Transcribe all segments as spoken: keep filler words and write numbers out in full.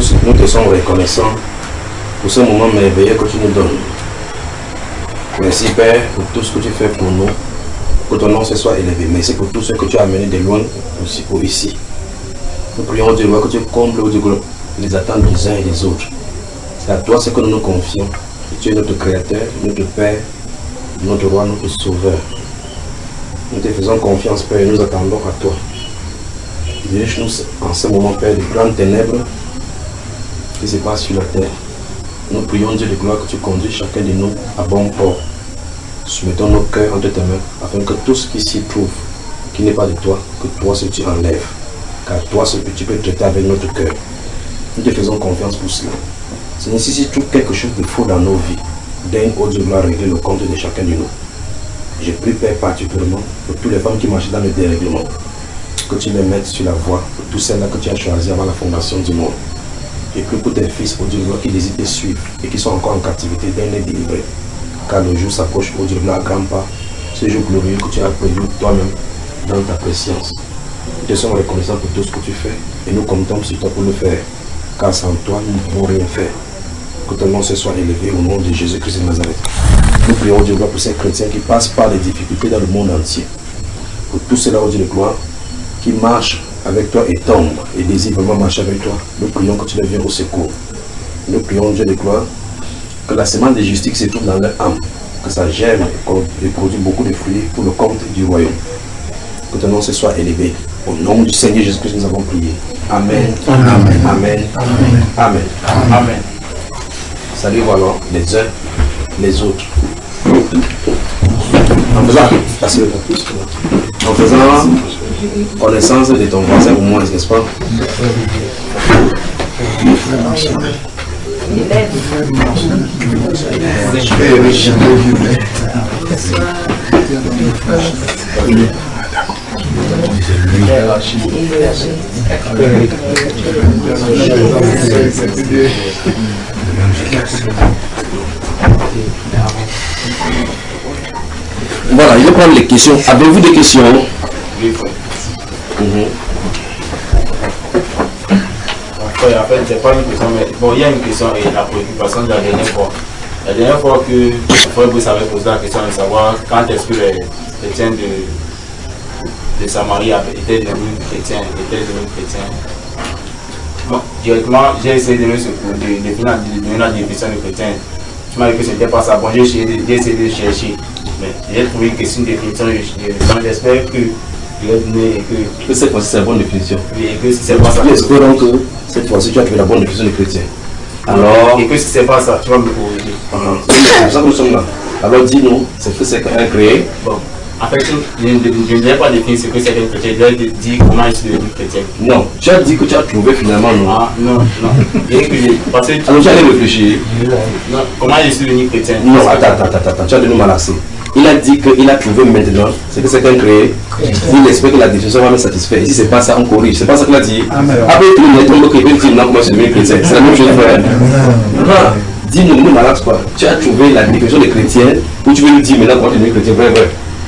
nous te sommes reconnaissants pour ce moment merveilleux que tu nous donnes. Merci Père pour tout ce que tu fais pour nous, que ton nom se soit élevé. Merci pour tout ce que tu as amené de loin aussi pour ici. Nous prions Dieu que tu combles les attentes des uns et des autres. C'est à toi ce que nous nous confions. Tu es notre Créateur, notre Père, notre Roi, notre Sauveur. Nous te faisons confiance Père et nous attendons à toi. Dirige-nous en ce moment Père de grandes ténèbres qui se passent sur la terre. Nous prions Dieu de gloire que tu conduis chacun de nous à bon port. Soumettons nos cœurs entre tes mains afin que tout ce qui s'y trouve, qui n'est pas de toi, que toi ce que tu enlèves. Car toi ce que tu peux traiter avec notre cœur. Nous te faisons confiance pour cela. Seigneur, si tu trouves quelque chose de faux dans nos vies, daigne au Dieu gloire régler le compte de chacun de nous. Je prie Père particulièrement pour toutes les femmes qui marchent dans le dérèglement. Que tu les mettes sur la voie pour tous celles-là que tu as choisies avant la fondation du monde. Et prie pour tes fils, au Dieu gloire, qui décident de suivre et qui sont encore en captivité, daigne les délivrer. Car le jour s'approche, au Dieu gloire, à grands pas, ce jour glorieux que tu as prévu toi-même dans ta préscience. Nous te sommes reconnaissants pour tout ce que tu fais et nous comptons sur toi pour le faire. Car sans toi, nous ne pouvons rien faire. Que ton nom se soit élevé au nom de Jésus-Christ de Nazareth. Nous prions Dieu gloire pour ces chrétiens qui passent par des difficultés dans le monde entier. Pour tous ceux-là, au Dieu de gloire, qui marchent avec toi et tombent et désirent vraiment marcher avec toi, nous prions que tu les viennes au secours. Nous prions Dieu de gloire que la semence de justice se trouve dans leur âme, que ça germe et produit beaucoup de fruits pour le compte du royaume. Que ton nom se soit élevé. Au nom du Seigneur Jésus-Christ, nous avons prié. Amen. Amen. Amen. Amen. Amen. Amen. Amen. Salut, voilà, les uns, les autres. En faisant, en faisant connaissance de ton voisin au moins, n'est-ce pas? Voilà, je vais prendre les questions. Avez-vous des questions? Oui, mm-hmm. Ouais, en fait, c'est pas une question, mais bon, il y a une question et la préoccupation de la dernière fois. La dernière fois que Frère Brice avait posé la question de savoir quand est-ce que les chrétiens de, de Samarie étaient devenus chrétiens, étaient devenus chrétiens. Bon, directement, j'ai essayé de définir la définition de chrétien. Tu m'as dit que c'était pas ça. Bon, j'ai essayé de chercher. Mais j'ai trouvé que c'est une définition. J'espère que je vais donner et que. Que cette fois-ci c'est la bonne définition. Oui, et que si c'est pas ça. J'espère donc que cette fois-ci tu as trouvé la bonne définition de chrétien. Alors. Et que si c'est pas ça, tu vas me corriger. C'est pour ça que nous sommes là. Alors dis-nous, c'est que c'est un créé. Bon. En fait, je ne vais pas définir ce que c'est qu'un chrétien, je vais dire comment je suis devenu chrétien. Non, tu as dit que tu as trouvé finalement, non? Ah, non, non. Et que parce que alors tu allais réfléchir. Non, comment je suis devenu chrétien? Non, attends, attends, attends, attends, tu as de nous malaxer. Il a dit qu'il a trouvé maintenant, c'est que c'est qu'un créé. Il espère que la définition va me satisfaire. Et si c'est pas ça, on corrige. C'est pas ça qu'il a dit. Après, il est tombé qu'il dit non, comment je suis devenu chrétien. C'est la même chose, frère. Ah, dis-nous, nous malaxe quoi. Tu as trouvé la définition des chrétiens ou tu veux nous dire maintenant comment tu es devenu chrétien, vrai, vrai?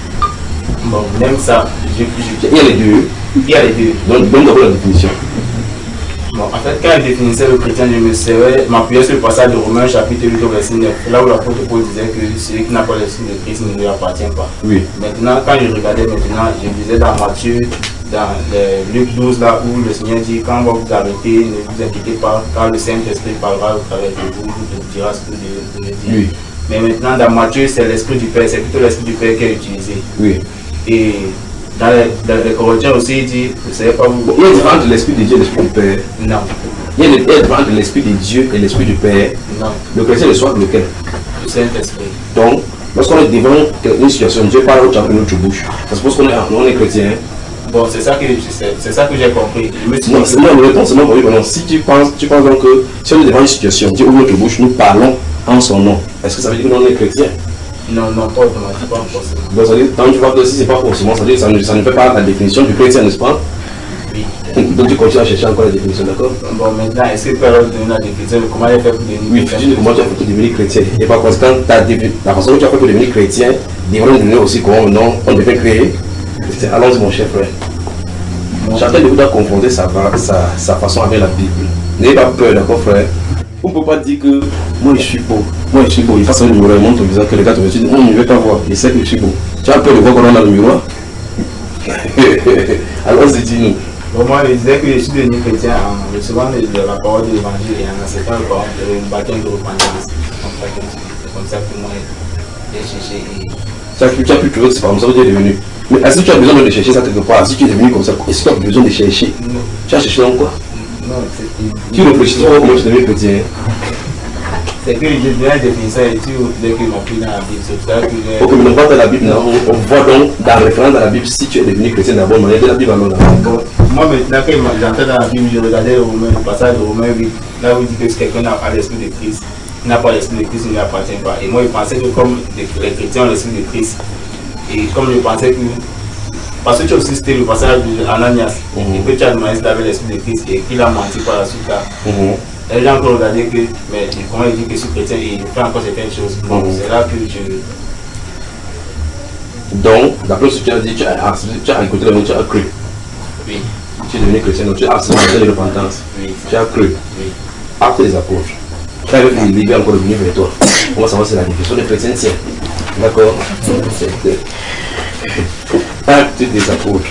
Bon, même ça, je, je, il y a les deux. Il y a les deux. Donc, donne d'abord la définition. Bon, en fait, quand il définissait le chrétien, je me serais m'appuyer sur le passage de Romains chapitre huit au verset neuf, là où l'apôtre Paul disait que celui qui n'a pas l'esprit de Christ ne lui appartient pas. Oui. Maintenant, quand je regardais maintenant, je disais dans Matthieu, dans le Luc douze, là où le Seigneur dit quand on va vous arrêter, ne vous inquiétez pas, car le Saint-Esprit parlera au travers de vous, vous dira ce que vous devez dire. Oui. Mais maintenant, dans Matthieu, c'est l'esprit du Père, c'est plutôt l'esprit du Père qui est utilisé. Oui. Et dans les, dans les Corinthiens aussi, il dit, vous savez pas vous. Il y a une différence entre l'esprit de Dieu et l'esprit du Père. Non. Il y a une différence entre l'esprit de Dieu et l'esprit du Père. Non. Le chrétien reçoit lequel? Le Saint-Esprit. Donc, lorsqu'on est devant une situation, Dieu parle au travers de notre bouche. Parce que qu'on est, on est chrétien. Bon, c'est ça que c'est ça que j'ai compris. Non, c'est non, la réponse, c'est non, oui, non. Si tu penses, tu penses donc que si on est devant une situation, Dieu ouvre notre bouche, nous parlons en son nom. Est-ce que ça veut dire que nous on est chrétien? Non, non, pas automatiquement, pas forcément. Donc, ça veut dire, quand tu vois que si c'est pas forcément, ça veut dire que ça ne, ça ne fait pas la définition du chrétien, n'est-ce pas? Oui. Donc tu continues à chercher encore la définition, d'accord? Bon, maintenant, est-ce que Père a donné la définition de comment il a fait pour devenir chrétien? Oui, tu dis comment tu as fait pour devenir chrétien. Et par conséquent, la façon dont tu as fait pour devenir chrétien, devrait nous donner aussi comment non, on devait créer. Allons-y, mon cher frère. Chacun de vous doit confronter sa, sa, sa façon avec la Bible. N'ayez pas peur, d'accord, frère. On ne peut pas dire que moi je suis beau. Moi je suis beau. Il fasse un numéro, il montre au visage que les gars te disent on ne veut pas voir. Il sait que je suis beau. Tu as peur de voir qu'on a dans le miroir? Alors, c'est dit-nous. Bon, moi, je disais que je suis devenu chrétien en recevant de la parole de l'évangile et en acceptant le baptême de repentance. C'est comme ça que moi, j'ai cherché. Et... Tu as pu trouver que c'est pas comme ça que tu es devenu. Mais est-ce que tu as besoin de chercher ça quelque part? Si tu es devenu comme ça, est-ce que tu as besoin de chercher? Non. Tu as cherché dans quoi? Non, c'est... Tu réfléchis sur comment tu deviens chrétien? C'est que je viens de finir ça et tu voulais qu'ils m'ont pris dans la Bible. C'est ça que j'ai... Ok, mais on voit dans la Bible, non? On voit donc dans la référence dans la Bible si tu es devenu chrétien d'abord, mais il y a de la Bible alors là. Moi maintenant, quand j'entrais dans la Bible, je regardais le, Romain, le passage de Romain huit, là où il dit que quelqu'un n'a pas l'esprit de Christ. Il n'a pas l'esprit de Christ, il ne lui appartient pas. Et moi, je pensais que comme les chrétiens ont l'esprit de Christ, et comme je pensais que... Parce que tu as aussi cité le passage d'Ananias, mm-hmm. et que tu as demandé s'il avait l'esprit de Christ, et qu'il a menti par la suite là. Mm-hmm. Et j'ai encore regardé que, mais comment il dit que je suis chrétien et il fait encore certaines choses. Donc mm-hmm. c'est là que je... Donc, d'après ce que tu as dit, tu as, tu as écouté le mot, tu as cru. Oui. Tu es devenu chrétien, donc tu as accepté de repentance. Oui. Tu as cru. Oui. Acte des apôtres. Tu as vu qu'il est libéré encore venu vers toi. On va savoir si c'est la définition des chrétiens tient. D'accord? Acte des apôtres.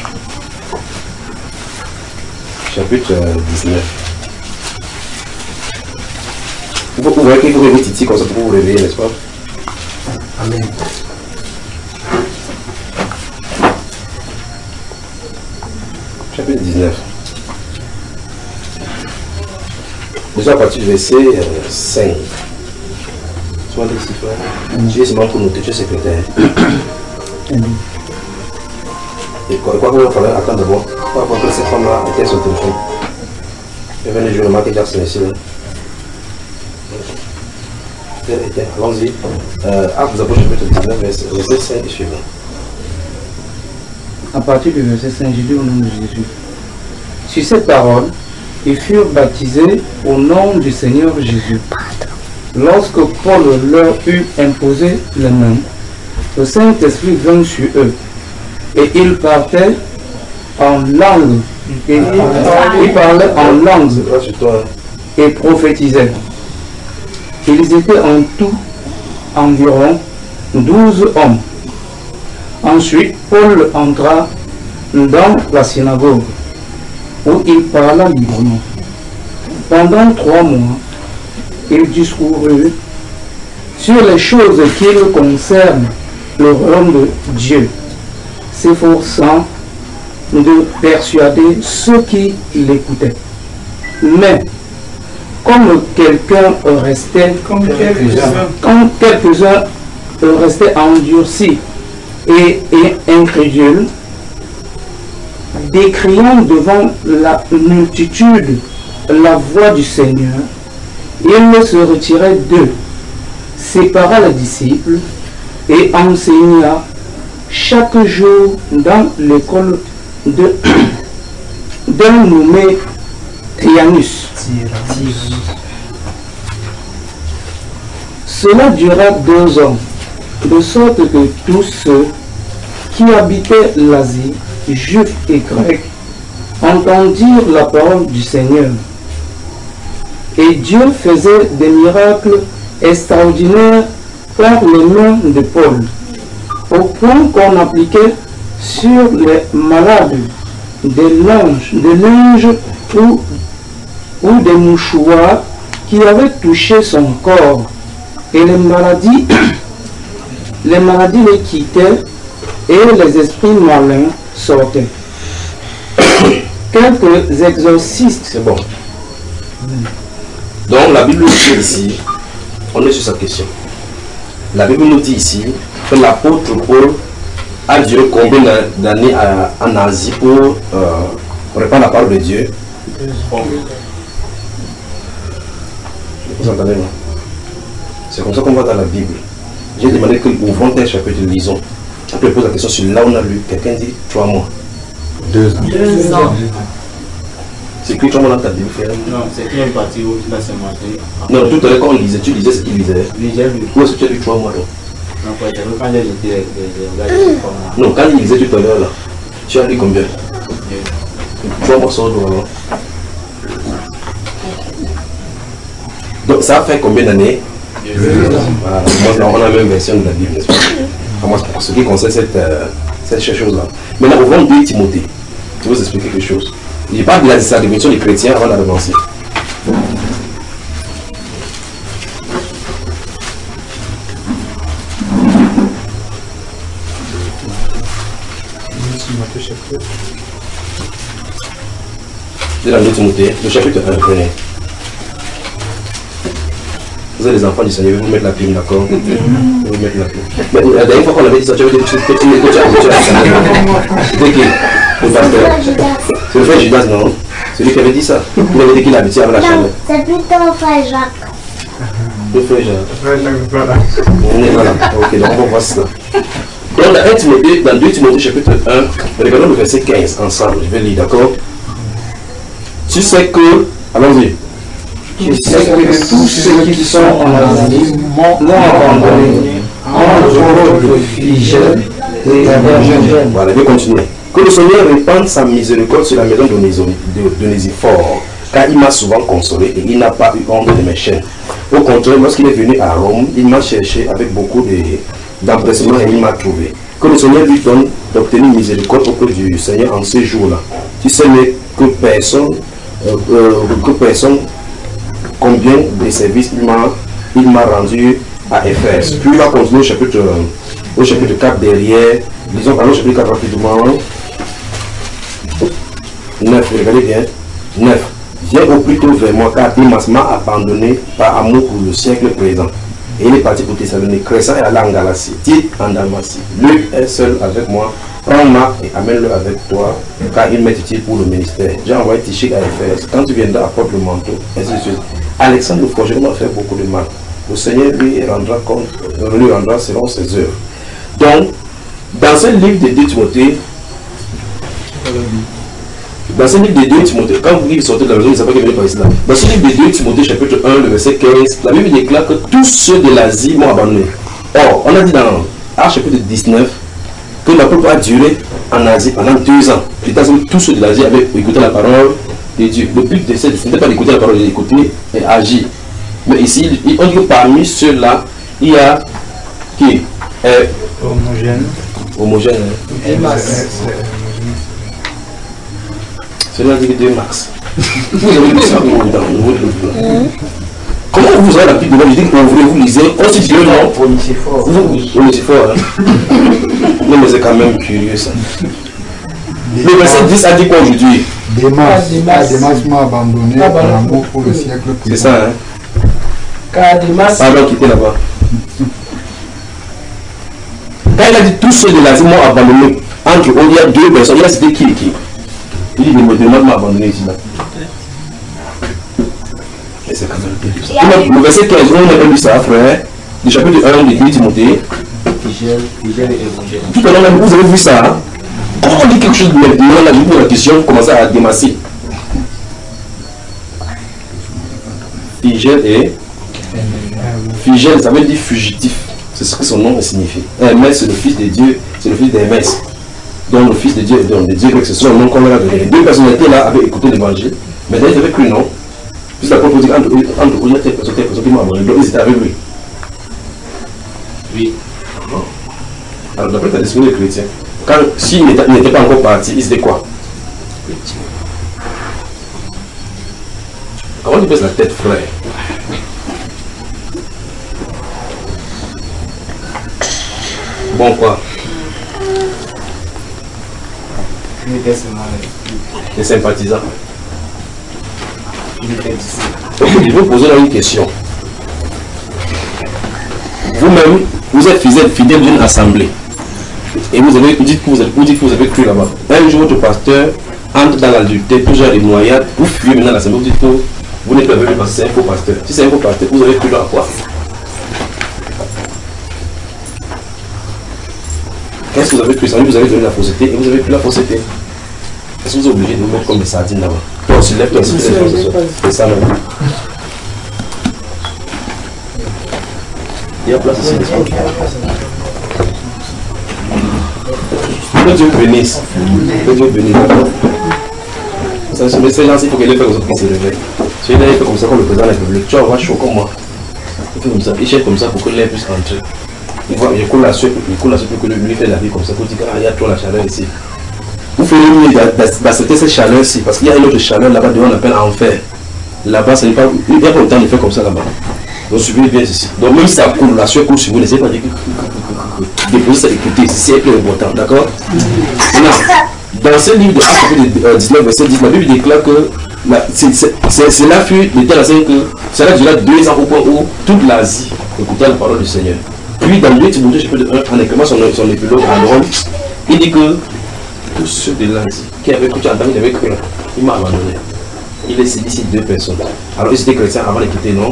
Chapitre dix-neuf. Vous voyez qu'il faut réveiller Titi comme ça pour vous réveiller, n'est-ce pas? Amen. Chapitre dix-neuf. Déjà à partir du verset euh, cinq. Tu m'as dit si frère. Tu es seulement pour noter, tu es secrétaire. Et quoi qu'il va falloir attendre d'abord. Pour avoir que cette femme-là était sur le téléphone. Je viens de jouer le Michael Jackson ici. Allons-y. Euh, Actes des Apôtres, chapitre dix-neuf, verset cinq et suivant. À partir du verset cinq, j'ai dit au nom de Jésus. Sur cette parole, ils furent baptisés au nom du Seigneur Jésus. Lorsque Paul leur eut imposé les mains, le Saint-Esprit vint sur eux, et ils partaient en langue, et ils parlaient en langue, et prophétisaient. Ils étaient en tout environ douze hommes. Ensuite, Paul entra dans la synagogue, où il parla librement. Pendant trois mois, il discourut sur les choses qui concernent le royaume de Dieu, s'efforçant de persuader ceux qui l'écoutaient. Mais, comme quelqu'un restait, comme quelques-uns comme quelques-uns restaient endurcis et, et incrédules, décriant devant la multitude la voix du Seigneur, il se retirait d'eux, sépara les disciples et enseigna chaque jour dans l'école de d'un nommé Tyrannus. Cela dura deux ans, de sorte que tous ceux qui habitaient l'Asie, juifs et grecs, entendirent la parole du Seigneur. Et Dieu faisait des miracles extraordinaires par les mains de Paul, au point qu'on appliquait sur les malades des linges, des linges ou, ou des mouchoirs qui avaient touché son corps, et les maladies, les maladies les quittaient et les esprits malins sortaient. Quelques exorcistes. C'est bon. Donc la Bible nous dit ici, on est sur sa question. La Bible nous dit ici que l'apôtre Paul a duré combien d'années en Asie pour euh, répandre la parole de Dieu? Vous entendez, non? C'est comme ça qu'on va dans la Bible. J'ai demandé que ouvrons tel chapitre, lisons. Après, je pose la question sur là où on a lu. Quelqu'un dit trois mois. Deux ans. Deux ans. C'est écrit trois mois dans ta Bible, frère? Non, c'est une partie où tu l'as sémanté. Non, tout à l'heure quand on lisait, tu lisais ce qu'il lisait. Oui, j'ai lu. Où est-ce que tu as lu trois mois donc? Non, quand j'ai lu, quand j'ai lu, j'ai trois mois. Non, quand il lisait tout à l'heure là, tu as lu combien? Trois mois sans doigt alors. Donc ça fait combien d'années? Voilà. On a la même version de la Bible, n'est-ce pas? Pour ce qui concerne cette, euh, cette chose-là. Maintenant, au deux Timothée, je vais vous expliquer quelque chose. Je parle de la distribution des chrétiens avant d'avancer. C'est dans deux Timothée, le chapitre un, venez. Vous avez les enfants du Seigneur, je vais vous mettre la plume, d'accord? Je vais vous mettre la plume. Mais la dernière fois qu'on avait dit ça, tu avais dit que tu as C'était qui? Le pasteur. C'est le frère Judas, non? C'est lui qui avait dit ça. Vous avez dit qu'il habitait avec la chandelle. C'est plutôt le frère Jacques. Le frère Jacques. On est là. Ok, donc on va voir ça. Donc dans, un Timothée, dans deux Timothée chapitre un, regardons le verset quinze ensemble. Je vais lire, d'accord? Tu sais que... Allons-y. Tu sais que tous ceux qui sont en Asie m'ont abandonné entre Phygène et Hermogène. Voilà, je vais continuer. Que le Seigneur répande sa miséricorde sur la maison d'Onésiphore, car il m'a souvent consolé et il n'a pas eu honte de mes chaînes. Au contraire, lorsqu'il est venu à Rome, il m'a cherché avec beaucoup d'empressement et il m'a trouvé. Que le Seigneur lui donne d'obtenir miséricorde auprès du Seigneur en ces jours-là. Tu sais mais que personne, euh, euh, que personne, combien de services il m'a il m'a rendu à Éphèse. Puis il va continuer au chapitre, au chapitre quatre derrière, disons alors au chapitre quatre rapidement. neuf, regardez bien. neuf. Viens au plus tôt vers moi, car Démas m'a abandonné par amour pour le siècle présent. Et il est parti pour Thessalonique. Crescent est allé en Galatie, Tite en Dalmatie. Luc est seul avec moi. Prends Marc et amène-le avec toi, car il m'est utile pour le ministère. J'ai envoyé Tychik à Éphèse. Quand tu viendras, apporte le manteau, ainsi de suite. Alexandre le forgeron m'a fait beaucoup de mal. Le Seigneur lui rendra compte, lui rendra selon ses œuvres. Donc, dans ce livre de deux Timothée, dans ce livre de deux Timothée, quand vous sortez de la maison, vous ne savez pas qu'il venait par ici là. Dans ce livre de deux Timothée, chapitre un, le verset quinze, la Bible déclare que tous ceux de l'Asie m'ont abandonné. Or, on a dit dans Actes chapitre dix-neuf que la peuple a duré en Asie pendant deux ans. Et tous ceux de l'Asie avaient écouté la parole de Dieu. Le but de cette, ce n'était pas d'écouter la parole, d'écouter et agir. Mais ici, on dit que parmi ceux-là, il y a qui est Homogène. Homogène. Cela dit que deux max. Vous avez lu ça dans le nouveau livre. Comment vous avez la Bible? Je dis que vous vous lisez. On dit Dieu non. Onésiphore. Onésiphore. Non, mais c'est quand même curieux ça. Le verset dix a dit quoi aujourd'hui? Démas, Démas m'a abandonné par amour pour le siècle présent. C'est ça, hein? Car Démas. Pardon, quittez là-bas. Quand il a dit tous ceux de l'Asie m'ont abandonné, entre eux, il y a deux personnes. Il a cité qui et qui? Il dit Démas m'a abandonné ici là. Et c'est quand même terrible. Le verset quinze, on a lu ça, frère. Du chapitre un de deux Timothée. Phygène et Hermogène. Tout à l'heure, vous avez vu ça, hein? Quand on dit quelque chose de maintenant, là, je vous pose la question, vous commencez à démasser. Phygène et Phygène, ça veut dire fugitif. C'est ce que son nom signifie. Hermès, c'est le fils de Dieu, c'est le fils d'Hermès. Donc le fils de Dieu, donc de Dieu grec, c'est son nom qu'on leur a donné. Les deux personnalités là avaient écouté l'évangile, mais d'ailleurs ils avaient cru non. Puis la propre dit entre eux, entre eux, il y a telle personne, telle personne qui m'a abandonné. Donc ils étaient avec lui. Oui. Alors d'après ta description des chrétiens, quand s'ils n'étaient pas encore partis, ils étaient quoi? Comment tu baisses la tête, frère? Bon quoi? Il était seulement Les sympathisants. il était disciple. Ok, je vais vous poser là une question. Vous-même, vous êtes fidèle, fidèle d'une assemblée. Et vous, avez, vous, dites que vous, avez, vous dites que vous avez cru là-bas. Un jour, votre pasteur entre dans l'adultère, plusieurs des noyades, vous fuyez maintenant l'assemblée, vous dites que vous n'êtes pas venu parce que c'est un faux pasteur. Si c'est un faux pasteur, vous avez cru là à quoi? Qu'est-ce que vous avez cru? Ça veut dire que vous avez donné la fausseté et vous avez cru la fausseté. Est-ce que vous êtes obligé de vous mettre comme des sardines là-bas? Bon, s'il lève toi aussi, c'est ça même. Il y a place ici, n'est-ce pas? Que Dieu bénisse. Que Dieu bénisse. C'est ces gens-ci, il faut que les frères aux autres qui se réveillent. Si il fait comme ça comme le président de la République, tu vas voir chaud comme moi. Il fait comme ça, il cherche comme ça pour que l'air puisse rentrer. Il voit, il coule la sueur, il coule la sueur pour que lui fait la vie comme ça, pour dire qu'il y a trop la chaleur ici. Vous faites mieux d'accepter cette chaleur-ci, parce qu'il y a une autre chaleur là-bas, on appelle enfer. Là-bas, ce n'est pas, il n'y a pas autant de faire comme ça là-bas. Donc suivez bien ceci. Donc même si ça coule, la sueur coule sur vous, n'essayez pas de dire que déposer ça, écoutez, c'est plus important, d'accord? Dans ce livre de Actes dix-neuf, verset dix, la Bible déclare que c'est là fut l'été la scène que cela dura deux ans au point où toute l'Asie écoutait la parole du Seigneur. Puis dans le Timothée chapitre un, en écrivant son, son épilogue en Rome, il dit que tous ceux de l'Asie qui avaient écouté, il avait cru, il m'a abandonné. Il est ici deux personnes. Alors ils étaient chrétiens avant d'écouter, non?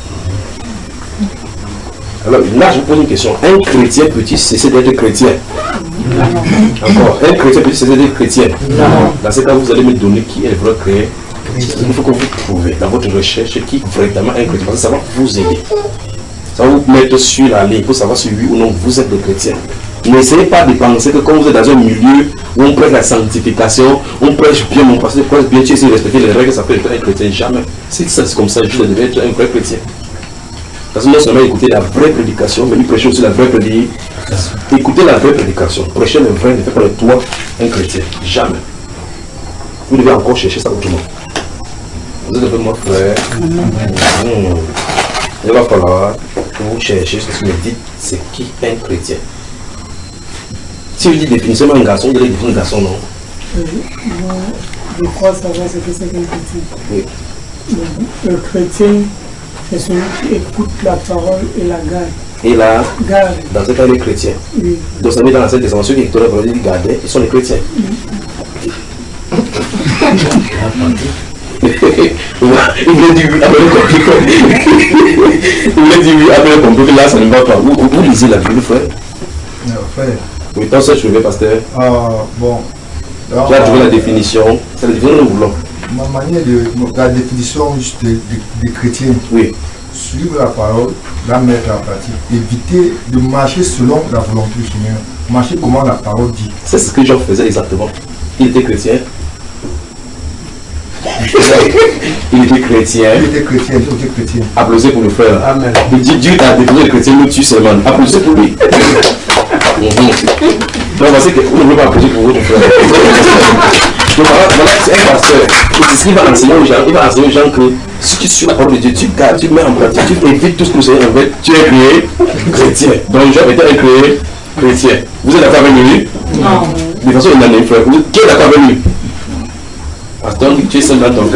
Alors là je vous pose une question. Un chrétien peut-il cesser d'être chrétien? Encore, un chrétien peut-il cesser d'être chrétien? Dans ce cas, vous allez me donner qui est le vrai chrétien. Il faut que vous trouviez dans votre recherche qui est vraiment un chrétien. Parce que ça va vous aider. Ça va vous mettre sur la ligne pour savoir si oui ou non vous êtes des chrétiens. N'essayez pas de penser que quand vous êtes dans un milieu où on prêche la sanctification, on prêche bien, mon pasteur prêche bien, tu essaies de respecter les règles, ça peut être un chrétien. Jamais. Si c'est comme ça, je devais être un vrai chrétien. Parce que non seulement écouter la vraie prédication, mais lui prêcher aussi la vraie prédication. Écoutez la vraie prédication. Prêcher le vrai ne fait pas de toi un chrétien. Jamais. Vous devez encore chercher ça autrement. Vous êtes avec moi, frère. Mmh. Il va falloir que vous cherchiez ce que vous me dites, c'est qui un chrétien. Si vous dites définitivement un garçon, vous allez définir un garçon, non? Oui. Moi, je crois savoir ce que c'est qu'un chrétien. Oui. Le chrétien, c'est celui qui écoute la parole et la garde. Et là, garde. Dans ce cas, les chrétiens. Oui. Donc, ça veut dire dans cette descendance, ceux qui écoutent la parole et qui gardaient, ils sont les chrétiens. Oui. Il voulait dire oui, après le compliqué. Il voulait dire oui, après le compliqué, là, ça ne va pas. Vous, vous lisez la Bible, frère? Non, frère. Oui, tant ça, je vais, pasteur. Ah, bon. Tu as trouvé la définition. C'est la définition que nous voulons. Ma manière de. La définition juste des de, de chrétiens. Oui. Suivre la parole, la mettre en pratique. Éviter de marcher selon la volonté du Seigneur. Marcher comment la parole dit. C'est ce que Jean faisait exactement. Il était chrétien. Il était chrétien. Il était chrétien, il était chrétien. Applaudissez pour le frère. Amen. Dieu t'a déposé le chrétien, nous tu seulement. Applaudissez pour lui. Donc, voici que vous ne voulez pas applaudir pour votre frère. Donc, voilà, voilà c'est un pasteur. Il va enseigner aux gens, il va enseigner aux gens que si tu suis la parole de Dieu, tu gardes, tu mets en pratique, tu évites tout ce que vous savez en fait, tu es créé chrétien. Donc, Jean était un créé chrétien. Vous êtes d'accord avec lui? Non. De façon unanime, frère. Qui est d'accord avec lui? Pasteur, tu es seul dans ton cas.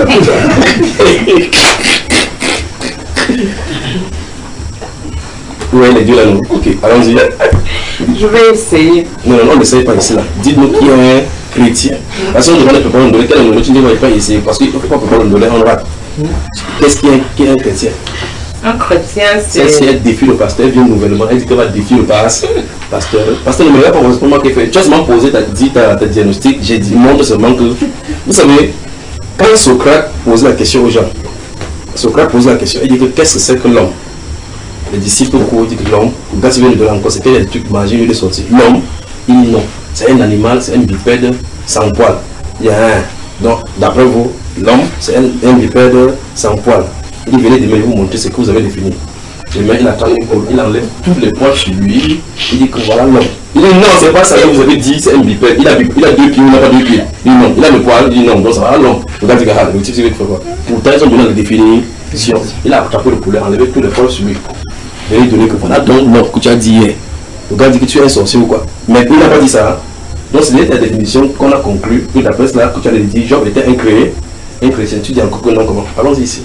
Oui, les dieux là, non. Ok, allons-y. Je vais essayer. Non, non, on n'essaye pas ici là. Dites-nous qui est un chrétien. Parce qu'on ne peut pas nous donner quel nom, tu ne vas pas essayer. Parce qu'il ne faut pas pouvoir nous donner un rate. Qu'est-ce qui est, qui est un chrétien? Un chrétien, c'est. Si elle défie le pasteur, vient nouvellement, elle dit qu'elle va défier le pasteur. Pasteur, ne me regarde pas forcément qu'il fait. Tu as seulement posé ta, dit ta, ta diagnostic. J'ai dit, montre seulement que. Vous savez, quand Socrate posait la question aux gens, Socrate posait la question, il dit que qu'est-ce que c'est que l'homme? Les disciples courent, disent que l'homme, quand il vient de encore, c'est qu'il y a des trucs mangés, il est sorti. L'homme, il dit non. C'est un animal, c'est un bipède sans poil. Il y a un. Donc, d'après vous, l'homme, c'est un, un bipède sans poil. Il dit, venez demain, vous montrer ce que vous avez défini. Demain, il attrape une colle, il enlève tous les poils chez lui. Il dit que voilà l'homme. Il dit non, c'est pas ça que vous avez dit, c'est un bipède. Il a, il a deux pieds, il n'a pas deux pieds. Il dit non, il a le poil, il dit non, donc ça va l'homme. Regarde, regarde, le type, c'est quoi. Pourtant, ils ont donné la définition. Il a attrapé le poulet, enlevé tous les poils sur lui. Et il donnait que voilà, donc non, que tu as dit hier. Le gars dit que tu es un sorcier ou quoi. Mais il n'a pas dit ça. Donc c'est la définition qu'on a conclue. Et d'après cela, que tu as dit, Job était un créé, un chrétien. Tu dis encore que non, comment? Allons-y ici.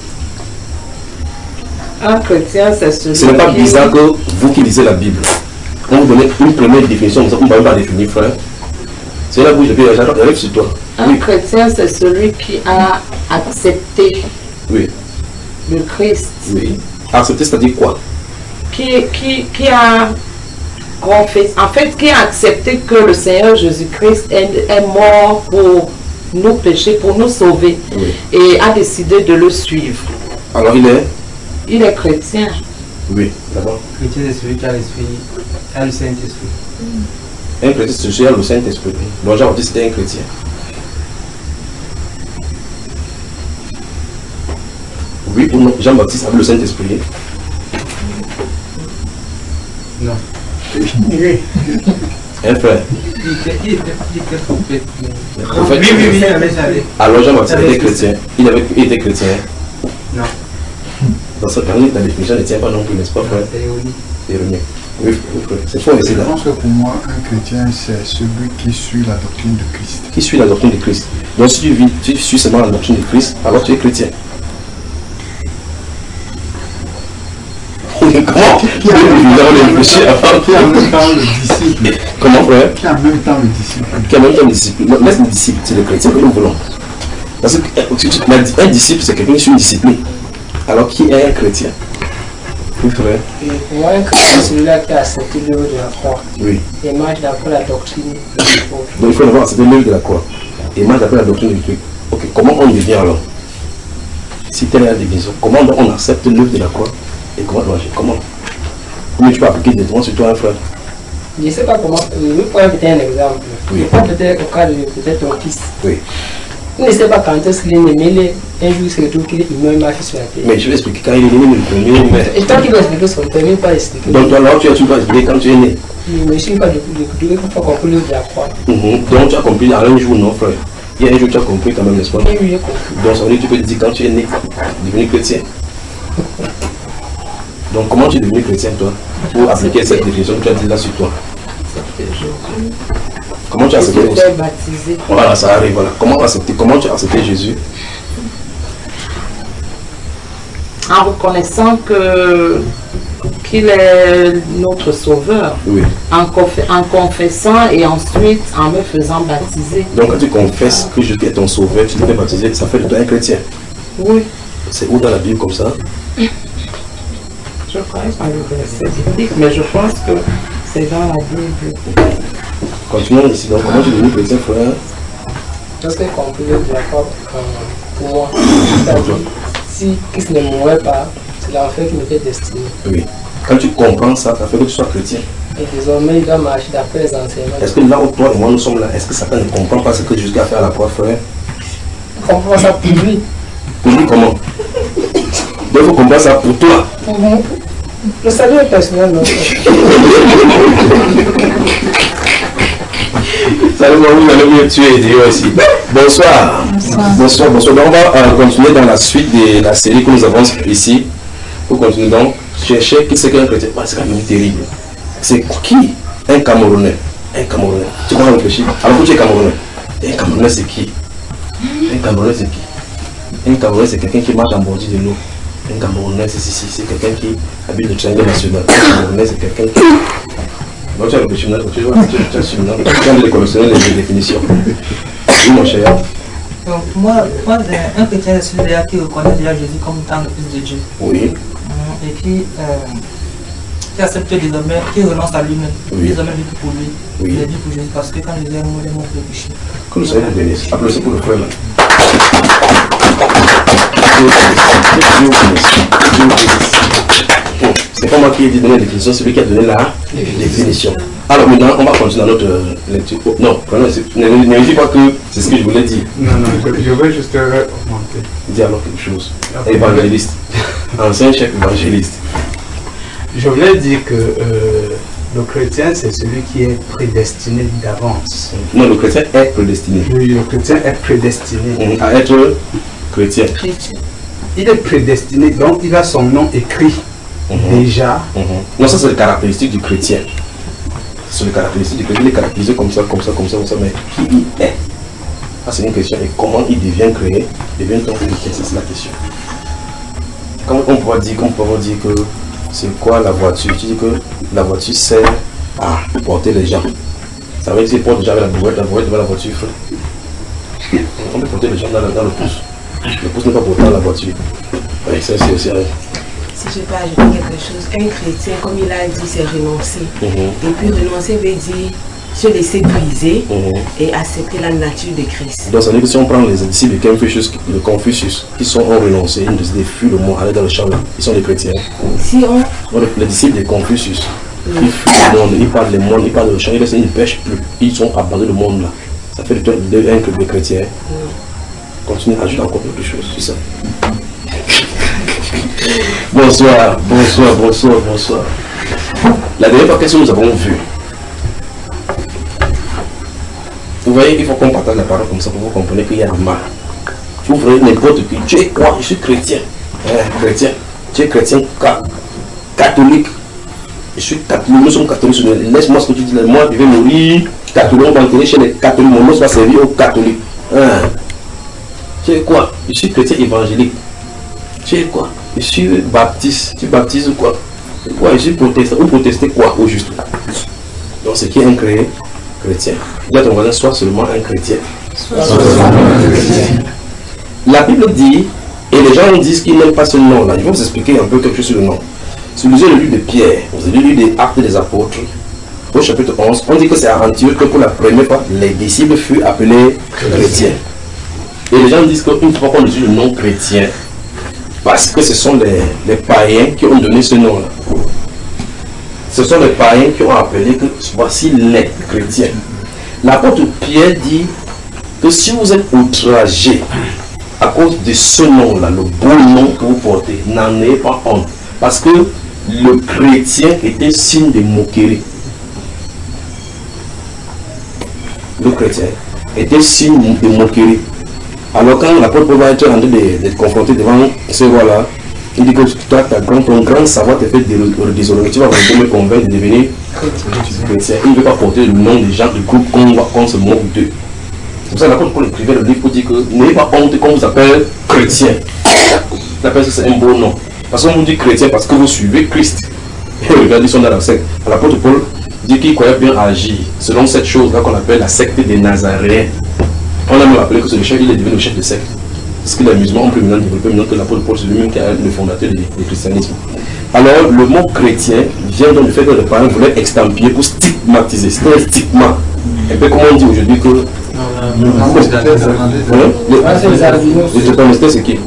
Un chrétien, c'est celui. Ce n'est pas bizarre que vous qui lisez la Bible, on vous donne une première définition, comme ça, vous ne pouvez pas définir, frère. C'est la bouche de Dieu, j'arrive sur toi. Un oui. chrétien, c'est celui qui a accepté oui. le Christ. Oui. Accepter, c'est-à-dire quoi? Qui, qui, qui a confessé, en fait, qui a accepté que le Seigneur Jésus-Christ est, est mort pour nos péchés, pour nous sauver, oui. et a décidé de le suivre. Alors il est? Il est chrétien. Oui, d'abord. Chrétien, c'est celui qui a l'esprit, a le Saint-Esprit. Mm. Un chrétien, c'est celui qui a le Saint-Esprit. Donc Jean-Baptiste c'était un chrétien. Jean-Baptiste avait le Saint-Esprit? Non. Oui. Un frère. Il était, il était, il était prophète. Le prophète. Oui, oui, oui, il avait ça. Alors Jean-Baptiste était chrétien. Il, avait, il était chrétien. Non. Dans ce cas, la définition ne tient pas non plus, n'est-ce pas, frère? C'est erroné. C'est erroné. Oui, frère. C'est faux, Je c'est là. pense que pour moi, un chrétien, c'est celui qui suit la doctrine de Christ. Qui suit la doctrine de Christ. Donc si tu vis, tu suis seulement la doctrine de Christ, alors tu es chrétien. Comment? Qui a Nous réfléchir avant. Qui en même temps le disciple. Comment, frère? Qui en même temps le disciple. Qui a même temps le disciple. Laisse le disciple, c'est le chrétien que nous voulons. Parce qu'un disciple, c'est quelqu'un qui suit une discipline. Alors qui est un chrétien? Oui, frère. Et pour moi, un chrétien, c'est celui-là qui a accepté l'œuvre de la croix. Oui. Et marche d'après la doctrine de l'apôtre. Donc il faut d'abord accepter l'œuvre de la croix. Et marche d'après la doctrine du truc. Ok, comment on devient alors? Si telle est la division, comment on accepte l'œuvre de la croix? Et comment on agit? Comment? Comment tu peux appliquer directement sur toi, un frère? Je ne sais pas comment. Je vais prendre peut-être un exemple. Oui. Je prends peut-être au cas de peut-être ton fils. Oui. Il ne sait pas quand est-ce qu'il est né, mais il est- un jour il se retrouve qu'il meurt, il marche sur la terre. Mais je vais expliquer quand il est né le premier. Mais... Et tant qu'il va expliquer son père, il ne pas expliquer. Donc toi, alors tu as tu vas expliquer quand tu es né. Je ne suis pas de de de pas compris l'œuvre de la croix. Mhm. Donc tu as compris à un jour, non, frère? Il y a un jour tu as compris quand même, n'est-ce pas? Oui, oui, j'ai compris. Donc ça veut dire que tu peux te dire quand tu es né, devenu chrétien. Donc comment tu es devenu chrétien toi? Pour appliquer cette définition que tu as dit là sur toi. Comment tu as accepté Je suis baptisé. Voilà, ça arrive, voilà. Comment, accepter, comment tu as accepté Jésus? En reconnaissant que qu'il est notre sauveur, Oui. en, conf- en confessant et ensuite en me faisant baptiser. Donc quand tu confesses que Jésus est ton sauveur, tu te fais baptiser, ça fait de toi un chrétien. Oui, C'est où dans la Bible comme ça? je crois pas le verset biblique, mais je pense que c'est dans la Bible. Continuons ici. Donc comment tu es devenu chrétien, frère? Lorsque j'ai compris l'œuvre de la croix, euh, pour moi, c'est-à-dire, si Christ ne mourait pas, c'est l'enfer qui m'était destiné. Oui. Quand tu comprends ça, ça fait que tu sois chrétien. Et désormais, il doit marcher d'après les enseignements. Est-ce que là où toi et moi nous sommes là, est-ce que Satan ne comprend pas ce que Jésus a fait à la croix, frère? Je comprends ça pour lui. Pour lui, comment? Donc il faut comprendre ça pour toi. Mhm. Le salut est personnel, non? Salut, moi, vous allez me tuer d'ailleurs aussi. Bonsoir. Bonsoir. Bonsoir. Donc, on va euh, continuer dans la suite de la série que nous avons ici. Pour continuer donc, chercher qui c'est qu'un chrétien. Ah, c'est quand même terrible. C'est qui? Un Camerounais. Un Camerounais. Tu vas réfléchir. Alors que tu es Camerounais. Un Camerounais, c'est qui? Un Camerounais, c'est qui? Un Camerounais, c'est quelqu'un qui marche en bordure de l'eau. Un Camerounais, c'est c'est- c'est quelqu'un qui habite le triangle national. Un Camerounais, c'est quelqu'un qui... Donc tu as réfléchi maintenant, tu vois, tu tu as su maintenant, tu as de collectionner les définitions. Oui, mon cher. Donc, moi, moi un chrétien, c'est celui-là qui reconnaît déjà Jésus comme étant le Fils de Dieu. Oui. Hum, Et qui, euh, qui accepte désormais, qui renonce à lui-même. Oui. Désormais, vit pour lui. Oui. Il est dit pour Jésus parce que quand Jésus est mort, il est mort pour le péché. Que le Seigneur vous bénisse. Applaudissez pour le frère là. Bon, c'est pas moi qui ai dit donner la définition, c'est lui qui a donné la définition. Alors maintenant, on va continuer dans notre euh, lecture. Oh, non, prenons, ne, ne, ne me dis pas que c'est ce que je voulais dire. Non, non, je, je veux juste augmenter. Dis alors quelque chose. Évangéliste. Ancien chef évangéliste. Je voulais dire que euh, le chrétien, c'est celui qui est prédestiné d'avance. Non, le chrétien est prédestiné. Oui, le chrétien est prédestiné. À être chrétien. Il est prédestiné, donc il a son nom écrit Mhm. déjà. Mhm. Non, ça c'est le caractéristique du chrétien. C'est le caractéristique du chrétien. Il est caractérisé comme ça, comme ça, comme ça, comme ça. Mais qui il est? Ah, c'est une question. Et comment il devient créé? Devient-on chrétien? Ça c'est la question. Comment on pourra dire, comment on pourra dire que c'est quoi la voiture? Tu dis que la voiture sert à porter les gens. Ça veut dire qu'il porte les gens avec la brouette, la brouette devant la voiture, frère. On peut porter les gens dans, le- dans le pouce. Le pouce n'est pas porté dans la voiture. Oui, ça c'est aussi vrai. Si je peux ajouter quelque chose, un chrétien, comme il a dit, c'est renoncer. Mhm. Et puis renoncer veut dire se laisser briser Mhm. et accepter la nature de Christ. Donc ça veut dire que si on prend les disciples de Confucius, de Confucius qui sont ont renoncé, ils décidé de fuir le monde, aller dans le champ là, ils sont des chrétiens. Si on... Donc, les disciples de Confucius, ils fuient le monde, ils parlent le monde, ils parlent le champ, ils ne pêchent plus, ils ont abandonné le monde là. Ça fait de toi de- un club de chrétiens. Continue, ajoute encore quelque chose, c'est ça. Bonsoir, bonsoir, bonsoir, bonsoir. La dernière fois, qu'est-ce que nous avons vu? Vous voyez qu'il faut qu'on partage la parole comme ça pour vous comprendre qu'il y a un mal. Tu ouvres n'importe qui. Tu es quoi? Je suis chrétien. Hein, chrétien. Tu es chrétien ca catholique. Je suis catholique. Nous sommes catholiques. Laisse-moi ce que tu dis. Moi, je vais mourir catholique. On va entrer chez les catholiques. Mon nom va servir aux catholiques. Hein. Tu es quoi? Je suis chrétien évangélique. Tu es quoi? Je suis baptiste. Tu baptises ou quoi? Quoi? Je suis protestant. Ou protester quoi au juste? Donc, ce qui est un chrétien. Dis à ton voisin, sois seulement un chrétien. Sois seulement un chrétien. La Bible dit, et les gens disent qu'ils n'aiment pas ce nom-là. Je vais vous expliquer un peu quelque chose sur le nom. Si vous lisez le livre de Pierre, vous avez lu des Actes des Apôtres, au chapitre onze, on dit que c'est à Antioche que pour la première fois, les disciples furent appelés chrétiens. Et les gens disent qu'une fois qu'on dit le nom chrétien, parce que ce sont les, les païens qui ont donné ce nom-là. Ce sont les païens qui ont appelé que voici les chrétiens. L'apôtre Pierre dit que si vous êtes outragé à cause de ce nom-là, le beau nom que vous portez, n'en ayez pas honte. Parce que le chrétien était signe de moquerie. Le chrétien était signe de moquerie. Alors quand l'apôtre Paul va être en train d'être confronté devant ce roi-là, il dit que toi, ta grand, ton grand savoir te fait désormais. Tu vas me convaincre de devenir chrétien. Il ne veut pas porter le nom des gens du groupe qu'on qu se moque d'eux. C'est pour ça que l'apôtre Paul écrivait le livre pour dire que n'ayez pas honte qu'on vous appelle chrétien. Il appelle que c'est un beau nom. Parce qu'on vous dit chrétien parce que vous suivez Christ. Et regardez, ils sont dans la secte. L'apôtre Paul dit qu'il croyait bien agir selon cette chose-là qu'on appelle la secte des Nazaréens. On a même appelé que ce chef, il est devenu le chef de secte. Parce que les musulmans ont plus maintenant développé maintenant que l'apôtre Paul, c'est lui-même qui est le fondateur du christianisme. Alors, le mot chrétien vient donc du fait que les parents voulaient extampier pour stigmatiser. C'est un stigma. Un peu comme on dit aujourd'hui que. Les totalmistes, c'est qui?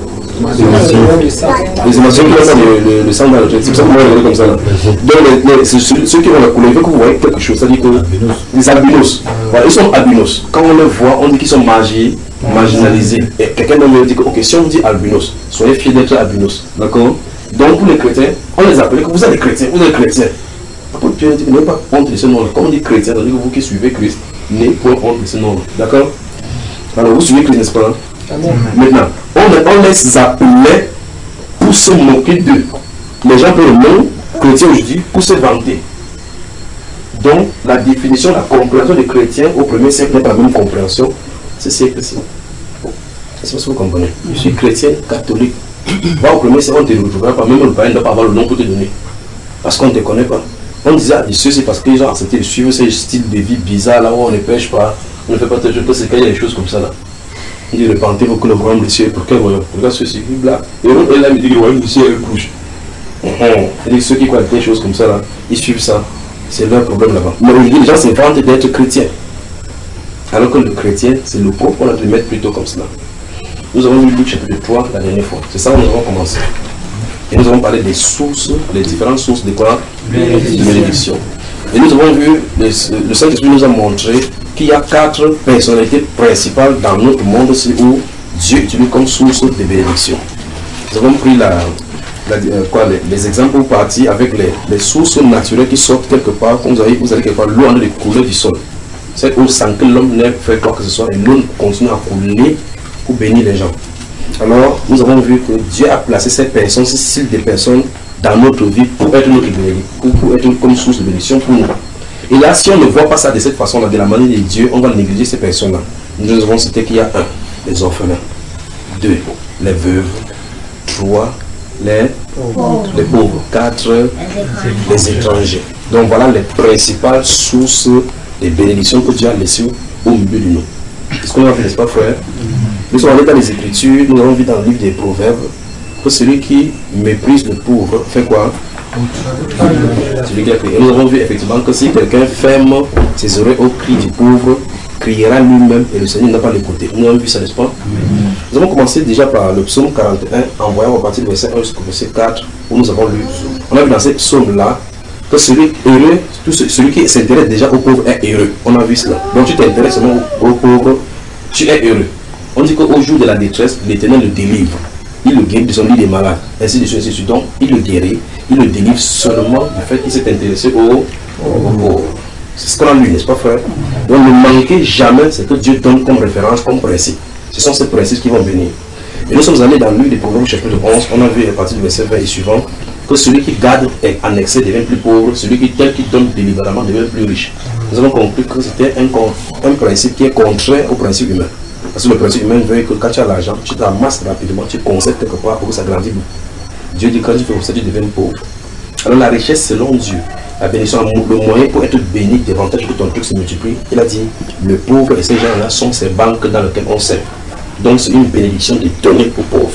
Les émotions qui ont le sang dans le tête. C'est pour ça qu'on va regarder comme ça. Là. Donc, ceux qui ont la couleur, il faut que vous voyez quelque chose. C'est-à-dire que les albinos, voilà, ils sont albinos. Quand on les voit, on dit qu'ils sont magiés, marginalisés. Et quelqu'un me dit que, ok, si on dit albinos, soyez fiers d'être albinos. D'accord? Donc, pour les chrétiens, on les appelle que vous êtes des chrétiens, vous êtes chrétiens. L'apôtre Pierre dit que n'ayez pas honte de ce nom-là. Quand on dit chrétien, c'est-à-dire que vous qui suivez Christ, n'ayez pas honte de ce nom-là. D'accord? Alors, vous suivez Christ, n'est-ce pas? Amen. Maintenant, on, on les appelait pour se moquer d'eux. Les gens prennent le nom chrétien aujourd'hui pour se vanter. Donc, la définition, la compréhension des chrétiens au premier siècle n'est pas la même compréhension. Ce siècle-ci. C'est ce que vous comprenez. Je suis chrétien catholique. Va au premier siècle, on ne te retrouvera pas. Même le païen ne doit pas avoir le nom pour te donner. Parce qu'on ne te connaît pas. On disait, ah, ceux c'est parce qu'ils ont accepté de suivre ce style de vie bizarre là où on ne pêche pas, on ne fait pas de choses, c'est qu'il y a des choses comme ça là. Il dit, repentez-vous que le royaume du ciel, pour quel royaume? Regarde ceci, là. Et là, il dit que le royaume du ciel est rouge. Il dit, ceux qui croient des choses comme ça là, ils suivent ça. C'est leur problème là-bas. Mais aujourd'hui, les gens s'inventent d'être chrétiens. Alors que le chrétien, c'est le corps qu'on a dû mettre plutôt comme cela. Nous avons lu Luc chapitre trois la dernière fois. C'est ça où nous avons commencé. Et nous avons parlé des sources, les différentes sources de quoi? De bénédiction. Et nous avons vu, le, le Saint-Esprit nous a montré qu'il y a quatre personnalités principales dans notre monde où Dieu utilise comme source de bénédiction. Nous avons pris la, la, euh, quoi, les, les exemples ou parties avec les, les sources naturelles qui sortent quelque part, comme vous avez, vous avez quelque part l'eau en train de couler du sol. C'est eau sans que l'homme n'ait fait quoi que ce soit et l'eau continue à couler pour bénir les gens. Alors, nous avons vu que Dieu a placé ces personnes, ces styles de personnes dans notre vie pour être notre bénédiction, pour, pour être comme source de bénédiction pour nous. Et là, si on ne voit pas ça de cette façon-là, de la manière de Dieu, on va négliger ces personnes-là. Nous avons cité qu'il y a un, les orphelins, deux, les veuves, trois, les pauvres, les pauvres. quatre, les étrangers. Donc voilà les principales sources de bénédictions que Dieu a laissées au milieu de nous. Est-ce qu'on a fait, n'est-ce pas, frère? Nous sommes allés dans les Écritures, nous avons vu dans le livre des Proverbes que celui qui méprise le pauvre fait quoi? Celui qui a crié. Et nous avons vu effectivement que si quelqu'un ferme ses oreilles au cri du pauvre, criera lui-même et le Seigneur n'a pas l'écouté. Nous avons vu ça, n'est-ce pas? Nous avons commencé déjà par le psaume quarante et un, en voyant à partir du verset un jusqu'au verset quatre, où nous avons lu. On a vu dans ce psaume-là que celui heureux, tout celui qui s'intéresse déjà aux pauvres est heureux. On a vu cela. Donc tu t'intéresses seulement aux pauvres, tu es heureux. On dit qu'au jour de la détresse, l'Éternel le délivre. il le guérit de son lit des malades, ainsi de suite, ainsi de suite. Donc, il le guérit, il le délivre seulement du fait qu'il s'est intéressé aux pauvres. C'est ce qu'on a lu, n'est-ce pas, frère? Donc, ne manquez jamais ce que Dieu donne comme référence, comme principe. Ce sont ces principes qui vont venir. Et nous sommes allés dans le livre des Proverbes, chapitre onze, on a vu à partir du verset vingt et suivant, que celui qui garde est annexé devient plus pauvre, celui qui, tel qui donne délibérément devient plus riche. Nous avons compris que c'était un, un principe qui est contraire au principe humain. Parce que le principe humain veut que quand tu as l'argent, tu t'amasses rapidement, tu conserves quelque part pour que ça grandisse beaucoup. Dieu dit que quand tu fais ça, tu deviens pauvre. Alors la richesse selon Dieu, la bénédiction, le moyen pour être béni davantage que ton truc se multiplie, il a dit, le pauvre et ces gens-là sont ces banques dans lesquelles on sert. Donc c'est une bénédiction de donner aux pauvres.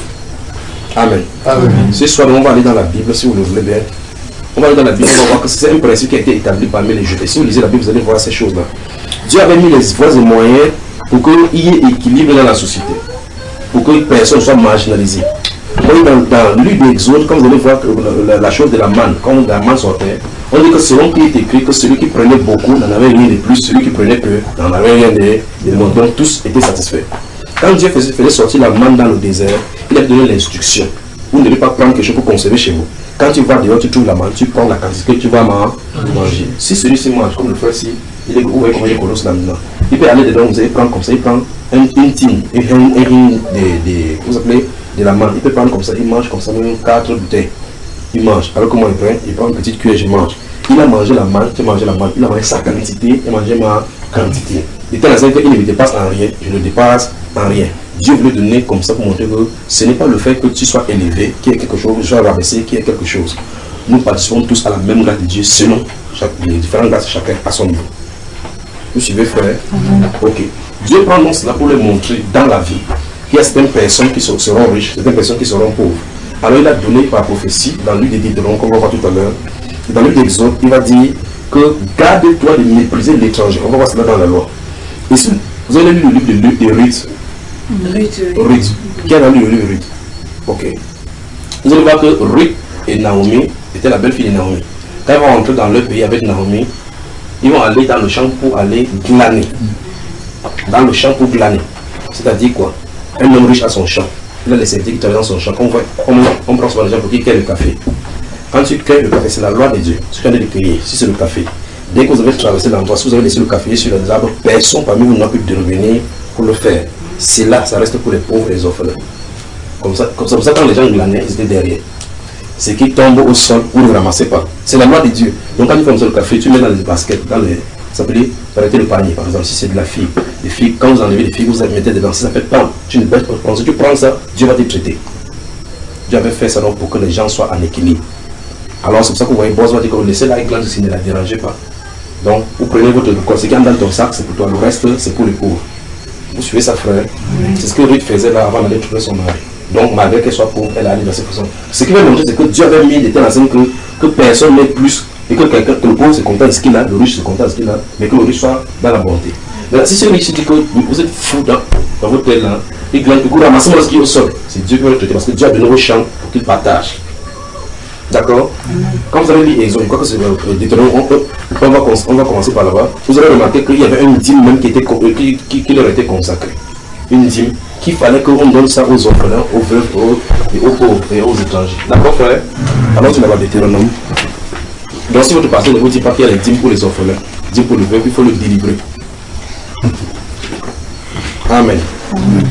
Amen. Amen. Ce soir, on va aller dans la Bible, si vous le voulez bien. On va aller dans la Bible, on va voir que c'est un principe qui a été établi parmi les Juifs. Et si vous lisez la Bible, vous allez voir ces choses-là. Dieu avait mis les voies et moyens pour qu'il y ait équilibre dans la société. Pour que personne ne soit marginalisé. Dans, dans le livre d'Exode, quand vous allez voir la, la, la chose de la manne, quand la manne sortait, on dit que selon qui est écrit que celui qui prenait beaucoup n'en avait rien de plus, celui qui prenait peu n'en avait rien de, de moins. Donc tous étaient satisfaits. Quand Dieu faisait, faisait sortir la manne dans le désert, il a donné l'instruction. Vous ne devez pas prendre quelque chose pour conserver chez vous. Quand tu vas dehors, tu trouves la manne, tu prends la quantité que tu vas manger. Si celui-ci mange comme le frère ci, il est gros, comme il est colosse là-dedans. Il peut aller dedans, vous allez prendre comme ça, il prend un intime, un ring de, vous appelez, de la manne. Il peut prendre comme ça, il mange comme ça, même quatre bouteilles. Il mange. Alors comment il prend? Il prend une petite cuillère, je mange. Il a mangé la manne, tu manges la manne. Il a mangé sa quantité, il a mangé ma quantité. Il était dans qu'il ne me dépasse en rien, je ne dépasse en rien. Dieu veut donner comme ça pour montrer que ce n'est pas le fait que tu sois élevé, qui est quelque chose, que tu sois rabaissé, qui est quelque chose. Nous participons tous à la même grâce de Dieu, selon chaque, les différentes grâces, chacun à son niveau. Vous suivez, frère? Mm-hmm. Ok. Dieu prend donc cela pour le montrer dans la vie qu'il y a certaines personnes qui seront riches, certaines personnes qui seront pauvres. Alors il a donné par prophétie, dans l'île des Deutéronomes, comme on va voir tout à l'heure, dans l'île d'Exode, il va dire que garde-toi de mépriser l'étranger. On va voir cela dans la loi. Ici, vous avez lu le livre de Ruth. Ruth. Ruth. Qui a lu le livre de Ruth? Ok. Vous allez voir que Ruth et Naomi étaient la belle-fille de Naomi. Quand ils vont rentrer dans leur pays avec Naomi, ils vont aller dans le champ pour aller glaner. Dans le champ pour glaner. C'est-à-dire quoi? Un homme riche a son champ. Il a les serviteurs qui travaillent dans son champ. On, voit, on, on prend souvent les gens pour qu'ils cueillent le café. Quand tu cueilles le café, c'est la loi de Dieu. Ce qu'on a de cueillir, si c'est le café. Dès que vous avez traversé l'endroit, si vous avez laissé le café sur les arbres, personne parmi vous n'a pu revenir pour le faire. C'est là, ça reste pour les pauvres et les orphelins. Comme ça, comme ça, comme ça quand les gens glanaient, ils étaient derrière. Ce qui tombe au sol, vous ne le ramassez pas. C'est la loi de Dieu. Donc quand tu fais comme ça le café, tu mets dans les baskets, dans les. Ça s'appelle arrêter le panier, par exemple, si c'est de la figue. Les figues, quand vous enlevez les figues, vous les mettez dedans. Si ça fait pain, tu ne peux pas prendre. Si tu prends ça, Dieu va te traiter. Dieu avait fait ça donc pour que les gens soient en équilibre. Alors c'est pour ça que vous voyez, Boaz va dire que vous laissez la glande si ne la dérangez pas. Donc vous prenez votre conséquent dans ton sac, c'est pour toi. Le reste, c'est pour les pauvres. Vous suivez ça, frère? C'est ce que Ruth faisait là avant d'aller trouver son mari. Donc malgré qu'elle soit pauvre, elle allait dans cette façon. Ce qui va montrer, c'est que Dieu avait mis des telles enseignes que, que personne n'ait plus. Et que quelqu'un, que le pauvre se contente de ce qu'il a, le riche se contente de ce qu'il a, mais que le riche soit dans la bonté. Mais si celui qui dit que vous êtes fou dans, dans votre tête là, et que vous ramassez ce qui est au sol, c'est Dieu qui va le traiter parce que Dieu a donné vos champs pour qu'il partage. D'accord? Quand vous avez lu Exode, je crois que c'est euh, Deutéronome, on, on, va, on va commencer par là-bas. Vous avez remarqué qu'il y avait une dîme même qui, était, qui, qui, qui leur était consacrée. Une dîme qu'il fallait qu'on donne ça aux orphelins, aux veuves, aux, et aux pauvres et aux étrangers. D'accord, frère? Alors tu n'as pas Deutéronome. Donc si votre pasteur ne vous dit pas qu'il y a les dîmes pour les orphelins, dîmes pour les veuves, il faut le délivrer. Amen. Amen.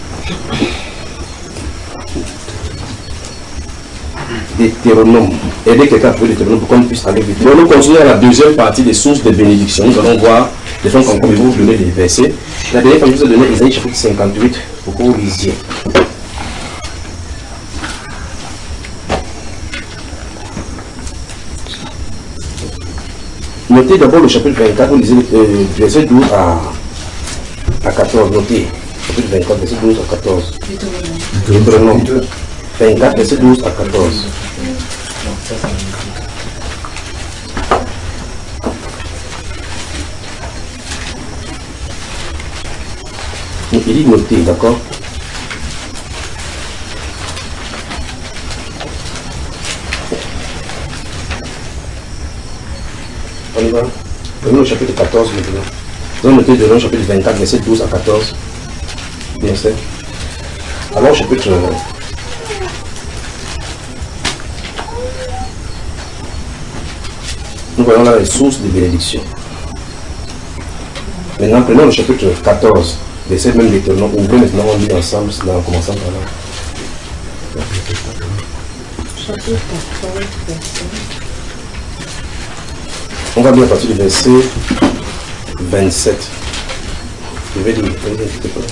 Deutéronome. Aidez quelqu'un à trouver Deutéronome pour qu'on puisse aller vite. Nous allons continuer à la deuxième partie des sources de bénédiction. Nous allons voir les gens comme ils vont vous donner des versets. La dernière fois, je vous ai donné Isaïe chapitre cinquante-huit pour que vous lisiez. Notez d'abord le chapitre vingt-quatre, vous lisez euh, verset douze à, à quatorze. Notez. Chapitre vingt-quatre, verset douze à quatorze. Deutéronome. vingt-quatre, verset douze à quatorze. Donc, il dit noter, d'accord? On y va. Prenons le chapitre quatorze maintenant. Nous allons noter de le chapitre vingt-quatre, verset douze à quatorze. Bien sûr. Alors, chapitre nous voyons là les sources de bénédiction. Maintenant, prenons le chapitre quatorze, verset même d'étonnant. Ouvrez maintenant, on lit ensemble, là, en commençant par là. Chapitre quatorze, verset. On va lire à partir du verset vingt-sept. Je vais lire, ne vous inquiétez pas.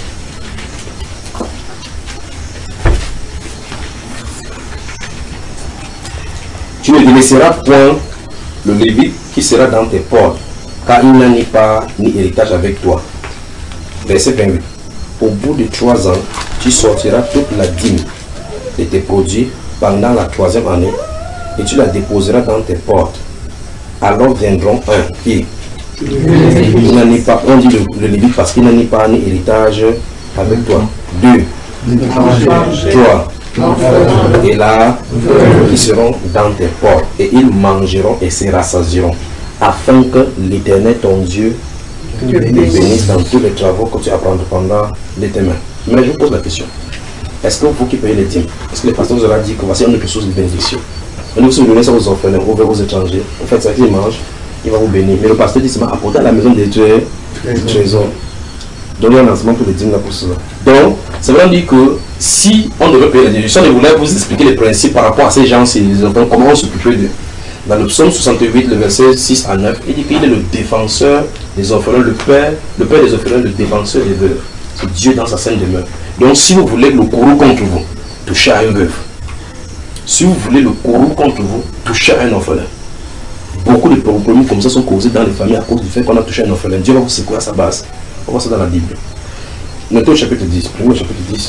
Tu ne délaisseras point le Lévite qui sera dans tes portes, car il n'a ni part ni héritage avec toi. Verset vingt-huit. Au bout de trois ans, tu sortiras toute la dîme de tes produits pendant la troisième année, et tu la déposeras dans tes portes. Alors viendront un qui il n'a ni pas, on dit le, le Lévite parce qu'il n'a ni part ni héritage avec toi. Deux, toi et là, qui seront dans tes portes, et ils mangeront et se rassasieront, afin que l'Éternel ton Dieu te bénisse dans tous les travaux que tu apprends pendant de tes mains. Mais je vous pose la question, est-ce que vous qui payez les dîmes, est-ce que les pasteurs vous auront dit que voici une autre source de bénédiction? Nous, si vous donnez ça aux orphelins, vous aux étrangers, vous faites ça qu'ils mangent, il va vous bénir. Mais le pasteur dit seulement apporter à la maison des dieux du trésor. Donnez un lancement pour les dîmes là pour cela. Donc, ça veut dire que si on devait payer la diminution, je voulais vous expliquer les principes par rapport à ces gens, ces enfants, comment on s'occuper d'eux. Dans le psaume soixante-huit, le verset six à neuf, il dit qu'il est le défenseur des orphelins, le père, le père des orphelins, le défenseur des veuves. C'est Dieu dans sa sainte demeure. Donc, si vous voulez le courroux contre vous, touchez à un veuve. Si vous voulez le courroux contre vous, touchez à un orphelin. Beaucoup de problèmes comme ça sont causés dans les familles à cause du fait qu'on a touché un orphelin. Dieu va vous secouer à sa base. On voit ça dans la Bible. Notez au chapitre dix. Prenez au chapitre dix.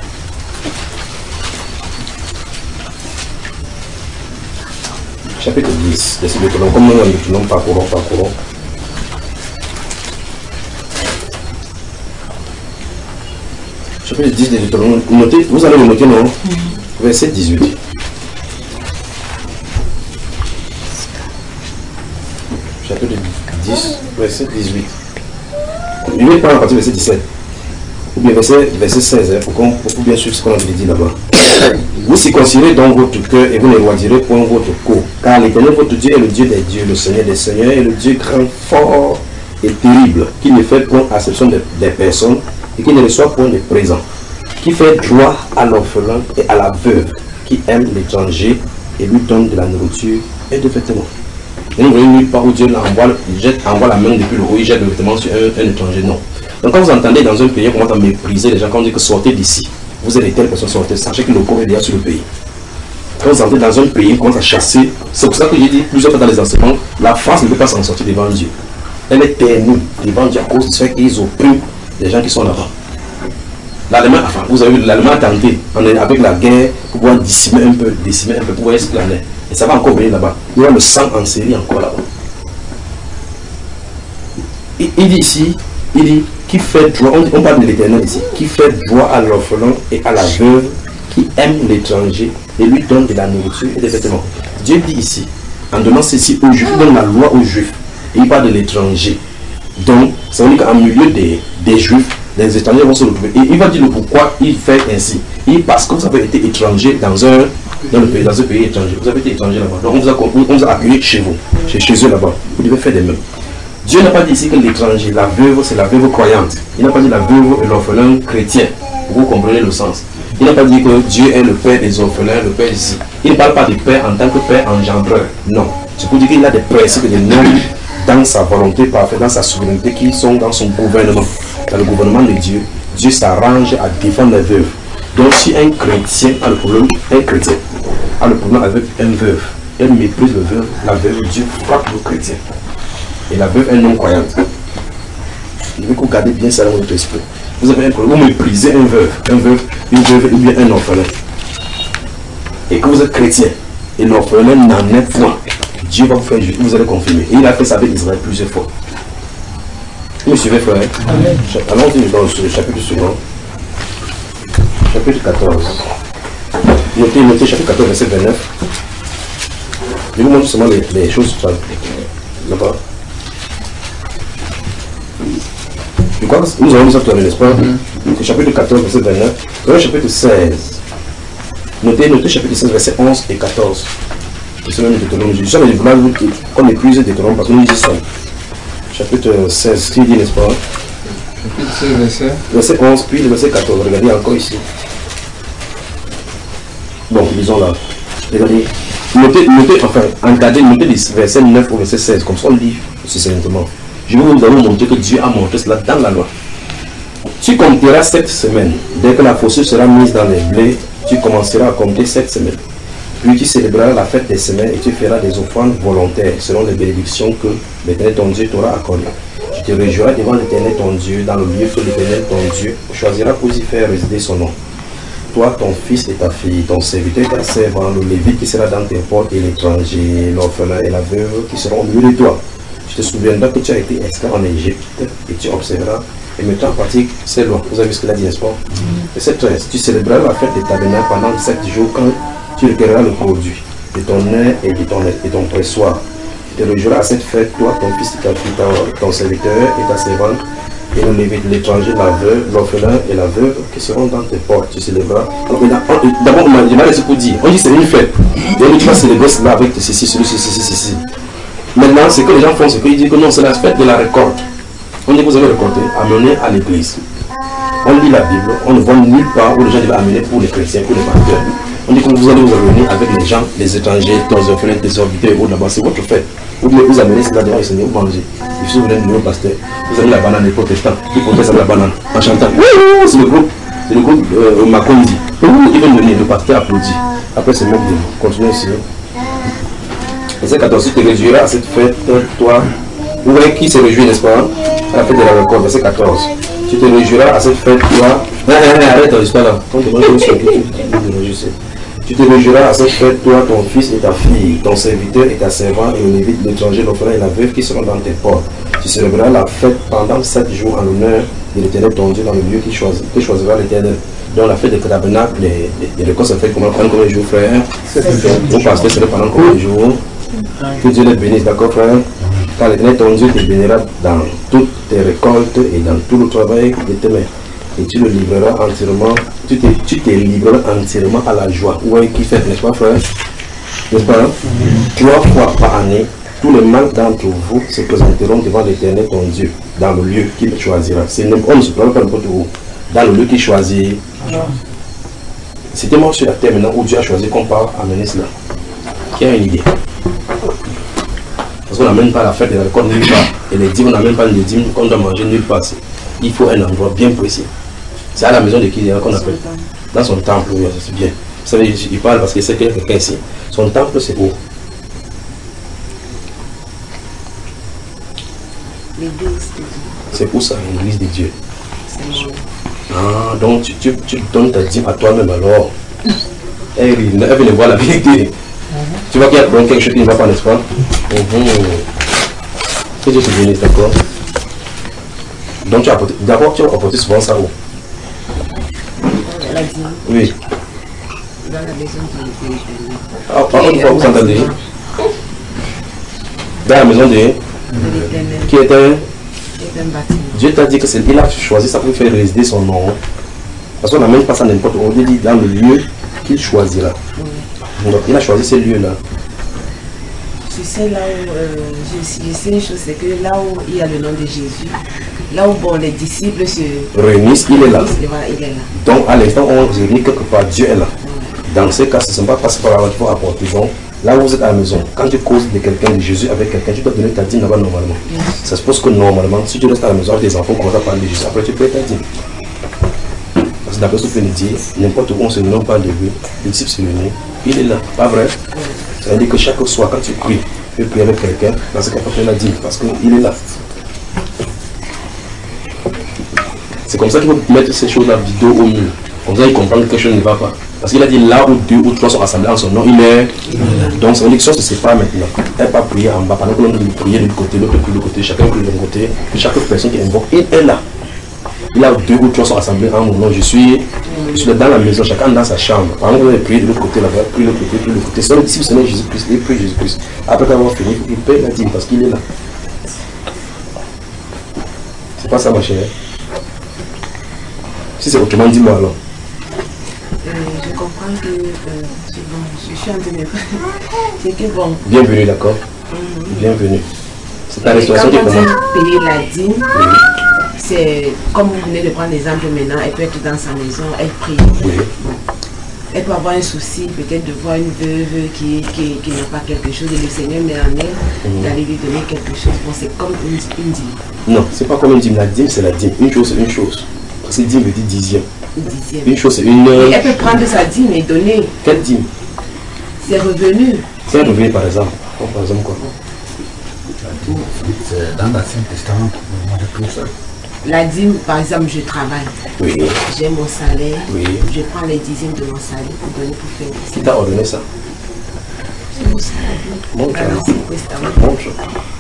Chapitre dix. Laissez le colon. Comme nous, nous parcourons, parcourons. Chapitre dix de Deutéronome. Notez, vous allez le noter, non? Verset dix-huit. Chapitre dix, verset dix-huit. Je vais prendre à partir du verset dix-sept. Ou bien verset, verset seize, hein, pour, qu'on, pour bien suivre ce qu'on a dit là-bas. Vous circoncirez donc votre cœur et vous n'éloignerez point votre cou. Car l'Éternel votre Dieu est le Dieu des dieux, le Seigneur des seigneurs, et le Dieu grand, fort et terrible, qui ne fait point acception des, des personnes et qui ne reçoit point de présents, qui fait droit à l'orphelin et à la veuve, qui aime l'étranger et lui donne de la nourriture et de vêtements. Et nous voyons nulle part où Dieu envoie, jette, envoie la main depuis le haut, il jette le vêtement sur un, un étranger. Non. Donc quand vous entendez dans un pays, on commence à mépriser les gens, quand on dit que sortez d'ici, vous êtes des telles personnes, sortez, sachez que le corps est déjà sur le pays. Quand vous entrez dans un pays, on commence à chasser. C'est pour ça que j'ai dit plusieurs fois dans les enseignements, la France ne peut pas s'en sortir devant Dieu. Elle est ternie devant Dieu à cause du fait qu'ils oppriment les gens qui sont là-bas. L'Allemagne, enfin, vous avez vu, l'Allemagne a tenté, avec la guerre, pour pouvoir décimer un peu, décimer un peu, pour voir ce qu'il en est. Et ça va encore venir là-bas. Il y a le sang en série encore là-bas. Il, il dit ici, il dit, qui fait droit, on, on parle de l'Éternel ici, qui fait droit à l'orphelin et à la veuve, qui aime l'étranger et lui donne de la nourriture et des vêtements. Dieu dit ici, en donnant ceci aux Juifs, il donne la loi aux Juifs. Et il parle de l'étranger. Donc, ça veut dire qu'en milieu des, des Juifs, les étrangers vont se retrouver. Et il va dire le pourquoi il fait ainsi. Et parce que vous avez été étranger dans un, dans le pays, dans un pays étranger. Vous avez été étranger là-bas. Donc on vous a, on vous a accueilli chez vous, chez, chez eux là-bas. Vous devez faire des mêmes. Dieu n'a pas dit ici que l'étranger, la veuve, c'est la veuve croyante. Il n'a pas dit la veuve et l'orphelin chrétien. Vous comprenez le sens. Il n'a pas dit que Dieu est le père des orphelins, le père ici. Il ne parle pas de père en tant que père engendreur. Non. C'est pour dire qu'il a des principes et des normes dans sa volonté parfaite, dans sa souveraineté, qui sont dans son gouvernement. Dans le gouvernement de Dieu, Dieu s'arrange à défendre les veuves. Donc si un chrétien a le problème, un chrétien a le problème avec un veuve, elle méprise le veuve, la veuve, Dieu frappe le chrétien. Et la veuve est non croyante. Il faut que vous gardez bien ça dans votre esprit. Vous avez un problème, vous méprisez un veuve, un veuve, une veuve ou bien un orphelin. Et que vous êtes chrétien, et l'orphelin n'en est point, Dieu va vous faire juger, vous allez confirmer. Et il a fait ça avec Israël plusieurs fois. Vous me suivez, frère? Allons-y dans le chapitre suivant. Chapitre quatorze. Notez, notez, chapitre quatorze, verset vingt-neuf. Je vous montre seulement les, les choses. D'accord? Je crois que nous avons mis ça tout à l'heure, n'est-ce pas? C'est chapitre quatorze, verset vingt-neuf. Dans le chapitre seize. Notez, notez chapitre seize, verset onze et quatorze. C'est même Deutéronome. Je vais vouloir qu'on épuise Deutéronome parce que nous disons chapitre seize, ce qu'il dit, n'est-ce pas? Chapitre seize, verset. Verset onze, puis le verset quatorze. Regardez encore ici. Bon, lisons là. Regardez. Notez, notez, enfin, encadrez, notez les versets neuf au verset seize, comme ça on lit succinctement. Je vais vous montrer que Dieu a montré cela dans la loi. Tu compteras sept semaines. Dès que la fausse sera mise dans les blés, tu commenceras à compter sept semaines. Puis tu célébreras la fête des semaines et tu feras des offrandes volontaires selon les bénédictions que l'Éternel ton Dieu t'aura accordées. Tu te réjouiras devant l'Éternel ton Dieu dans le lieu que l'Éternel ton Dieu choisira pour y faire résider son nom. Toi, ton fils et ta fille, ton serviteur et ta servante, le lévite qui sera dans tes portes et l'étranger, l'orphelin et la veuve qui seront au milieu de toi. Tu te souviendras que tu as été esclave en Égypte et tu observeras et mettras en pratique ces lois. Vous avez vu ce qu'il a dit, n'est-ce pas? Verset treize. Tu célébreras la fête des tabernacles pendant sept jours quand tu recueilleras le produit de ton air et de ton, et ton pressoir. Tu te réjouiras à cette fête, toi, ton fils et ta fille, ton, ton serviteur et ta servante, et le lévite, l'étranger, la veuve, l'orphelin et la veuve qui seront dans tes portes. Tu célébreras. D'abord, on m'a laissé pour dire. On dit c'est une fête. Et tu vas célébrer cela avec ceci, ceci, ceci, ceci. Maintenant, ce que les gens font, c'est qu'ils disent que non, c'est la fête de la récolte. On dit que vous avez récolté, amené à l'église. On lit la Bible, on ne voit nulle part où les gens doivent amener pour les chrétiens, pour les pasteurs. On dit que vous allez vous réunir avec les gens, les étrangers, les orphelins, les orbiteurs et autres là-bas. C'est votre fête. Vous devez vous amener cela devant le Seigneur, vous mangez. Et si vous venez de nouveau pasteur, vous avez la banane, les protestants, ils protestent avec la banane en chantant. C'est le groupe, c'est le groupe euh, Macondi. Ils viennent venir, le pasteur applaudit. Après, c'est moque de vous. Continuez ici. Verset quatorze, tu te réjouiras à cette fête, toi. Vous voyez qui se réjouit, n'est-ce pas? À la fête de la récolte, verset quatorze. Tu te réjouiras à cette fête, toi. Arrête l'histoire là. Quand tu Tu te réjouiras à cette fête, toi, ton fils et ta fille, ton serviteur et ta servante, et le lévite, l'étranger, l'orphelin et la veuve qui seront dans tes portes. Tu célébreras la fête pendant sept jours en l'honneur de l'Éternel ton Dieu dans le lieu qui choisit, que choisira l'Éternel. Donc la fête des tabernacles, les, les, les récoltes se fait comment, pendant combien de jours, frère? Vous pasteur serait pendant combien de jours? Que Dieu les bénisse, d'accord, frère? Car l'Éternel ton Dieu te bénira dans toutes tes récoltes et dans tout le travail de tes mains. Et tu le livreras entièrement, tu te, tu te livreras entièrement à la joie. Vous voyez qui fait, n'est-ce pas, frère? N'est-ce pas? Trois fois par année, tous les mâles d'entre vous se présenteront devant l'Éternel ton Dieu, dans le lieu qu'il choisira. On ne se prend pas n'importe où. Dans le lieu qu'il choisit. C'était moi sur la terre maintenant où Dieu a choisi qu'on part amener cela. Qui a une idée? Parce qu'on n'amène pas la fête de la récolte nulle part. Et les dîmes, on n'amène pas les dîmes qu'on doit manger nulle part. Il faut un endroit bien précis. C'est à la maison de qui qu'on appelle? Dans son temple, oui, c'est bien. Vous savez, il parle parce qu'il sait qu'il y a quelqu'un ici. Son temple, c'est où? L'église de Dieu. C'est où ça, l'église de Dieu? Ah, donc tu, tu, tu donnes ta dîme à toi-même alors. Elle vient voir la vérité. Tu vois qu'il y a quelque chose qui ne va pas, n'est-ce pas? Que Dieu te bénisse, d'accord? Donc tu as apporté, d'abord tu as apporté souvent ça où? La dîme. Oui. Dans la maison de l'Éternel. Ah, par contre, vous entendez? Dans la maison de l'Éternel. Qui était un bâtiment. Dieu t'a dit que c'est il a choisi ça pour faire résider son nom. Parce qu'on n'amène pas ça n'importe où. On dit dans le lieu qu'il choisira. Oui. Donc il a choisi ce lieu-là. Tu sais là où euh, je, je sais une chose, c'est que là où il y a le nom de Jésus, là où bon, les disciples se réunissent, il est là. Voilà, il est là. Donc à l'instant où on se réunit quelque part, Dieu est là. Oui. Dans ce cas, ce ne sont pas passé par là qu'il faut apporter. Donc là où vous êtes à la maison, quand tu causes de quelqu'un, de Jésus avec quelqu'un, tu dois donner ta dîme là-bas normalement. Oui. Ça se pose que normalement, si tu restes à la maison avec des enfants, on va parler de Jésus, après tu peux ta dîme. Parce que d'après ce que tu dis, n'importe où on se nomme pas de lui, le disciple se réunit, il est là, pas vrai? Oui. Ça veut dire que chaque soir, quand tu pries, tu peux prier avec quelqu'un, dans ce cas, tu la dîme, parce qu'il est là. C'est comme ça qu'il faut mettre ces choses-là vidéo au mur. Comme ça, ils comprennent que quelque chose ne va pas. Parce qu'il a dit là où deux ou trois sont assemblés en son nom, il est. Donc, son élection se sépare maintenant. Elle ne pas prier en bas. Pendant que l'on dit prier de l'autre côté, l'autre prie de l'autre côté, chacun prie de l'autre côté. Chaque personne qui invoque, il est là. Là où deux ou trois sont assemblés en mon nom, je suis, je suis dans la maison, chacun dans sa chambre. Pendant que l'on prie de l'autre côté, là-bas, prie de l'autre côté, prie de l'autre côté. C'est le disciple Seigneur Jésus-Christ, il prie Jésus-Christ. Après avoir fini, il paye la dîme parce qu'il est là. C'est pas ça, ma chère. Si c'est autrement, dis-moi alors. euh, je comprends que euh, c'est bon, je suis en train de c'est que bon. Bienvenue, d'accord. Mm-hmm. Bienvenue. C'est ta restauration qui commence. Quand on dit payer la dîme, oui. C'est comme vous venez de prendre l'exemple maintenant, elle peut être dans sa maison, elle prie. Oui. Bon. Elle peut avoir un souci, peut-être de voir une veuve qui, qui, qui n'a pas quelque chose, et le Seigneur met en elle mmh. d'aller lui donner quelque chose. Bon, c'est comme une, une dîme. Non, c'est pas comme une dîme. La dîme, c'est la dîme. Une chose, c'est une chose. Parce que dîme veut dire dixième. Une dixième. Une chose, c'est une... Et elle peut prendre sa dîme et donner. Quelle dîme? C'est revenu. C'est revenu, par exemple. Oh, par exemple, quoi? C'est dans l'Ancien Testament, on a tout ça. La dîme, par exemple, je travaille. Oui. J'ai mon salaire. Oui. Je prends les dixièmes de mon salaire pour donner pour faire. Qui t'a ordonné ça? C'est mon salaire. Montre. Montre.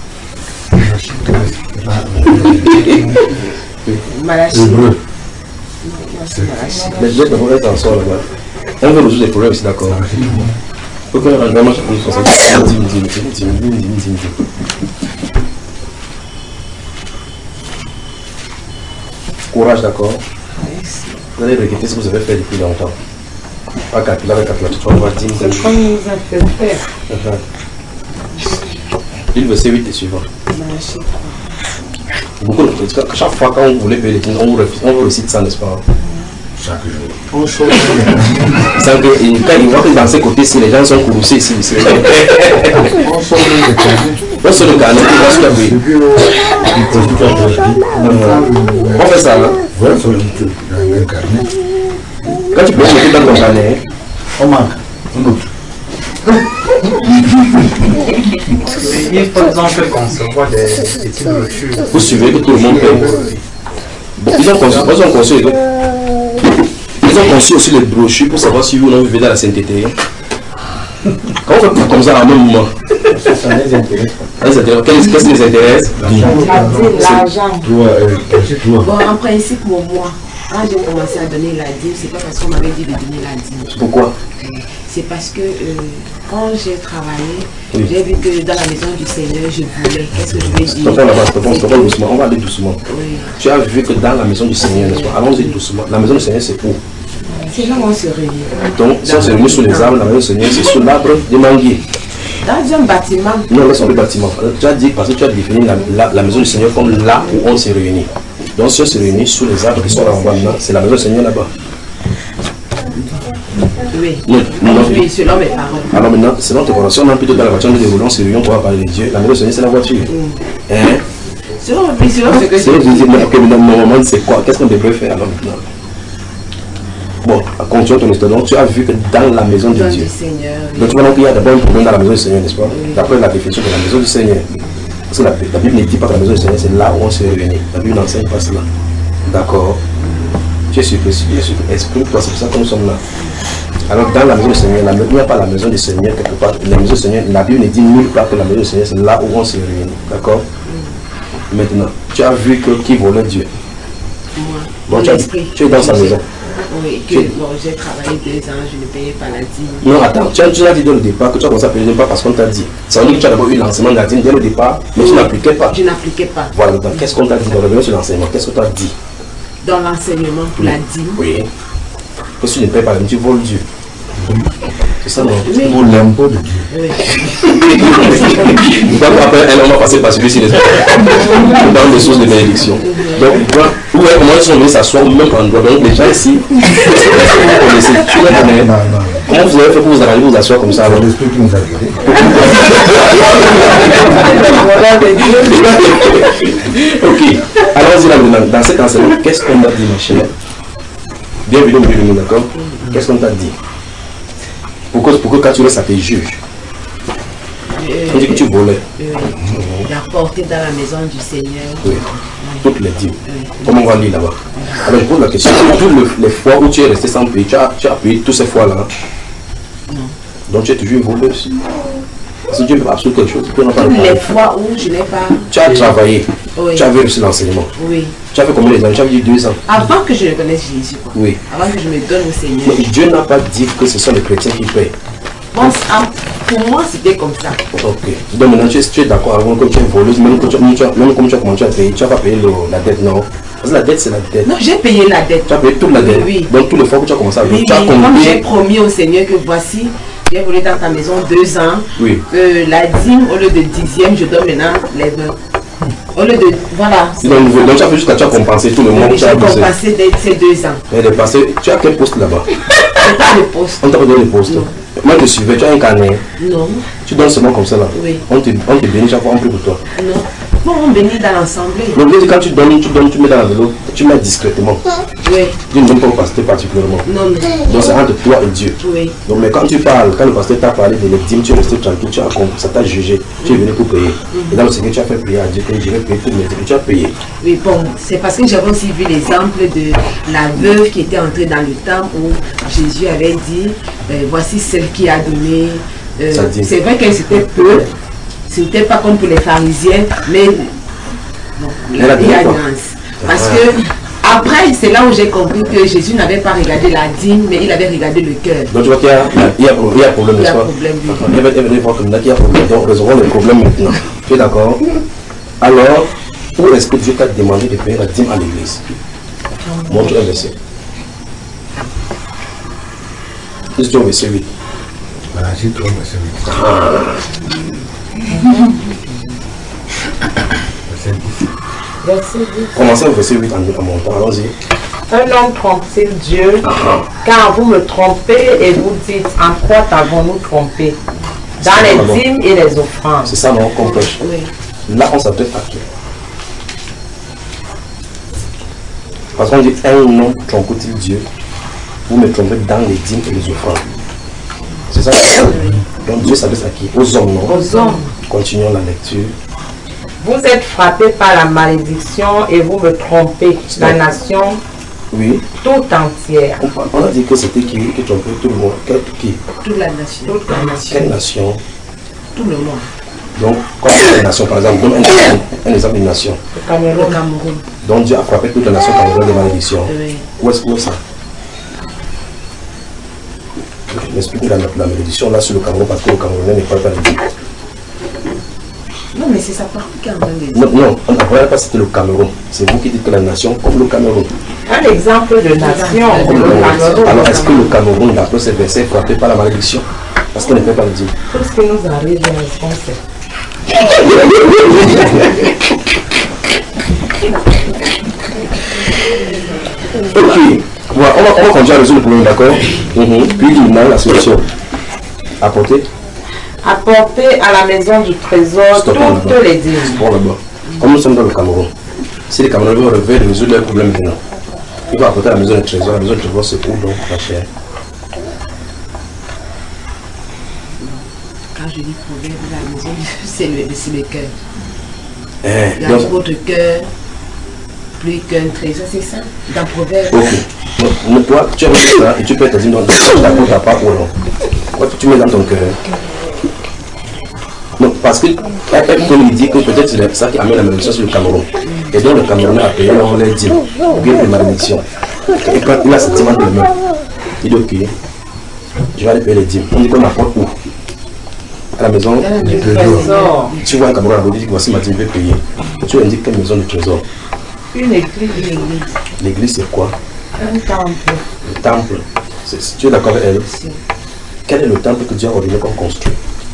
Malachi. Hébreu. Mais je vais d'abord être en soi là-bas. On veut résoudre des problèmes ici, d'accord? Faut qu'on ait vraiment chaque chose. Dîme, dîme, dîme, dîme, dîme, dîme, dîme. Courage, d'accord? Vous allez regretter ce que vous avez fait depuis longtemps. Pas calculer avec calculateur, tu vas dire. C'est comme nous a fait faire. Il verset huit et suivant. Beaucoup de choses. Chaque fois quand vous voulez payer les dîmes, on vous récite ça, n'est-ce pas? Chaque jour. On chauffe. C'est que quand ils voient que dans ces côtés-ci, les gens sont courroucés ici. On sort le carnet. On sort le carnet, on va se taper. On fait ça, hein? Oui, on sort le carnet. Quand tu peux mettre dans ton carnet, on manque. On autre. Il faut exemple concevoir des petites brochures. Vous suivez que tout le monde paye. Bon, ils ont conçu, ils ont conçu, ils ont conçu aussi les brochures pour savoir si vous ou vivez dans la sainteté. Quand on fait comme ça à un même moment, ça les intéresse pas. Qu'est-ce qui les intéresse? L'argent. Bon, en principe, pour moi, quand j'ai commencé à donner la dîme, c'est pas parce qu'on m'avait dit de donner la dîme. Pourquoi? C'est parce que euh, quand j'ai travaillé, oui. j'ai vu que dans la maison du Seigneur, je voulais. Qu'est-ce que je vais dire? Stopons là-bas, stopons, stopons doucement. On va aller doucement. Oui. Tu as vu que dans la maison du Seigneur, n'est-ce pas? Allons-y doucement. La maison du Seigneur, c'est où? C'est là où on se réunit. Donc, si on se réunit sous les arbres, la maison du Seigneur, c'est sous l'arbre des manguiers. Dans un bâtiment. Non, là, c'est le bâtiment. Tu as dit, parce que tu as défini la, la, la maison du Seigneur comme là où on se réunit. Donc, si on se réunit sous les arbres qui sont là en bas, c'est la maison du Seigneur là-bas. Oui, non, non, oui, selon mes paroles. Alors maintenant, selon tes paroles, si on est plutôt dans la voiture, nous déroulons, c'est réunion pour parler de Dieu. La maison du Seigneur, c'est la voiture. Mm. Hein? Selon, oui, selon ce que je dis. Ok, maintenant, normalement, c'est quoi? Qu'est-ce qu'on devrait faire alors maintenant? Bon, continue ton histoire. Donc, tu as vu que dans la maison de Dieu. Seigneur, oui. Donc, tu vois donc qu'il y a d'abord un problème dans la maison du Seigneur, n'est-ce pas? Oui. D'après la définition de la maison du Seigneur. Parce que la, la Bible ne dit pas que la maison du Seigneur, c'est là où on se réunit. La Bible n'enseigne pas cela. D'accord? Tu es surpris, tu es surpris. Exprime-toi, c'est pour ça que nous sommes là. Alors, dans la maison du Seigneur, la, il n'y a pas la maison du Seigneur quelque part. La maison du Seigneur, la Bible ne dit nulle part que la maison du Seigneur, c'est là où on se réunit. D'accord? Mm. Maintenant, tu as vu que qui volait Dieu? Moi. Bon, tu, as, tu es dans sa maison. Oui, que bon, j'ai travaillé deux ans, je ne payais pas la dîme. Non, attends, tu as, tu as dit dès le départ que tu as commencé à payer pas parce qu'on t'a dit. Ça veut dire que tu as d'abord eu l'enseignement de la dîme dès le départ, mais tu n'appliquais pas. Je n'appliquais pas. Voilà, donc qu'est-ce qu'on t'a dit dans le sur l'enseignement? Qu'est-ce qu'on t'a dit? Dans l'enseignement pour oui. la dîme. Oui. Parce que tu ne payes pas la dîme, tu voles Dieu. C'est ça, non? Tu voles l'impôt de Dieu. Oui. Donc après, elle, on va passer par celui-ci, dans les sources de bénédiction. Donc, où est, comment ils sont venus s'asseoir au même endroit? Donc, les gens ici, vous connaissez, tu les connais. Comment vous avez fait pour vous arranger, vous asseoir comme ça? C'est l'esprit qui nous a guéris. Ok, allons-y là maintenant. Dans cet enseignement, qu'est-ce qu'on a dit, ma chère? Bienvenue au milieu de nous, d'accord? Qu'est-ce qu'on t'a dit? Pourquoi, pourquoi quand tu restes à tes juges? On dit que tu volais. Oui. D'apporter dans la maison du Seigneur. Oui. Toutes les dîmes. Comment on va lire là-bas? Alors je pose la question. Toutes les fois où tu es resté sans payer, tu as, tu as payé toutes ces fois-là? Non. Donc tu es toujours voleuse. Parce que Dieu peut absolument quelque chose. Toutes les fois où je n'ai pas. Tu as travaillé. Oui. Tu avais reçu l'enseignement. Oui. Tu as fait combien d'années? Tu as dit deux ans. Avant que je ne connaisse Jésus, quoi. Oui. Avant que je me donne au Seigneur. Mais Dieu n'a pas dit que ce sont les chrétiens qui payent. Bon, pour moi, c'était comme ça. Ok. Donc maintenant, tu es, tu es d'accord avant que tu es voleuse, même, que tu, même, tu as, même comme tu as commencé à payer, tu n'as pas payé le, la dette, non? Parce que la dette, c'est la dette. Non, j'ai payé la dette. Tu as payé toute la dette. Oui, oui. Donc, tous les fois que tu as commencé à vivre, Oui, tu as oui. Comme compté. j'ai promis au Seigneur que voici, j'ai volé dans ta maison deux ans. Oui. Euh, la dîme, au lieu de dixième, je donne maintenant les vingt. Au lieu de. Voilà. Donc, donc tu as fait jusqu'à tu as compensé tout le monde. Oui, j'ai compensé ces deux ans. Mais de passer, tu as quel poste là-bas? C'est pas le poste. On t'a pas donné le poste. Non. Moi, je te suivais, tu as un carnet. Non. Tu donnes seulement comme ça là. Oui. On te, on te bénit chaque fois, on prie pour toi. Non. Bon, on bénit dans l'assemblée. Donc, quand tu donnes, tu donnes, tu mets dans l'enveloppe, tu mets discrètement. Oui. Tu ne donnes pas au pasteur particulièrement. Non, non. Donc, c'est entre toi et Dieu. Oui. Donc, mais quand tu parles, quand le pasteur t'a parlé de l'estime, tu es resté tranquille, tu as compris, ça t'a jugé, tu es venu pour payer. Et dans le Seigneur, tu as fait prier à Dieu, que je vais payer tout, mais tu as payé. Oui, bon, c'est parce que j'avais aussi vu l'exemple de la veuve qui était entrée dans le temple où Jésus avait dit, euh, voici celle qui a donné. Euh, c'est vrai qu'elle c'était peu, c'était pas comme pour les pharisiens, mais bon, il y a une nuance. Parce que après, c'est là où j'ai compris que Jésus n'avait pas regardé la dîme, mais il avait regardé le cœur. Donc tu vois qu'il y a, il y a, il y a problème, n'est-ce pas? Il y a problème, oui. Il y avait des fois comme là qu'il y a problème. Donc résolvons le problème maintenant. Tu es d'accord? Alors, où est-ce que Dieu t'a demandé de payer la dîme à l'église? Montre un verset. Qu'est-ce que tu as au verset huit? Voilà, j'ai trouvé verset huit. Verset dix. Verset dix. Commencez au verset huit en montant, allons-y. Un homme trompe-t-il Dieu? Car vous me trompez et vous dites, en quoi t'avons-nous trompé? Dans les dîmes et les offrandes. C'est ça, non, qu'on prêche. Là, on s'adresse à qui? Parce qu'on dit, un homme trompe-t-il Dieu? Vous me trompez dans les dîmes et les offrandes. C'est ça? Donc Dieu s'adresse à qui? Aux hommes, non? Aux hommes. Continuons la lecture. Vous êtes frappés par la malédiction et vous me trompez, la nation oui. tout entière. On, on a dit que c'était qui qui trompait tout le monde? Quel, qui? Toute la nation. Toute la nation. Quelle nation? Tout le monde. Donc, quand une nation, par exemple, donne un, un exemple d'une nation. Le Cameroun. Le Cameroun. Donc Dieu a frappé toute la nation camerounaise de malédiction. Oui. Où est-ce que c'est ça? Je m'explique la, la malédiction là sur le Cameroun parce que le Camerounais ne parle pas le Dieu. Non, mais c'est sa partie qui est en train de dire. Non, non, on ne parle pas c'était le Cameroun. C'est vous qui dites que la nation comme le Cameroun. Un exemple de nation. Comme le le Cameroun. Cameroun. Alors est-ce que le Cameroun, d'après ces versets, est frappé par la malédiction? Parce qu'il ne fait pas le Dieu. Tout ce qui nous arrive, la réponse est. Ok, voilà, on, va, on va continuer à résoudre le problème, d'accord? Mm-hmm. Puis il y a la solution. Apporter. Apporter à la maison du trésor Stop toutes là-bas. les dîmes. Bon là-bas. Comme nous sommes dans le Cameroun, si les Camerounais veulent relever de résoudre leurs problèmes maintenant, ils vont apporter à la maison du trésor. La maison du trésor, c'est où donc la chair? Quand je dis proverbe, la maison, c'est le, c'est le cœur. Eh, Dans donc, votre cœur, plus qu'un trésor, c'est ça? Dans proverbe. ok. Donc, donc, toi, tu as reçu ça et tu peux te dire non, tu t'apportes à part ou non. Quoi, tu mets dans ton cœur. Non, parce que elle peut lui dire que peut-être c'est ça qui amène la malédiction sur le Cameroun. Et donc le Camerounais a payé on les dîmes, ou bien les malédictions. Et quand il a ce dimanche de main, il dit ok, je vais aller payer les dîmes. On dit qu'on apporte où? À la maison du trésor. Tu vois un Cameroun, on dit que voici ma dîme, je vais payer. Tu indiques quelle maison du trésor? Une église. L'église c'est quoi? Un temple. Le temple. C'est- Tu es d'accord avec elle? Quel est le temple que Dieu a ordonné qu'on construit?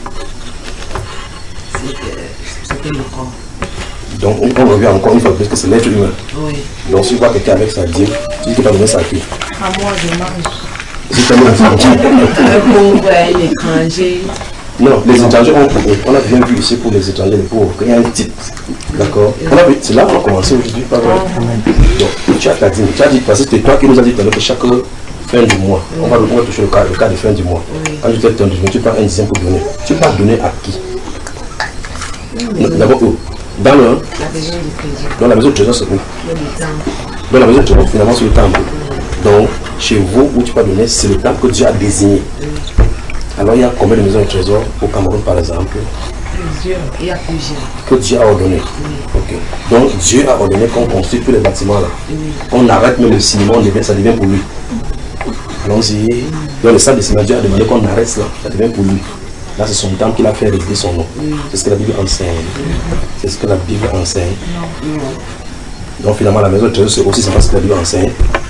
C'était le corps. Donc on, on revient encore une fois plus que c'est l'être humain. Oui. Donc si tu vois quelqu'un avec sa dîme, tu dis que tu as donné sa fille. À moi, je mange. Si tu as donné sa dîme. Un pauvre, un étranger. Non, les étrangers ont pour eux. On a bien vu ici pour les étrangers, les pauvres, qu'il y a un titre. D'accord? On a vu, c'est là qu'on a commencé aujourd'hui, pas vrai? Donc tu as ta dîme. Tu as dit, parce que c'est toi qui nous as dit tout à l'heure que chaque fin du mois, on va, on va toucher le cas, le cas de fin du mois. Quand tu fais ton dixième, tu prends un dixième pour donner. Tu vas donner à qui? D'abord où? Dans le La maison du trésor. dans la maison du trésor, c'est où? Le temple. Dans la maison du trésor, finalement, c'est le temple. Donc, chez vous, où tu vas donner, c'est le temple que Dieu a désigné. Alors, il y a combien de maisons de trésor au Cameroun, par exemple? Plusieurs. Il y a plusieurs. Que Dieu a ordonné. Ok. Donc, Dieu a ordonné qu'on construise tous les bâtiments là. Oui. On arrête même le cinéma, on devient, ça devient pour lui. Allons-y. Dans le salle de cinéma, Dieu a demandé qu'on arrête cela, ça devient pour lui. Là, c'est son temple qu'il a fait résider son nom. Oui. C'est ce que la Bible enseigne. C'est ce que la Bible enseigne. Non. Donc finalement, la maison de trésor, c'est aussi ça ce que la Bible enseigne.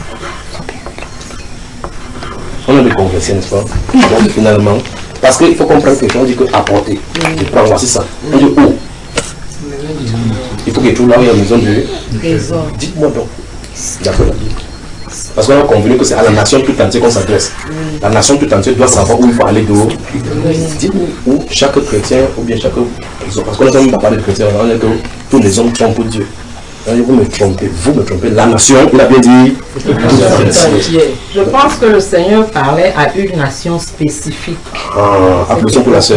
On a des conversions, n'est-ce pas? Donc finalement, parce qu'il faut comprendre que quand on dit que apporter, je prends, voici ça. On dit où? Il faut qu'il y ait tout là où il y a la maison de trésor. Dites-moi donc, d'après la Bible. Parce qu'on a convenu que c'est à la nation tout entière qu'on s'adresse. La nation tout entière doit savoir où il faut aller de haut. Dites-nous où chaque chrétien, ou bien chaque... Parce qu'on n'a même pas parlé de chrétien, on a dit que tous les hommes trompent Dieu. Vous me trompez, vous me trompez. La nation, il a bien dit. Je pense que le Seigneur parlait à une nation spécifique. Ah, applaudissons pour la sœur.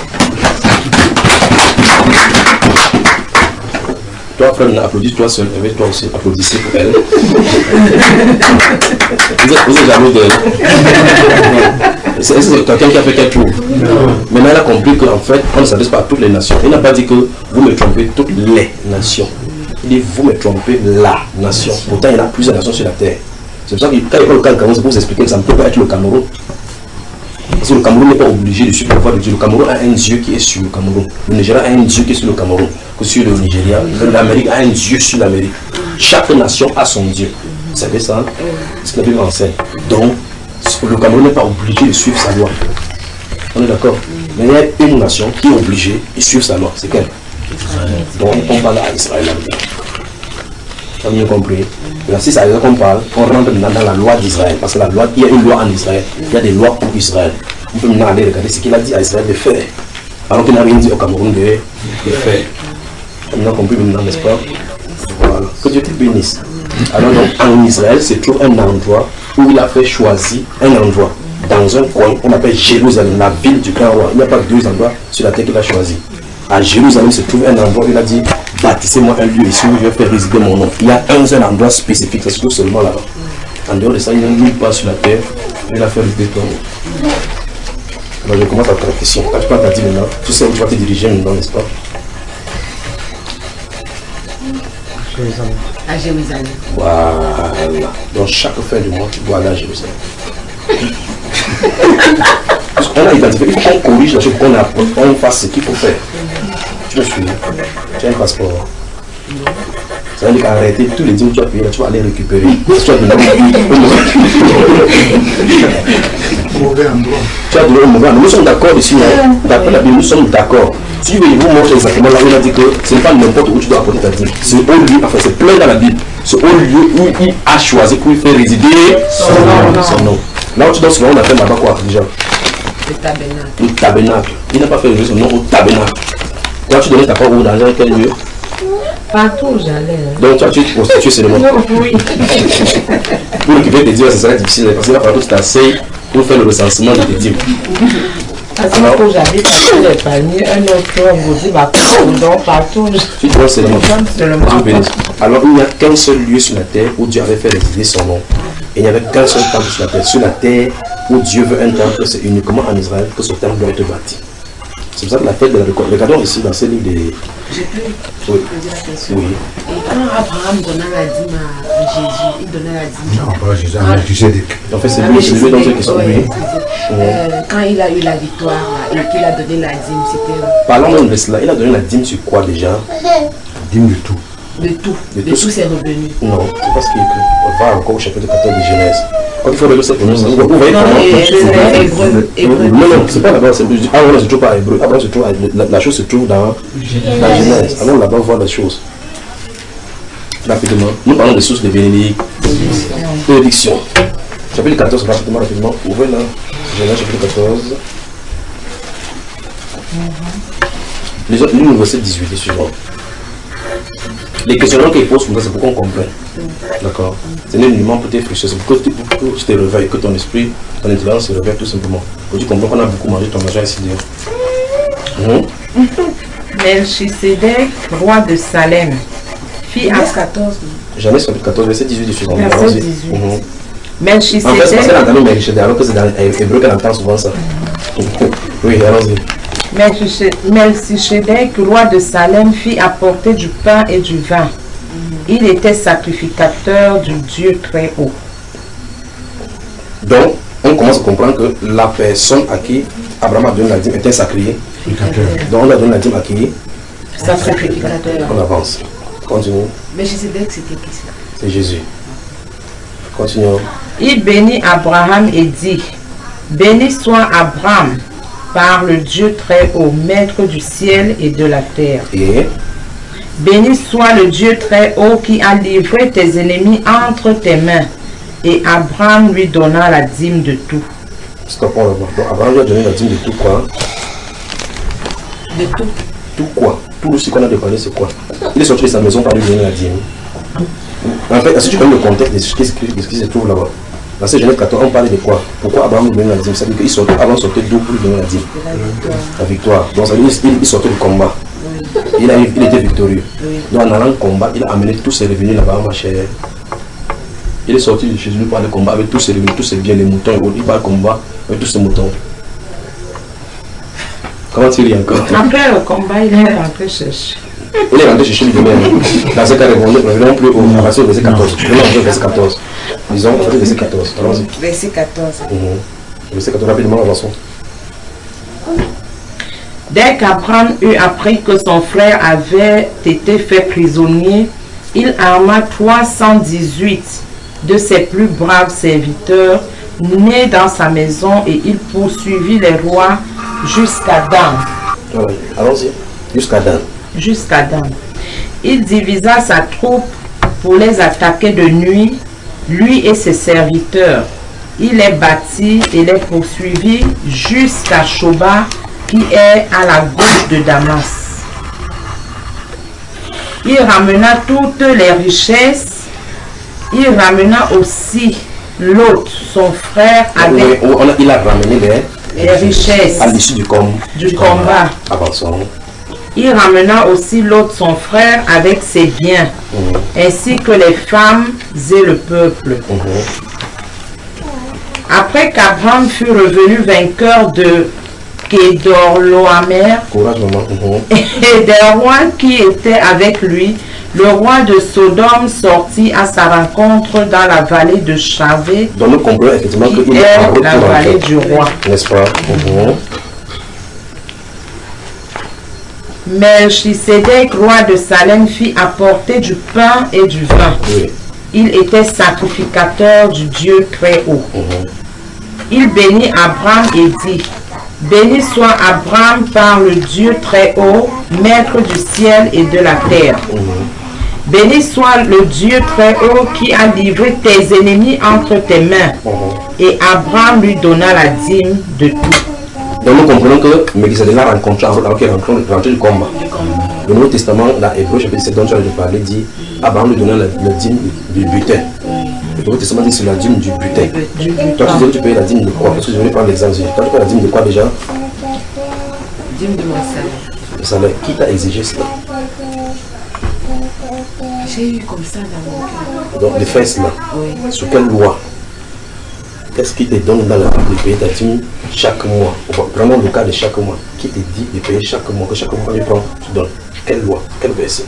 Toi, frère, applaudis-toi seul, et toi aussi, applaudissez pour elle. vous êtes, vous êtes jaloux d'elle. C'est quelqu'un qui a fait quelque chose. Maintenant, elle a compris qu'en fait, on ne s'adresse pas à toutes les nations. Il n'a pas dit que vous me trompez toutes les nations. Il dit vous me trompez la nation. Pourtant, il y a plusieurs nations sur la terre. C'est pour ça que quand il parle le cas du Cameroun, c'est pour vous expliquer que ça ne peut pas être le Cameroun. Parce que le Cameroun n'est pas obligé de suivre la voie de Dieu. Le Cameroun a un Dieu qui est sur le Cameroun. Le Nigeria a un Dieu qui est sur le Cameroun. Que sur le Nigeria. L'Amérique a un Dieu sur l'Amérique. Chaque nation a son Dieu. Vous savez ça? C'est ce que la Bible enseigne. Donc, le Cameroun n'est pas obligé de suivre sa loi. On est d'accord? Mais il y a une nation qui est obligée de suivre sa loi. C'est quelle? Donc, on parle à Israël là-dedans. Vous avez bien compris? Là, si c'est à Israël qu'on parle, on rentre maintenant dans la loi d'Israël. Parce que la loi, il y a une loi en Israël. Il y a des lois pour Israël. On peut maintenant aller regarder ce qu'il a dit à Israël de faire. Alors qu'il n'a rien dit au Cameroun de, de faire. On a compris maintenant, n'est-ce pas? Voilà. Que Dieu te bénisse. Alors donc, en Israël se trouve un endroit où il a fait choisir un endroit. Dans un coin, on appelle Jérusalem, la ville du grand roi. Il n'y a pas deux endroits sur la terre qu'il a choisi. À Jérusalem se trouve un endroit où il a dit, bâtissez-moi un lieu ici où je vais faire résider mon nom. Il y a un seul endroit spécifique, ça se trouve seulement là-bas. En dehors de ça, il n'y a nulle part sur la terre où il a fait résider ton nom. Alors je commence à ta question. Quand tu parles ta dit maintenant, tu sais où tu vas te diriger maintenant, n'est-ce pas? À Jérusalem. Voilà. Donc chaque fin du mois, tu dois aller à Jérusalem. On a identifié, il faut qu'on corrige la chose, qu'on on fasse ce qu'il faut faire. Tu me suis? Tu as un passeport? Ça veut dire qu'arrêter tous les dîmes que tu as payé, là, tu vas aller récupérer. Tu as donné au mauvais endroit. Tu as donné au mauvais endroit. Nous sommes d'accord ici. D'après la Bible, nous sommes d'accord. Si je vais vous montrer exactement là où il a dit que ce n'est pas n'importe où tu dois apporter ta dîme. C'est au lieu, enfin c'est plein dans la Bible. C'est au lieu où il a choisi pour y faire résider son nom. Là où tu donnes ce nom, on appelle là-bas quoi déjà? Le tabernacle. Le tabernacle. Il n'a pas fait résider son nom au tabernacle. Toi, tu donnais ta part où dans quel lieu? Partout où j'allais. Donc, toi, tu te prostitues seulement. Oui. Pour récupérer tes dîmes, ça serait difficile parce qu'il va falloir que tu t'asseyes pour faire le recensement de tes dîmes. Parce que quand j'habite à les familles, un autre vous dit, bah, donc partout. Tu dois seulement. Dieu bénisse. Alors, il n'y a qu'un seul lieu sur la terre où Dieu avait fait résider son nom. Et il n'y avait qu'un seul temple sur la terre. Sur la terre où Dieu veut un temple, c'est uniquement en Israël que ce temple doit être bâti. C'est pour ça que la fête de la récolte. Regardons ici dans ce livre des. Je peux oui. poser la question. Oui. Et quand Abraham donna la dîme à Jésus, il donnait la dîme. Non, pas Jésus, mais tu sais. En fait, c'est lui, c'est lui dans ce qui sont. Oui. Euh, quand il a eu la victoire là, et qu'il a donné la dîme, c'était. Parlons même de cela. Il a donné la dîme sur quoi déjà? Dîme de tout. De tout. De, de tous ses revenus. Non, c'est pas ce qui est écrit. On va encore au chapitre quatorze de Genèse. Quand il faut regarder cette prononciation, vous voyez non, comment. Non, non, c'est pas là-bas. Ah, non, se trouve pas à hébreu. Ah, se trouve à, la, la chose se trouve dans la Genèse. Allons là-bas voir la chose. Rapidement. Nous parlons des sources de bénédiction. Chapitre quatorze, rapidement, rapidement. Ouvrez là. Genèse, chapitre quatorze. Les autres, nous, verset dix-huit et suivant. Les questionnements qu'il pose, c'est pour qu'on comprenne. D'accord? Ce n'est uniquement pour tes frustrés, c'est pour que tu te réveilles, que ton esprit, ton intelligence se réveille tout simplement. Pour que tu comprends qu'on a beaucoup mangé ton argent ici d'ailleurs. Melchisedec, roi de Salem, fit à quatorze. Genèse chapitre quatorze, verset dix-huit suivant. Verset dix-huit. Melchisedec. En fait, c'est parce qu'elle entend Melchisedec, alors que c'est dans l'hébreu qu'elle entend souvent ça. Oui, allons-y. Melchisedec, roi de Salem, fit apporter du pain et du vin. Il était sacrificateur du Dieu très haut. Donc, on commence à comprendre que la personne à qui Abraham a donné la dîme était sacrificateur. Donc, on a donné la dîme à qui? Sacrificateur. On avance. Continue. Mais je sais que c'était qui ça? C'est Jésus. Continuons. Il bénit Abraham et dit, béni soit Abraham par le Dieu très haut, maître du ciel et de la terre. Et béni soit le Dieu très haut qui a livré tes ennemis entre tes mains. Et Abraham lui donna la dîme de tout. Stoppons là-bas. Donc Abraham lui a donné la dîme de tout quoi? De tout. Tout quoi? Tout ce qu'on a déparlé, c'est quoi? Il est sorti de sa maison pour lui donner la dîme. En fait, si tu connais le contexte de ce qui, ce qui se trouve là-bas, dans cette Genèse quatorze, on parle de quoi? Pourquoi Abraham lui donnait la dîme? C'est-à-dire qu'il sortait, Abraham sortait d'où pour lui donner la dîme? La victoire. La victoire. Donc ça veut dire qu'il sortait du combat. Oui. Il, a, il était victorieux. Oui. Donc en allant au combat, il a amené tous ses revenus là-bas, ma chère. Il est sorti de chez lui pour aller combat avec tous ses revenus, tous ses biens, les moutons, il va au combat avec tous ses moutons. Comment tu ris encore? Après le combat, il est rentré chercher. Il est rentré chercher lui-même. Dans ce cas, nous revenons plus au verset quatorze. Revenons au verset quatorze. Disons, verset quatorze. Allons-y. Verset quatorze. Mmh. Verset quatorze, rapidement, avançons. Dès qu'Abraham eut appris que son frère avait été fait prisonnier, il arma trois cent dix-huit de ses plus braves serviteurs nés dans sa maison et il poursuivit les rois jusqu'à Dan. Voilà. Allons-y. Jusqu'à Dan. Jusqu'à Dan. Il divisa sa troupe pour les attaquer de nuit, lui et ses serviteurs. Il les battit et les poursuivit jusqu'à Shoba, qui est à la gauche de Damas. Il ramena toutes les richesses. Il ramena aussi l'autre, son frère, avec oui, on a, il a ramené les, les richesses à l'issue du, com du combat. Avançons. Il ramena aussi l'autre, son frère, avec ses biens, mmh. ainsi que les femmes et le peuple. Mmh. Après qu'Abraham fut revenu vainqueur de Kedorloamer mmh. et des rois qui étaient avec lui, le roi de Sodome sortit à sa rencontre dans la vallée de Chavé, dans le combat, effectivement, qui que il est la vallée du roi. N'est-ce pas? Mmh. Melchisedec, roi de Salem, fit apporter du pain et du vin. Oui. Il était sacrificateur du Dieu très haut. Mmh. Il bénit Abraham et dit, béni soit Abraham par le Dieu très haut, maître du ciel et de la terre. Mmh. Béni soit le Dieu très haut qui a livré tes ennemis entre tes mains. Mmh. Et Abraham lui donna la dîme de tout. Donc nous comprenons que Melchisedec l'a rencontré alors qu'il est rentré du combat. Le Nouveau Testament, dans Hébreu chapitre sept dont tu as parlé, dit Abraham lui donna la, la dîme du butin. Le Nouveau Testament dit que c'est la dîme du butin. Du butin. Toi tu disais que tu payes la dîme de quoi? Parce que je voulais prendre l'exemple. Toi tu payes la dîme de quoi déjà? Dîme de mon salaire. Le salaire. Qui t'a exigé cela? J'ai eu comme ça dans mon cœur. Donc les faits cela. Oui. Sur quelle loi? Qu'est-ce qui te donne dans la Bible de payer ta dîme chaque mois? Prenons le cas de chaque mois. Qui te dit de payer chaque mois? Que chaque mois tu prends, tu donnes. Quelle loi? Quel verset?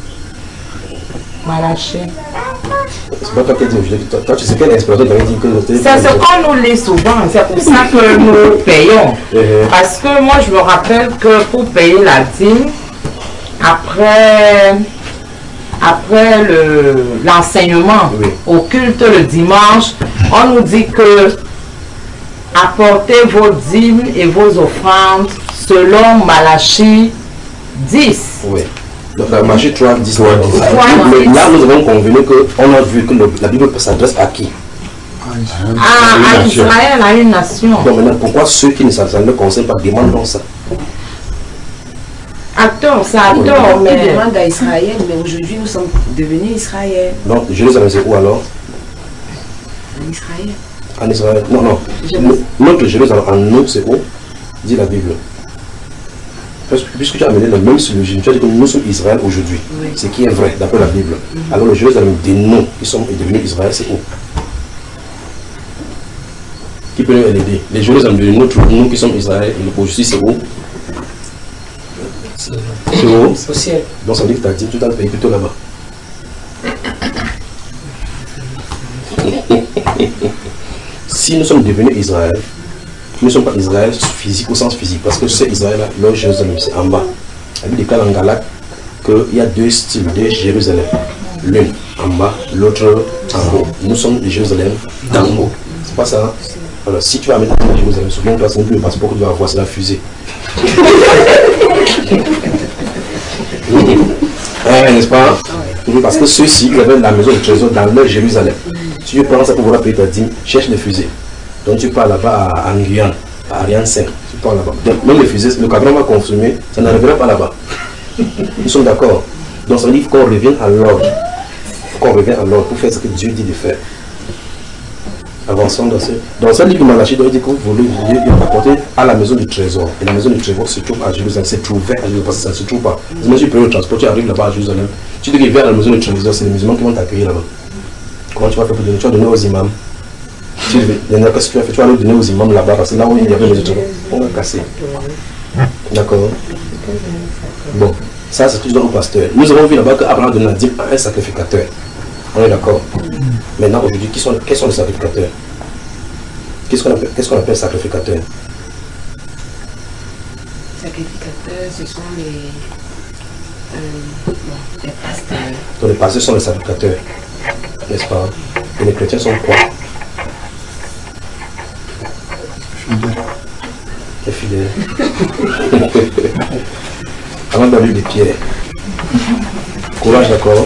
Malachi. C'est pas toi qui dis aujourd'hui. Toi, tu sais quelle inspiration tu avais dit que c'est ce qu'on nous lit souvent. C'est pour ça que nous payons. Parce que moi, je me rappelle que pour payer la dîme, après, après l'enseignement le, oui. au culte le dimanche, on nous dit que apportez vos dîmes et vos offrandes selon Malachi dix. Oui. Donc la Malachi trois, dix. Là, nous avons convenu qu'on a vu que le, la Bible s'adresse à qui? À, à Israël, à une nation. Donc maintenant, pourquoi ceux qui ne s'adressent ne conseillent pas demandent ça? À tort, c'est à tort, mais... On demande à Israël, mais aujourd'hui nous sommes devenus Israël. Donc Jérusalem c'est où alors? En Israël. En Israël? Non, non. Notre Jérusalem en nous c'est où? Dit la Bible. Parce que, puisque tu as amené le même syllogisme, tu as dit que nous sommes Israël aujourd'hui. Oui. Ce qui est vrai d'après la Bible. Mm-hmm. Alors le Jérusalem de nous qui sommes devenus Israël c'est où? Qui peut nous aider? Les Jérusalem de notre nous qui sommes Israël, aujourd'hui c'est où? C'est où? Au ciel. Donc ça veut dire que tu as dit, tu t'as payé plutôt là-bas. Si nous sommes devenus Israël, nous ne sommes pas Israël physique au sens physique, parce que c'est Israël, là, leur Jérusalem, c'est en bas. La Bible déclare en Galate, qu'il y a deux styles de Jérusalem. L'une en bas, l'autre en haut. Nous sommes de Jérusalem d'en haut. C'est pas ça. Alors si tu vas mettre à Jérusalem, souviens-toi, c'est plus le passeport que tu vas avoir, c'est la fusée. Ouais, n'est-ce pas? Parce que ceux-ci, ils avaient la maison de trésor dans leur Jérusalem. Si tu prends ça pour pouvoir payer ta dîme, cherche les fusées. Donc tu pars là-bas à Nguyen, à Ariane cinq. Tu pars là-bas. Donc même les fusées, le cadran va consommer, ça n'arrivera pas là-bas. Nous sommes d'accord. Donc ça veut dire qu'on revienne à l'ordre. Qu'on revienne à l'ordre pour faire ce que Dieu dit de faire. Avançons dans ce. Dans ce livre de Malachie, il dit que vous voulez Dieu apporter à la maison du trésor. Et la maison du trésor se trouve à Jérusalem. C'est trouvé à Jérusalem parce que ça ne se trouve pas. Imagine tu prends le transport, tu arrives là-bas à Jérusalem. Tu dis que vers la maison du trésor, c'est les musulmans qui vont t'accueillir là-bas. Comment tu vas faire pour donner? Tu vas donner aux imams. Tu vas, qu'est-ce que tu vas faire? Tu vas le donner aux imams là-bas parce que là où il y avait les autres, on va casser. D'accord. Bon, ça c'est tout dans le pasteur. Nous avons vu là-bas qu'Abraham donne la dîme à un sacrificateur. On est d'accord. Maintenant, aujourd'hui, qui sont, quels sont les sacrificateurs? Qu'est-ce qu'on appelle, qu'est-ce qu'on appelle sacrificateur? Sacrificateurs, ce sont les, euh, bon, les pasteurs. Donc les pasteurs sont les sacrificateurs, n'est-ce pas? Et les chrétiens sont quoi? Les fidèles. Avant d'aller des pierres. Courage, d'accord?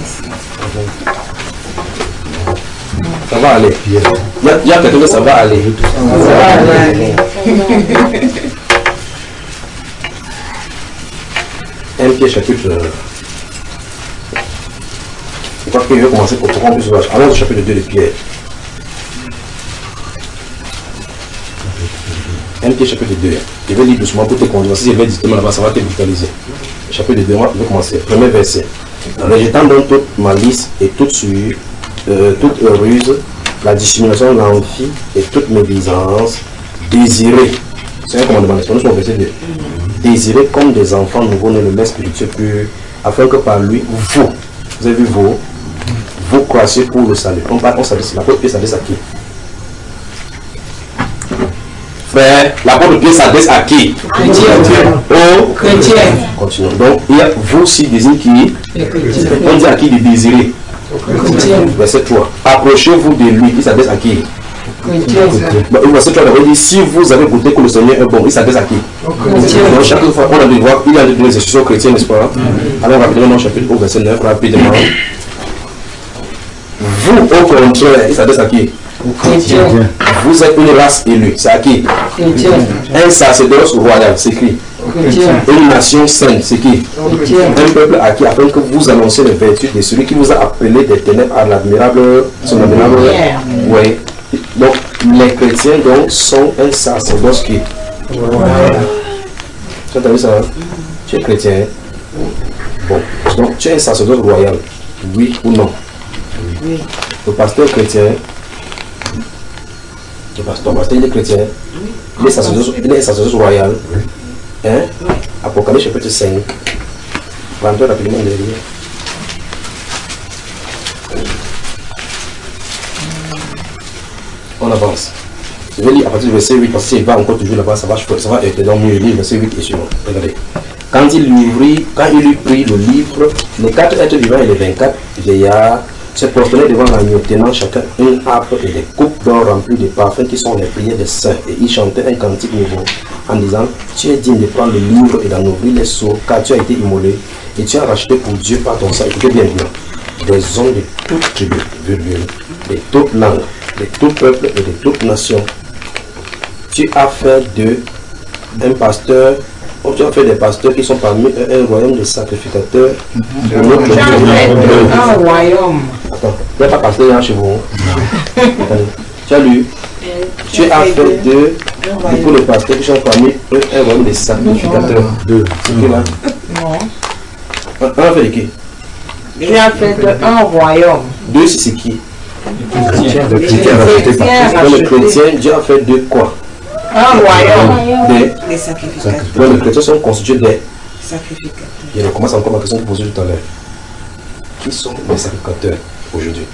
Ça va aller. Il y a, il y a quelqu'un que ça va aller. Ça va aller. Un pied chapitre. Je crois qu'il veut commencer pour qu'on puisse voir. Allons au chapitre deux de Pierre. Un pied chapitre deux. Je vais lire doucement pour te conduire. Si je vais directement là-bas, ça va te brutaliser. Chapitre deux, je vais commencer. Premier verset. En rejetant donc toute malice et toute souillure, euh, toute ruse, la dissimulation, l'envie et toute médisance, désirez. C'est un commandement, c'est mon verset deux. Désirez comme des enfants nouveau-nés le lait spirituel pur, afin que par lui, vous, vous avez vu vous, vous croissiez pour le salut. On parle, on s'adresse, l'apôtre Pierre s'adresse à qui? Frère, l'apôtre Pierre s'adresse à qui? Chrétien. Aux chrétiens. Continuons. Donc, il y a vous aussi désigne qui? On dit à qui de désirer? Verset trois. Approchez-vous de lui, il s'adresse à qui? Bon, verset trois, il dit si vous avez goûté que le Seigneur est bon, il s'adresse à qui? Donc, chaque fois, on a de voir, il y a des institutions chrétiennes, n'est-ce pas? Alors, rapidement, dans le chapitre au verset neuf, rapidement. Vous, au contraire, il s'adresse à qui? Vous êtes une race élue, c'est à qui? Un sacerdoce royal, c'est qui? Une nation sainte, c'est qui? Un peuple à qui, afin que vous annoncez les vertus de celui qui vous a appelé des ténèbres à l'admirable, son admirable. Oui. Donc, les chrétiens donc sont un sacerdoce qui. Tu as entendu ça? Tu es chrétien. Bon, donc tu es un sacerdoce royal, oui ou non? Oui. Le pasteur chrétien. Le pasteur, le pasteur il est chrétien. Il est sacerdoce, il est sacerdoce royal. Hein? Apocalypse chapitre cinq. vingt-deux rapidement derrière. On avance. Je vais lire à partir du verset huit parce qu'il va encore toujours là-bas, ça va, ça va être dans mieux lire verset huit et suivant. Regardez. Quand il lui quand il eut pris le livre, les quatre êtres vivants et les vingt-quatre vieillards se prosternaient devant l'agneau, tenant chacun une harpe et des coupes d'or remplies de parfums qui sont les prières des saints. Et ils chantaient un cantique nouveau en disant: tu es digne de prendre le livre et d'en ouvrir les sceaux, car tu as été immolé et tu as racheté pour Dieu par ton sang. Écoutez bien maintenant. Des hommes de toutes tribus, de toutes langues, de tout peuple et de toute nation. Tu as fait d'eux un pasteur, oh, tu as fait des pasteurs qui sont parmi eux un royaume de sacrificateurs. Tu as fait un royaume. Attends, il n'y a pas pasteur hein, chez vous. Tu as lu. Tu as fait d'eux, pour les pasteurs qui sont parmi eux un royaume de sacrificateurs. Deux. C'est qui là? Non. Un fait de qui? Tu as fait un royaume. Deux, c'est qui? Le chrétien, Dieu a fait de quoi? Un royaume. Des, des sacrificateurs. Donc les chrétiens sont constitués des sacrificateurs. Et on commence encore ma question que vous posez tout à l'heure. Qui sont les sacrificateurs aujourd'hui?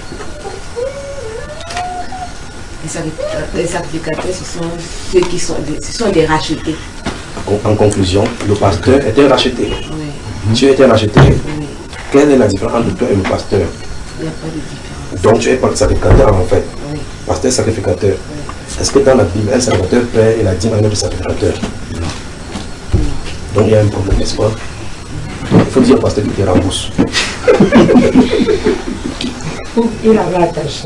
Les sacrificateurs, ce sont ceux qui sont des, ce sont des rachetés. En, en conclusion, le pasteur est un racheté. Oui. Tu as été racheté. Quelle est la différence entre toi et le pasteur? Il n'y a pas de différence. Donc tu es pas le sacrificateur en fait. Oui. Pasteur sacrificateur. Oui. Est-ce que dans la Bible, un sacrificateur paie et la dîme à un autre sacrificateur? Non. Donc il y a un problème, n'est-ce pas? Il faut dire au pasteur qu'il te rembourse. Il avait attaché.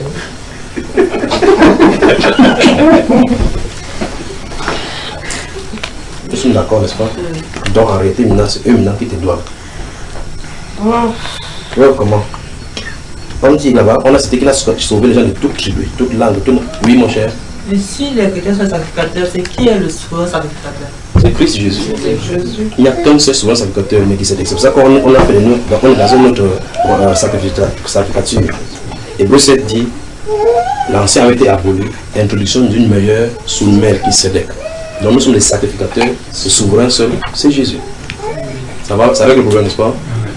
Nous sommes d'accord, n'est-ce pas? Oui. Donc en réalité, maintenant, c'est eux maintenant qui te doivent. Oh. Ouais, comment? On dit là-bas, on a cité qu'il a sauvé les gens de toute tribu, toute langue, tout. Oui, mon cher. Mais si les chrétiens sont sacrificateurs, c'est qui est le souverain sacrificateur? C'est Christ Jésus. Jésus. Il n'y a qu'un seul souverain sacrificateur, mais c'est pour ça qu'on on a fait de nous, on est dans un autre euh, sacrificature. Hébreu sept dit, l'ancien avait été aboli, introduction d'une meilleure sous Melchisédek. Donc nous sommes les sacrificateurs, ce souverain seul, c'est Jésus. Ça va, ça règle le problème, n'est-ce pas?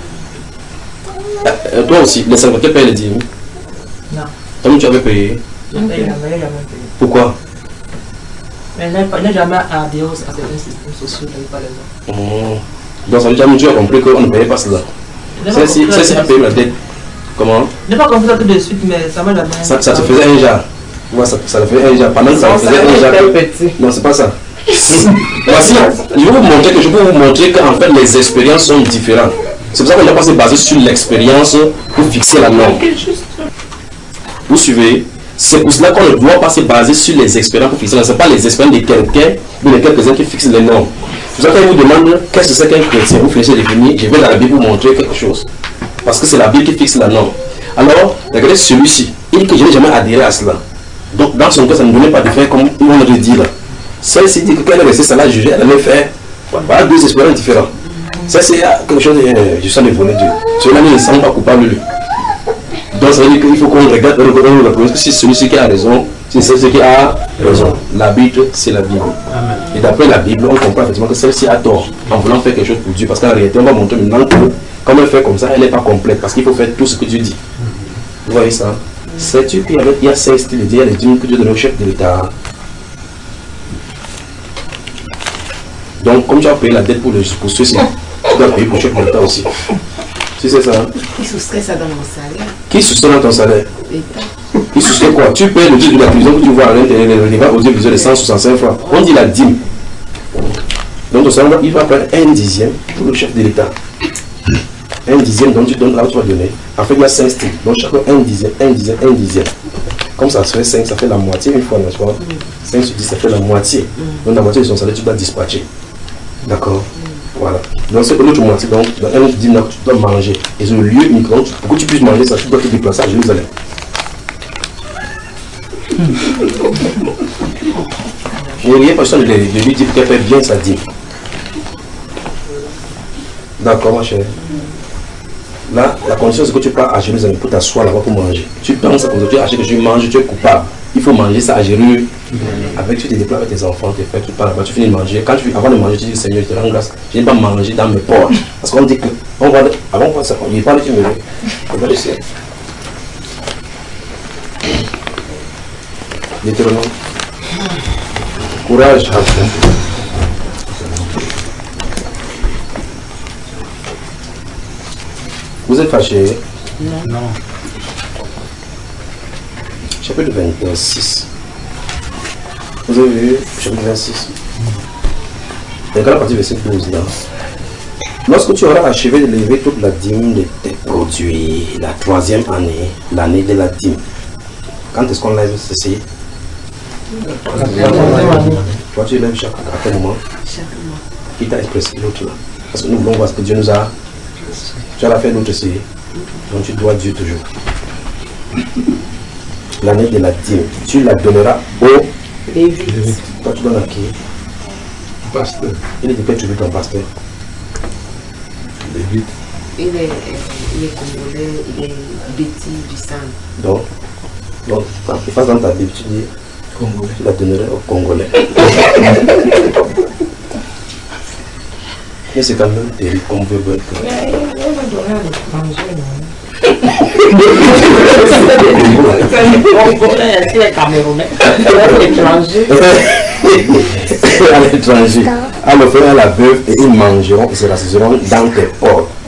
Euh, toi aussi, les sacrificateurs payent les dîmes? Non. Toi, tu avais payé? Je paye jamais, jamais payé. Pourquoi? Mais il n'a jamais adhéré à certains systèmes sociaux, par exemple. Mmh. Donc ça veut dire que tu as compris qu'on ne payait pas cela. Celle-ci a payé la dette. Comment? Je n'ai pas compris ça tout de suite, mais ça m'a jamais... Ça, ça te faisait un jar. Ouais, ça, ça te faisait un jar. Pendant que ça te faisait un jar. Non, c'est pas ça. Voici, je vais vous montrer que je peux vous montrer qu'en fait les expériences sont différentes. C'est pour ça qu'on doit pas se baser sur l'expérience pour fixer la norme. Vous suivez? C'est pour cela qu'on ne doit pas se baser sur les expériences pour fixer la norme. Ce n'est pas les expériences de quelqu'un ou de quelques-uns qui fixent les normes. C'est pour ça qu'on vous demande qu'est-ce que c'est qu'un chrétien. Vous finissez de définir, je vais dans la Bible vous montrer quelque chose. Parce que c'est la Bible qui fixe la norme. Alors, regardez celui-ci. Il dit que je n'ai jamais adhéré à cela. Donc, dans son cas, ça ne donnait pas de faire comme on le dit là. Celle-ci dit que quand elle est restée ça l'a jugé, elle allait faire. Voilà deux expériences différentes. Ça, c'est quelque chose de. Je sens de voler Dieu. Celui-là ne se sent pas coupable, lui. Donc, ça veut dire qu'il faut qu'on regarde, on regarde la promesse que c'est celui-ci qui a raison, c'est celui qui a raison. La Bible, c'est la Bible. Et d'après la Bible, on comprend effectivement que celle-ci a tort en voulant faire quelque chose pour Dieu. Parce qu'en réalité, on va montrer maintenant que, comme elle fait comme ça, elle n'est pas complète. Parce qu'il faut faire tout ce que Dieu dit. Vous voyez ça? Sais-tu qu'il y a cinq styles de Dieu, il y a les dîmes que Dieu donne au chef de l'État. Donc, comme tu as payé la dette pour, le, pour ceux-ci, tu dois payer pour le chef de l'État aussi. Si c'est ça. Qui soustrait ça dans mon salaire? Qui soustrait dans ton salaire? L'État. Qui soustrait quoi? Tu payes le Dieu de la prison que tu vois à l'intérieur aux yeux de cent soixante-cinq francs. On dit la dîme. Donc, ton salaire, il va prendre un dixième pour le chef de l'État. Un dixième, donc tu donnes là où tu vas donner. En fait, il y a cinq styles. Donc, chacun un dixième, un dixième, un dixième. Comme ça se fait cinq, ça fait la moitié une fois, n'est-ce pas? cinq sur dix, ça fait la moitié. Donc, la moitié de son salaire, tu dois dispatcher. D'accord? Voilà. Donc, c'est l'autre moitié. Donc, dans un dîner, tu dois manger. Et le lieu unique, donc, pour que tu puisses manger ça, tu dois te déplacer à Jérusalem. Je n'ai pas besoin de lui dire qu'elle fait bien sa dîme. D'accord, ma chère. Là, la condition, c'est que tu pars à Jérusalem pour t'asseoir là-bas pour manger. Tu penses que tu achètes que tu manges, tu es coupable. Il faut manger ça à Jérusalem. Avec, tu te déplaces avec tes enfants, tu fais, tu pars là-bas, tu finis de manger. Quand tu, avant de manger, tu dis Seigneur, je te rends grâce. Je n'ai pas mangé dans mes portes. Parce qu'on dit que, on va, avant on va ça, il parle, tu me dis, on va laisser. Deutéronome. Courage à vous. Vous êtes fâché? Non. Non. Chapitre vingt-six. Vous avez vu? Chapitre vingt-six. Regarde la partie verset douze là. Lorsque tu auras achevé de lever toute la dîme de tes produits, la troisième année, l'année de la dîme. Quand est-ce qu'on lève ceci? Toi tu lèves chaque, à quel moment? Chaque mois. Qui t'a expressé l'autre là? Parce que nous voulons voir ce que Dieu nous a. Tu as la fait l'autre aussi. Donc tu dois Dieu toujours. L'année de la dîme, tu la donneras au Lévite. Toi tu donnes à qui? Pasteur. Il est de quel tu veux ton pasteur? Lévite. Il est, il est congolais, il est bêtis du sang. Donc, donc quand tu passes dans ta Bible, tu dis Congolais. Tu la donnerais au Congolais. Mais c'est quand même terrible comme veut être. Mais il va donner à l'étranger, non? Congolais, c'est Camerounais. À l'étranger. À l'étranger. À le faire à la veuve et ils mangeront et se rassureront dans tes portes.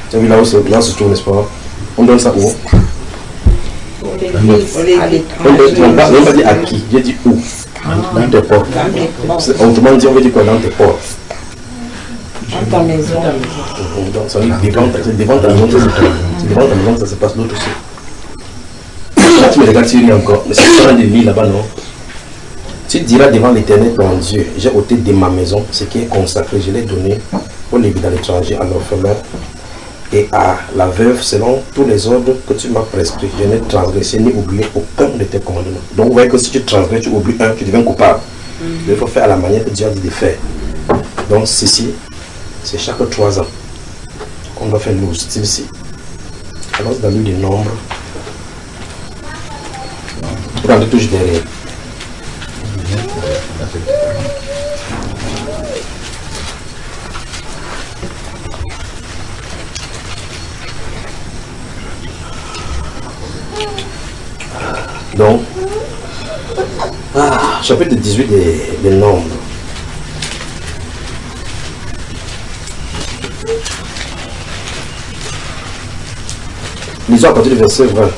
Tu as vu là où c'est, là, se trouve, n'est-ce pas? On donne ça où? On les à l'étranger. On ne va pas dire à qui, j'ai dit où? Dans tes portes. Autrement dit, on veut dire quoi? Dans tes portes. Dans ta maison. Donc ça veut dire devant ta maison, c'est devant ta maison que ça se passe, l'autre aussi. Là tu me regardes, tu ris encore, mais c'est pas de vie là-bas, non? Tu diras devant l'Éternel ton Dieu, j'ai ôté de ma maison ce qui est consacré, je l'ai donné aux Lévites à l'étranger, à l'orphelin et à la veuve selon tous les ordres que tu m'as prescrits. Je n'ai transgressé ni oublié aucun de tes commandements. Donc vous voyez que si tu transgresses, tu oublies un, tu deviens coupable. Mm -hmm. Il faut faire à la manière que Dieu a dit de faire. Donc ceci, c'est chaque trois ans qu'on doit faire nous style ici. Alors dans le livre des nombres, regardez toujours derrière. Donc, ah, chapitre dix-huit des, des nombres. Lisons à partir du verset vingt.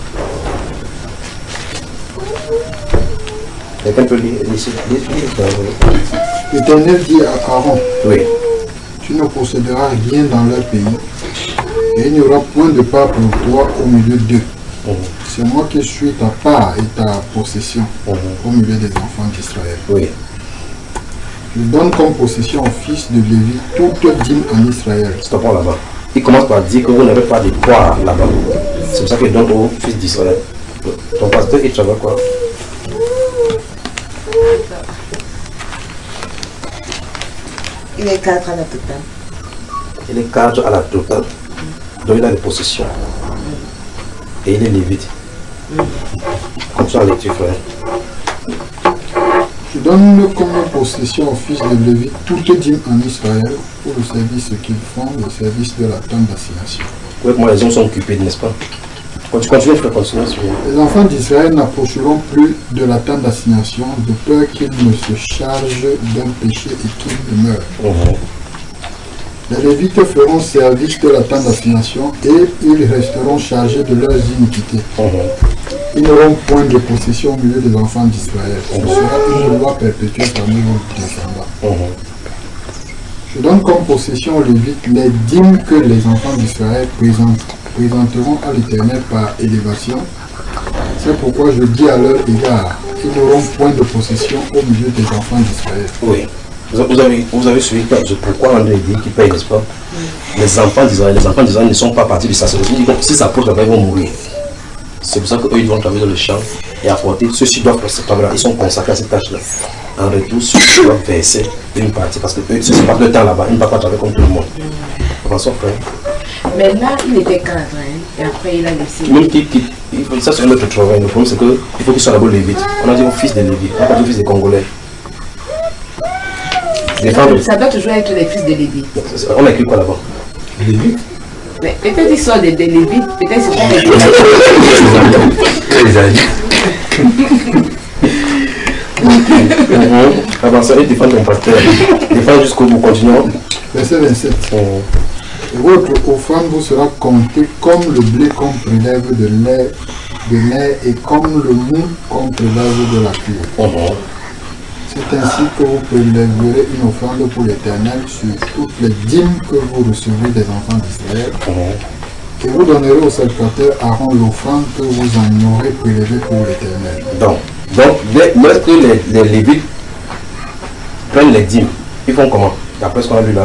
Quelqu'un peut lire ici. L'Éternel dit à Aaron, oui. Tu ne posséderas rien dans leur pays, et il n'y aura point de part pour toi au milieu d'eux. Mmh. C'est moi qui suis ta part et ta possession mmh. au milieu des enfants d'Israël. Oui. Je donne comme possession au fils de Lévi toute dîme en Israël. Stop là-bas. Il commence par dire que vous n'avez pas de poids là-bas. C'est pour ça qu'il donne au fils d'Israël. Ton pasteur, il travaille quoi? Il est quatre à la totale. Il est quatre à la totale. Donc il a des possessions. Et il est lévite. Continue à lecture, frère. Je donne comme possession au fils de Lévi toute dîme en Israël pour le service qu'ils font, le service de la tente d'assignation. Oui, moi les hommes sont occupés, n'est-ce pas? Quand tu continues, frère, continue. Les enfants d'Israël n'approcheront plus de la tente d'assignation de peur qu'ils ne se chargent d'un péché et qu'ils ne meurent. Uh-huh. Les Lévites feront service de la tente d'assignation et ils resteront chargés de leurs iniquités. Uh-huh. Ils n'auront point de possession au milieu des enfants d'Israël. Ce uh-huh. sera une loi perpétuelle parmi vos descendants. Uh-huh. Je donne comme possession aux Lévites les dîmes que les enfants d'Israël présentent. présenteront à l'Éternel par élévation. C'est pourquoi je dis à leur égard qu'ils n'auront point de possession au milieu des enfants d'Israël. Oui. Vous avez, vous avez suivi pourquoi on dit qu'ils payent, n'est-ce pas? Oui. Les enfants d'Israël, les enfants d'Israël ne sont pas partis du sacerdoce. Si ça approche là-bas, ils vont mourir. C'est pour ça qu'eux, ils vont travailler dans le champ et apporter. Ceux-ci doivent faire ce travail-là. Ils sont consacrés à cette tâche-là. En retour, ceux-ci doivent verser une partie parce que eux, ceux-ci passent le temps là-bas. Ils ne peuvent pas travailler comme tout le monde. Avançons, frère. Mais là, il était cadre, hein, et après il a laissé. Même qui quitte, ça c'est un autre travail. Le problème c'est qu'il faut qu'il soit d'abord lévite. On a dit au fils de Lévi, on n'a pas dit au fils des Congolais. Ça, ça doit toujours être les fils de Lévi. On a écrit quoi là-bas? Lévi. Mais peut-être ils sont des, des Lévites, peut-être c'est pas des Lévites. Avançons et défendre ton pasteur. Défendre jusqu'au bout, continuons. Verset vingt-sept. Et votre offrande vous sera comptée comme le blé qu'on prélève de lait, de lait et comme le mou qu'on prélève de la cuve. Uh-huh. C'est ainsi que vous prélèverez une offrande pour l'Éternel sur toutes les dîmes que vous recevez des enfants d'Israël. Uh-huh. Et vous donnerez au sacrificateur Aaron l'offrande que vous en aurez prélevée pour l'Éternel. Donc, donc lorsque les, les Lévites prennent les dîmes, ils font comment? D'après ce qu'on a vu là.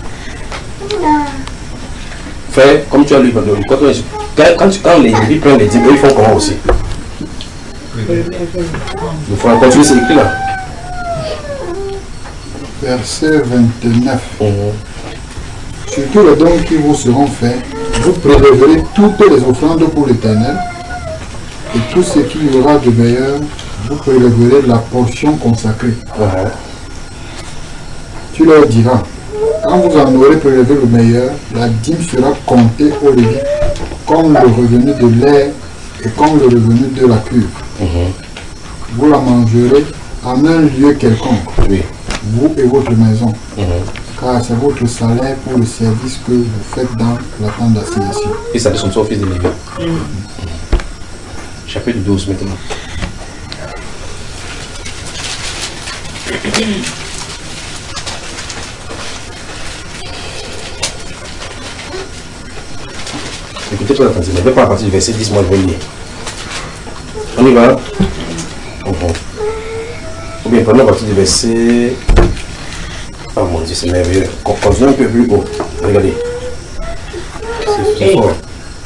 Frère, comme tu as lu, quand, quand, quand les Lévites prennent les dîmes, ils font comment aussi? Il faut continuer, c'est écrit là. Verset vingt-neuf. Mmh. Sur tous les dons qui vous seront faits, vous prélèverez toutes les offrandes pour l'Éternel, et tout ce qu'il y aura de meilleur, vous prélèverez la portion consacrée. Mmh. Tu leur diras, quand vous en aurez prélevé le meilleur, la dîme sera comptée au Lévi comme le revenu de lait et comme le revenu de la cuve. Mmh. Vous la mangerez en un lieu quelconque, oui. vous et votre maison. Mmh. car c'est votre salaire pour le service que vous faites dans la tente d'assignation. Et ça descend au fils de Lévi. Mm. Chapitre douze maintenant. Écoutez très attentivement, je ne vais pas à partir du verset dix, moi je vais lire. On y va. Oh, bon. Ou bien prenons à partir du verset... Oh mon Dieu, c'est merveilleux. Continuons un peu plus haut. Regardez. C'est fort.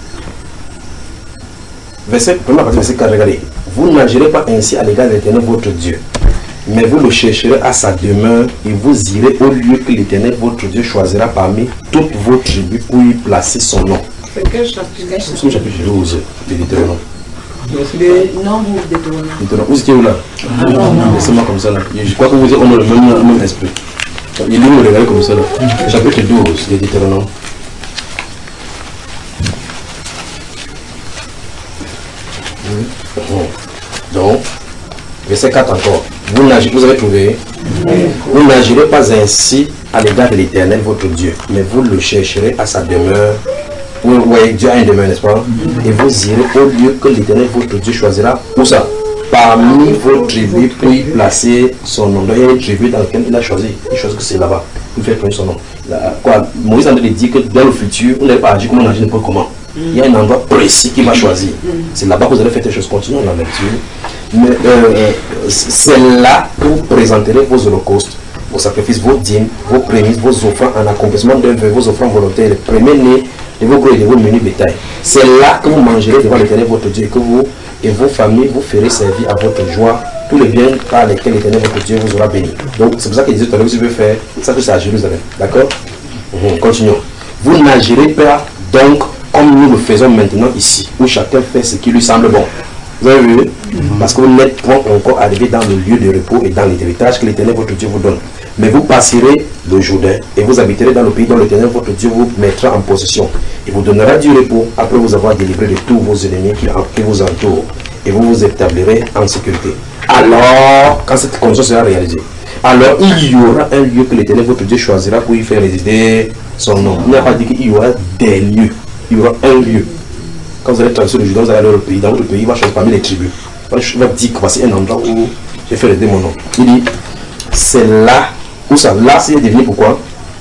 Verset, prenons à partir du verset quatre, regardez. Vous n'agirez pas ainsi à l'égard de l'Éternel votre Dieu, mais vous le chercherez à sa demeure et vous irez au lieu que l'Éternel votre Dieu choisira parmi toutes vos tribus pour y placer son nom. C'est quel chapitre? Nous sommes chapitre douze de l'Éternel. Non, vous détournez. Vous étiez où là? Ah, non, non. Laissez-moi comme ça là. Je crois que vous êtes on a le même, le même esprit. Il est où regarder comme ça là? Chapitre douze de l'Éternel. Donc, verset quatre encore. Vous, vous avez trouvé? Vous n'agirez pas ainsi à l'égard de l'Éternel votre Dieu, mais vous le chercherez à sa demeure. Oui, Dieu a une demeure, n'est-ce pas? Et vous irez au lieu que l'Éternel votre Dieu choisira. Où ça? Parmi vos tribus pour y placer son nom. Donc il y a une tribu dans laquelle il a choisi. Il choisit que c'est là-bas. Il fait prendre son nom. Là, quoi, Moïse a dit que dans le futur, vous n'allez pas agir comme on agit n'importe comment. Il y a un endroit précis qu'il va choisir. C'est là-bas que vous allez faire des choses. Continuons la lecture. Mais euh, c'est là que vous présenterez vos holocaustes, vos sacrifices, vos dîmes, vos prémices, vos offrandes en accomplissement d'œuvres, vos offrandes volontaires, les premiers-nés de vos gros et de vos menus bétail. C'est là que vous mangerez devant l'Éternel votre Dieu et que vous et vos familles vous ferez servir à votre joie tous les biens par lesquels l'Éternel votre Dieu vous aura béni. Donc c'est pour ça qu'il disait tout à l'heure, vous devez faire ça, que c'est à Jérusalem. D'accord? Mmh, continuons. Vous n'agirez pas donc comme nous le faisons maintenant ici, où chacun fait ce qui lui semble bon. Vous avez vu? Mmh. Parce que vous n'êtes pas encore arrivé dans le lieu de repos et dans l'héritage que l'Éternel votre Dieu vous donne. Mais vous passerez le Jourdain et vous habiterez dans le pays dont l'Éternel votre Dieu vous mettra en possession. Il vous donnera du repos après vous avoir délivré de tous vos ennemis qui, qui vous entourent. Et vous vous établirez en sécurité. Alors, quand cette condition sera réalisée, alors il y aura un lieu que l'Éternel votre Dieu choisira pour y faire résider son nom. Il n'a pas dit qu'il y aura des lieux. Il y aura un lieu. Quand vous allez traverser le Jourdain, vous allez aller dans le pays. Dans le pays, il va choisir parmi les tribus. Il va dire que voici un endroit où j'ai fait résider mon nom. Il dit, c'est là. Où ça? Là, c'est devenu pourquoi?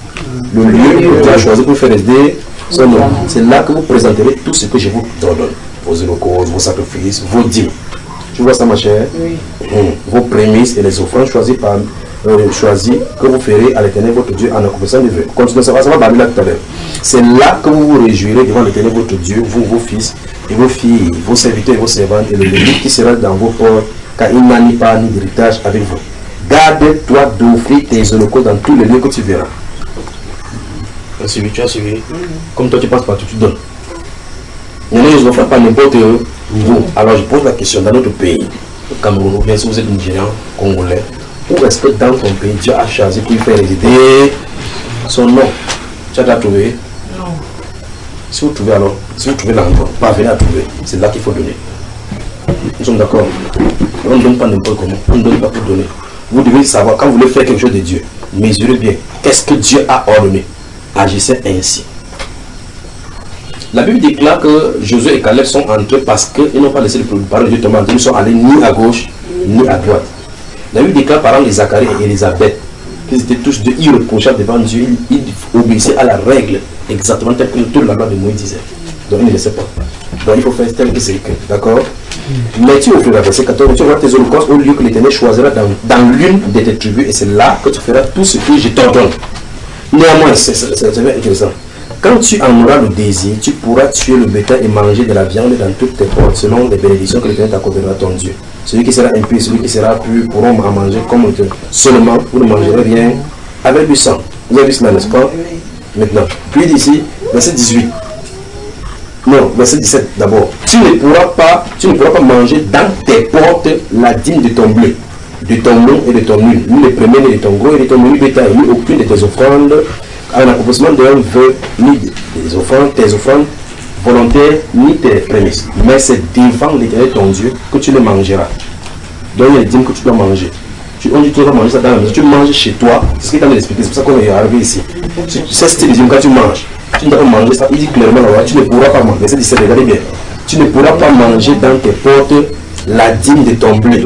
Le lieu que tu as choisi pour faire résider son nom. C'est là que vous présenterez tout ce que je vous donne. Vos holocaustes, vos sacrifices, vos dîmes. Tu vois ça, ma chère? Oui. Hum. Vos prémices et les offrandes choisies par euh, choisies que vous ferez à l'Éternel votre Dieu en accomplissant les vœux. Continuez, ça va, ça va parler là tout à l'heure. C'est là que vous vous réjouirez devant l'Éternel votre Dieu, vous, vos fils et vos filles, vos serviteurs et vos servantes, et le Lévite qui sera dans vos ports, car il n'a ni part ni d'héritage avec vous. Garde-toi d'offrir tes holocaustes dans tous les lieux que tu verras. Tu as suivi, tu as suivi. Mm-hmm. Comme toi tu passes partout, tu donnes. Il y en a qui ne font pas n'importe où. Alors je pose la question, dans notre pays, au Cameroun, bien sûr vous êtes Nigérian, Congolais, où est-ce que dans ton pays Dieu a choisi pour y faire résider son nom? Tu as déjà trouvé? Non. Si vous trouvez alors, si vous trouvez l'endroit, parvenez à trouver, c'est là qu'il faut donner. Nous sommes d'accord? On ne donne pas n'importe comment, on ne donne pas pour donner. Vous devez savoir, quand vous voulez faire quelque chose de Dieu, mesurez bien, qu'est-ce que Dieu a ordonné? Agissez ainsi. La Bible déclare que Josué et Caleb sont entrés parce qu'ils n'ont pas laissé le parole de Dieu tomber. Ils ne sont allés ni à gauche, ni à droite. La Bible déclare par exemple les Zacharie et Élisabeth qu'ils étaient tous deux irréprochables devant Dieu. Ils, ils obéissaient à la règle exactement telle que toute la loi de Moïse disait. Donc ils ne laissaient pas. Donc il faut faire tel que c'est écrit. D'accord? Mais tu offriras, verset quatorze, tu auras tes holocaustes au lieu que l'Éternel choisira dans, dans l'une de tes tribus, et c'est là que tu feras tout ce que je t'ordonne. Néanmoins, c'est intéressant. Quand tu en auras le désir, tu pourras tuer le bétail et manger de la viande dans toutes tes portes, selon les bénédictions que l'Éternel t'accordera ton Dieu. Celui qui sera impur, celui qui sera pur pourront en manger comme Dieu. Seulement, vous ne mangerez rien avec du sang. Vous avez vu cela, n'est-ce pas? Maintenant, puis d'ici, verset dix-huit. Non, verset dix-sept d'abord. Tu ne pourras pas, tu ne pourras pas manger dans tes portes la dîme de ton bleu, de ton nom et de ton huile, ni les premiers ni de ton gros et de ton menu bétail, ni aucune de tes offrandes en accomplissement d'un vœu, ni des offrandes, tes offrandes volontaires, ni tes prémices. Mais c'est devant l'Éternel ton Dieu que tu les mangeras. Donc il y a les dîmes que tu dois manger. Tu, on dit tu vas manger ça dans la maison, tu manges chez toi. C'est ce qu'il t'a expliqué, c'est pour ça qu'on est arrivé ici. C'est ce qu'il dit quand tu manges. Tu ne dois pas manger ça, il dit clairement là, tu ne pourras pas manger. Verset dix-sept, regardez bien. Tu ne pourras pas manger dans tes portes la dîme de ton blé.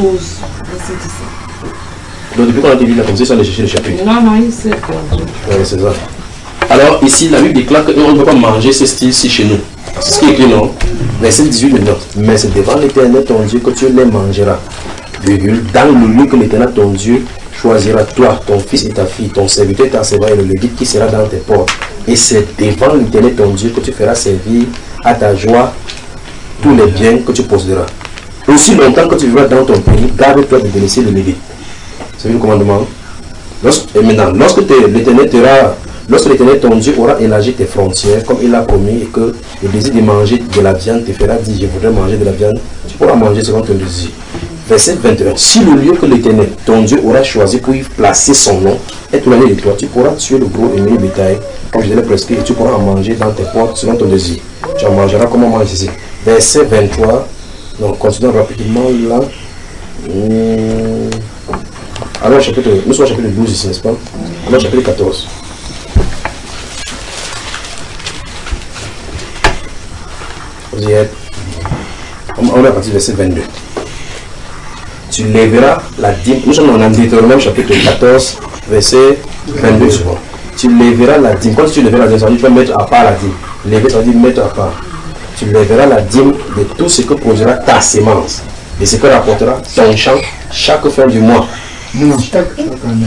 Donc depuis qu'on a dit là comme ça, ils sont allés chercher le chapitre. Non, non, il s'est perdu. Oui, c'est ça. Alors ici, la Bible déclare qu'on ne peut pas manger ce style-ci chez nous. C'est ce qui est écrit, non? Verset dix-huit maintenant. Mais c'est devant l'Éternel ton Dieu que tu les mangeras. Virgule, dans le lieu que l'Éternel ton Dieu choisira, toi, ton fils et ta fille, ton serviteur et ta servante et le lévite qui sera dans tes portes. Et c'est devant l'Éternel ton Dieu que tu feras servir à ta joie tous les biens que tu posséderas. Aussi longtemps que tu vivras dans ton pays, garde-toi de délaisser le lévite. C'est le commandement. Lorsque, et maintenant, lorsque l'Éternel t'aura, lorsque l'Éternel ton Dieu aura élargi tes frontières, comme il l'a promis, et que le désir de manger de la viande te fera dire, je voudrais manger de la viande, tu pourras manger selon ton désir. Verset vingt et un. Si le lieu que l'Éternel, ton Dieu, aura choisi pour y placer son nom est éloigné de toi, tu pourras tuer le gros et menu bétail, comme je l'ai prescrit, et tu pourras en manger dans tes portes selon ton désir. Tu en mangeras comme on mange ici. Verset vingt-trois. Donc, continuons rapidement là. Hum. Alors, chapitre, nous sommes au chapitre douze ici, n'est-ce pas? Alors, chapitre quatorze. Vous y êtes. On est à partir du verset vingt-deux. Tu lèveras la dîme. Nous sommes en Deutéronome chapitre quatorze, verset vingt-deux. Tu lèveras la dîme. Quand tu lèveras la dîme, ça veut dire tu vas mettre à part la dîme. Lever, ça veut dire mettre à part. Tu lèveras la dîme de tout ce que posera ta sémence. Et ce que rapportera ton champ chaque fin du mois. Non, chaque, chaque année.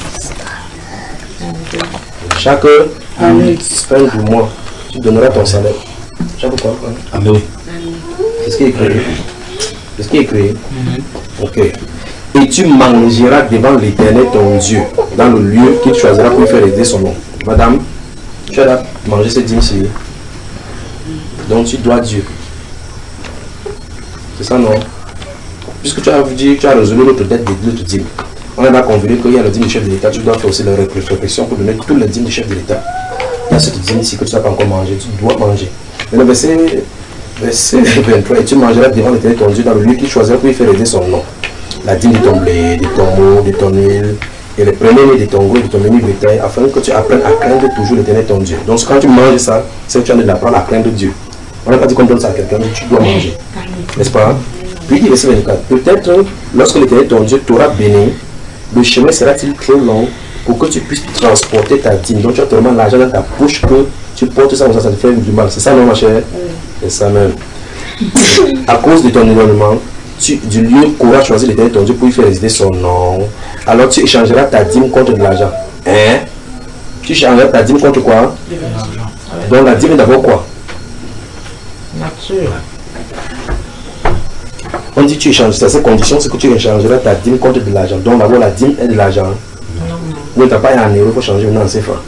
Chaque année, fin du mois, tu donneras ton salaire. Chaque quoi? Année. C'est ce qui est écrit. C'est ce qui est écrit. Ok. Et tu mangeras devant l'Éternel ton Dieu, dans le lieu qu'il choisira pour faire aider son nom. Madame, tu as mangé cette dîme-ci. Donc tu dois Dieu. C'est ça, non? Puisque tu as dit, tu as résolu l'autre dette de l'autre dîme. On a convenu qu'il y a le dîme du chef de l'État, tu dois faire aussi la réflexion pour donner tous les dîmes du chef de l'État. Il y a cette dîme ici que tu n'as pas encore mangé, tu dois manger. Mais le verset, verset vingt-trois, et tu mangeras devant l'Éternel ton Dieu dans le lieu qu'il choisira pour y faire aider son nom. La dîme de ton blé, de ton eau, de ton huile, et les premiers-nés de ton gros et de ton menu bétail, afin que tu apprennes à craindre toujours l'Éternel ton Dieu. Donc quand tu manges ça, c'est que tu as de apprendre à craindre Dieu. On n'a pas dit qu'on donne ça à quelqu'un, tu dois manger. N'est-ce pas? Puis il verset vingt-quatre. Peut-être lorsque l'Éternel ton Dieu t'aura béni, le chemin sera-t-il trop long pour que tu puisses transporter ta dîme. Donc tu as tellement l'argent dans ta poche que tu portes ça, ça te fait du mal. C'est ça, non, ma chère? C'est ça même. À cause de ton éloignement, tu, du lieu qu'aura choisi l'Éternel ton Dieu pour y faire résider son nom, alors tu échangeras ta dîme contre de l'argent. Hein? Tu échangeras ta dîme contre quoi? Donc la dîme est d'abord quoi? Nature. On dit tu échanges, à ces conditions, c'est que tu échangeras ta dîme contre de l'argent. Donc d'abord la dîme est de l'argent. Oui, tu n'as pas un euro, il faut changer maintenant en C F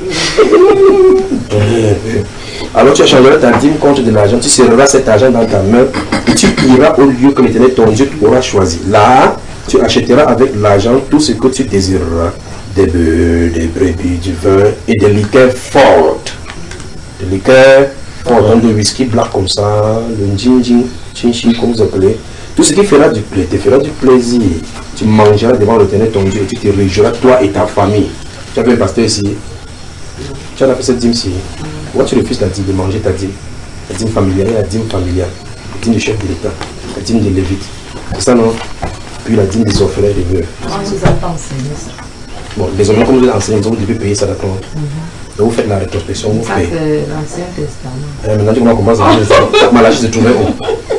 A. Alors tu échangeras ta dîme contre de l'argent, tu serreras cet argent dans ta main et tu iras au lieu que l'Éternel ton Dieu t'aura choisi. Là, tu achèteras avec l'argent tout ce que tu désireras. Des bœufs, des brebis, du vin et des liqueurs fortes. Des liqueurs fortes, de whisky black comme ça, le gin gin, chin chin comme vous appelez. Tout ce qui fera du plaisir, te fera du plaisir. Tu mangeras devant l'Éternel ton Dieu et tu te réjouiras, toi et ta famille. Tu as fait un pasteur ici. Tu as fait cette dîme ici. Pourquoi tu refuses la dîme de manger ta dîme? La dîme familiale, la dîme familiale, la dîme du chef de l'État, la dîme des Lévites. C'est ça, non? Puis la dîme des orphelins et des veuves. On vous a pas enseigné ça. Bon, désormais, comme vous êtes enseignés, vous devez payer ça, d'accord? Donc vous faites la rétrospection, vous Ça, payez. c'est l'Ancien Testament. Et maintenant, tu commences à dire Malachie se trouvait où?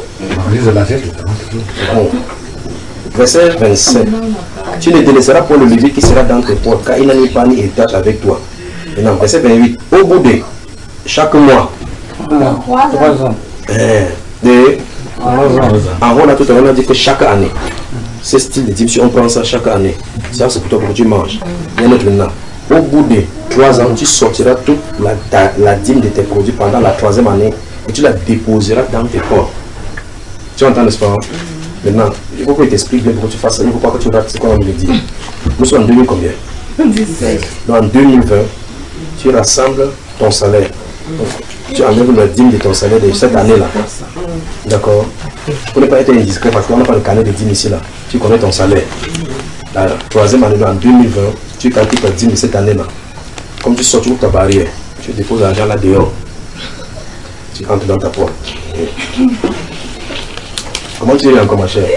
Bon. Verset vingt-sept. Tu ne délaisseras pas le Lévite qui sera dans tes portes, car il n'a ni pas ni héritage avec toi. Maintenant, verset vingt-huit. Au bout de chaque mois, Trois ans. de en haut, là, tout à l'heure, on a dit que chaque année, ce style de dîme, si on prend ça chaque année, ça c'est plutôt pour que tu manges. Il y a un autre maintenant. Au bout de trois ans, tu sortiras toute la, ta, la dîme de tes produits pendant la troisième année et tu la déposeras dans tes portes. Tu entends, n'est-ce pas? Maintenant, il faut que je t'explique bien pourquoi tu fasses ça. Il ne faut pas que tu rates ce qu'on a dit. Nous sommes en deux mille combien? dix-sept. Donc en deux mille vingt, tu rassembles ton salaire. Donc, tu enlèves la dîme de ton salaire de cette année-là. D'accord? Pour ne pas être indiscret, parce qu'on n'a pas le carnet de dîme ici là. Tu connais ton salaire. la troisième année, en deux mille vingt, tu calcules ta dîme de cette année-là. Comme tu sors, tu ouvres ta barrière, tu déposes l'argent là dehors, tu entres dans ta porte. Comment tu es encore, ma chère?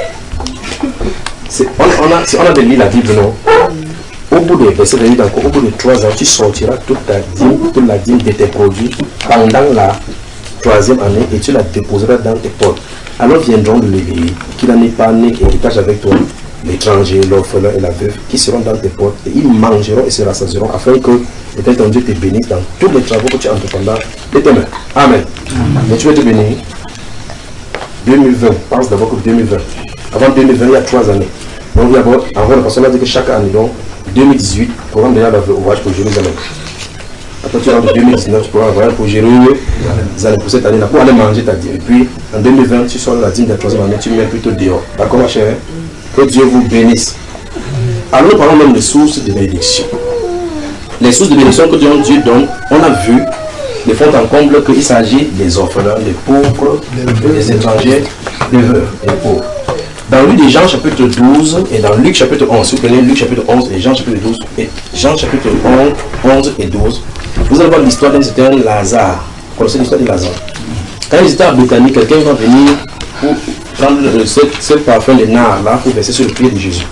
On, on, a, on a de lire la Bible, non? Au bout de, verset de encore, au bout de trois ans, tu sortiras toute ta dîme, toute la dîme de tes produits pendant la troisième année et tu la déposeras dans tes portes. Alors viendront de l'éveiller, qui n'en est pas né héritage avec toi, l'étranger, l'orphelin et la veuve, qui seront dans tes portes, et ils mangeront et se rassasieront, afin que l'Éternel ton Dieu te bénisse dans tous les travaux que tu entreprendras de tes mains. Amen. Mais tu veux te bénir. deux mille vingt, pense d'abord que deux mille vingt. Avant deux mille vingt, il y a trois années. Donc d'abord, en vrai, la personne a dit que chaque année, donc deux mille dix-huit, programme déjà le voyage pour Jérusalem. Après, tu as de deux mille dix-neuf, tu pourras voyage pour Jérusalem, pour cette année-là, pour aller manger ta dîme. Et puis, en deux mille vingt, tu sors de la dîme de la troisième année, tu mets plutôt dehors. D'accord, ma chère? Que Dieu vous bénisse. Alors, nous parlons même des sources de bénédiction. Les sources de bénédiction que Dieu donne, on a vu, de fond en comble, qu'il s'agit des orphelins, des pauvres, des étrangers, des veuves et des pauvres. Dans Luc de Jean chapitre douze et dans Luc chapitre onze, si vous prenez Luc chapitre onze et Jean chapitre douze et Jean chapitre onze et douze, vous allez voir l'histoire d'un certain Lazare. Vous connaissez l'histoire de Lazare? Quand ils étaient à Béthanie, quelqu'un va venir pour prendre ce, ce parfum de nard là pour verser sur le pied de Jésus.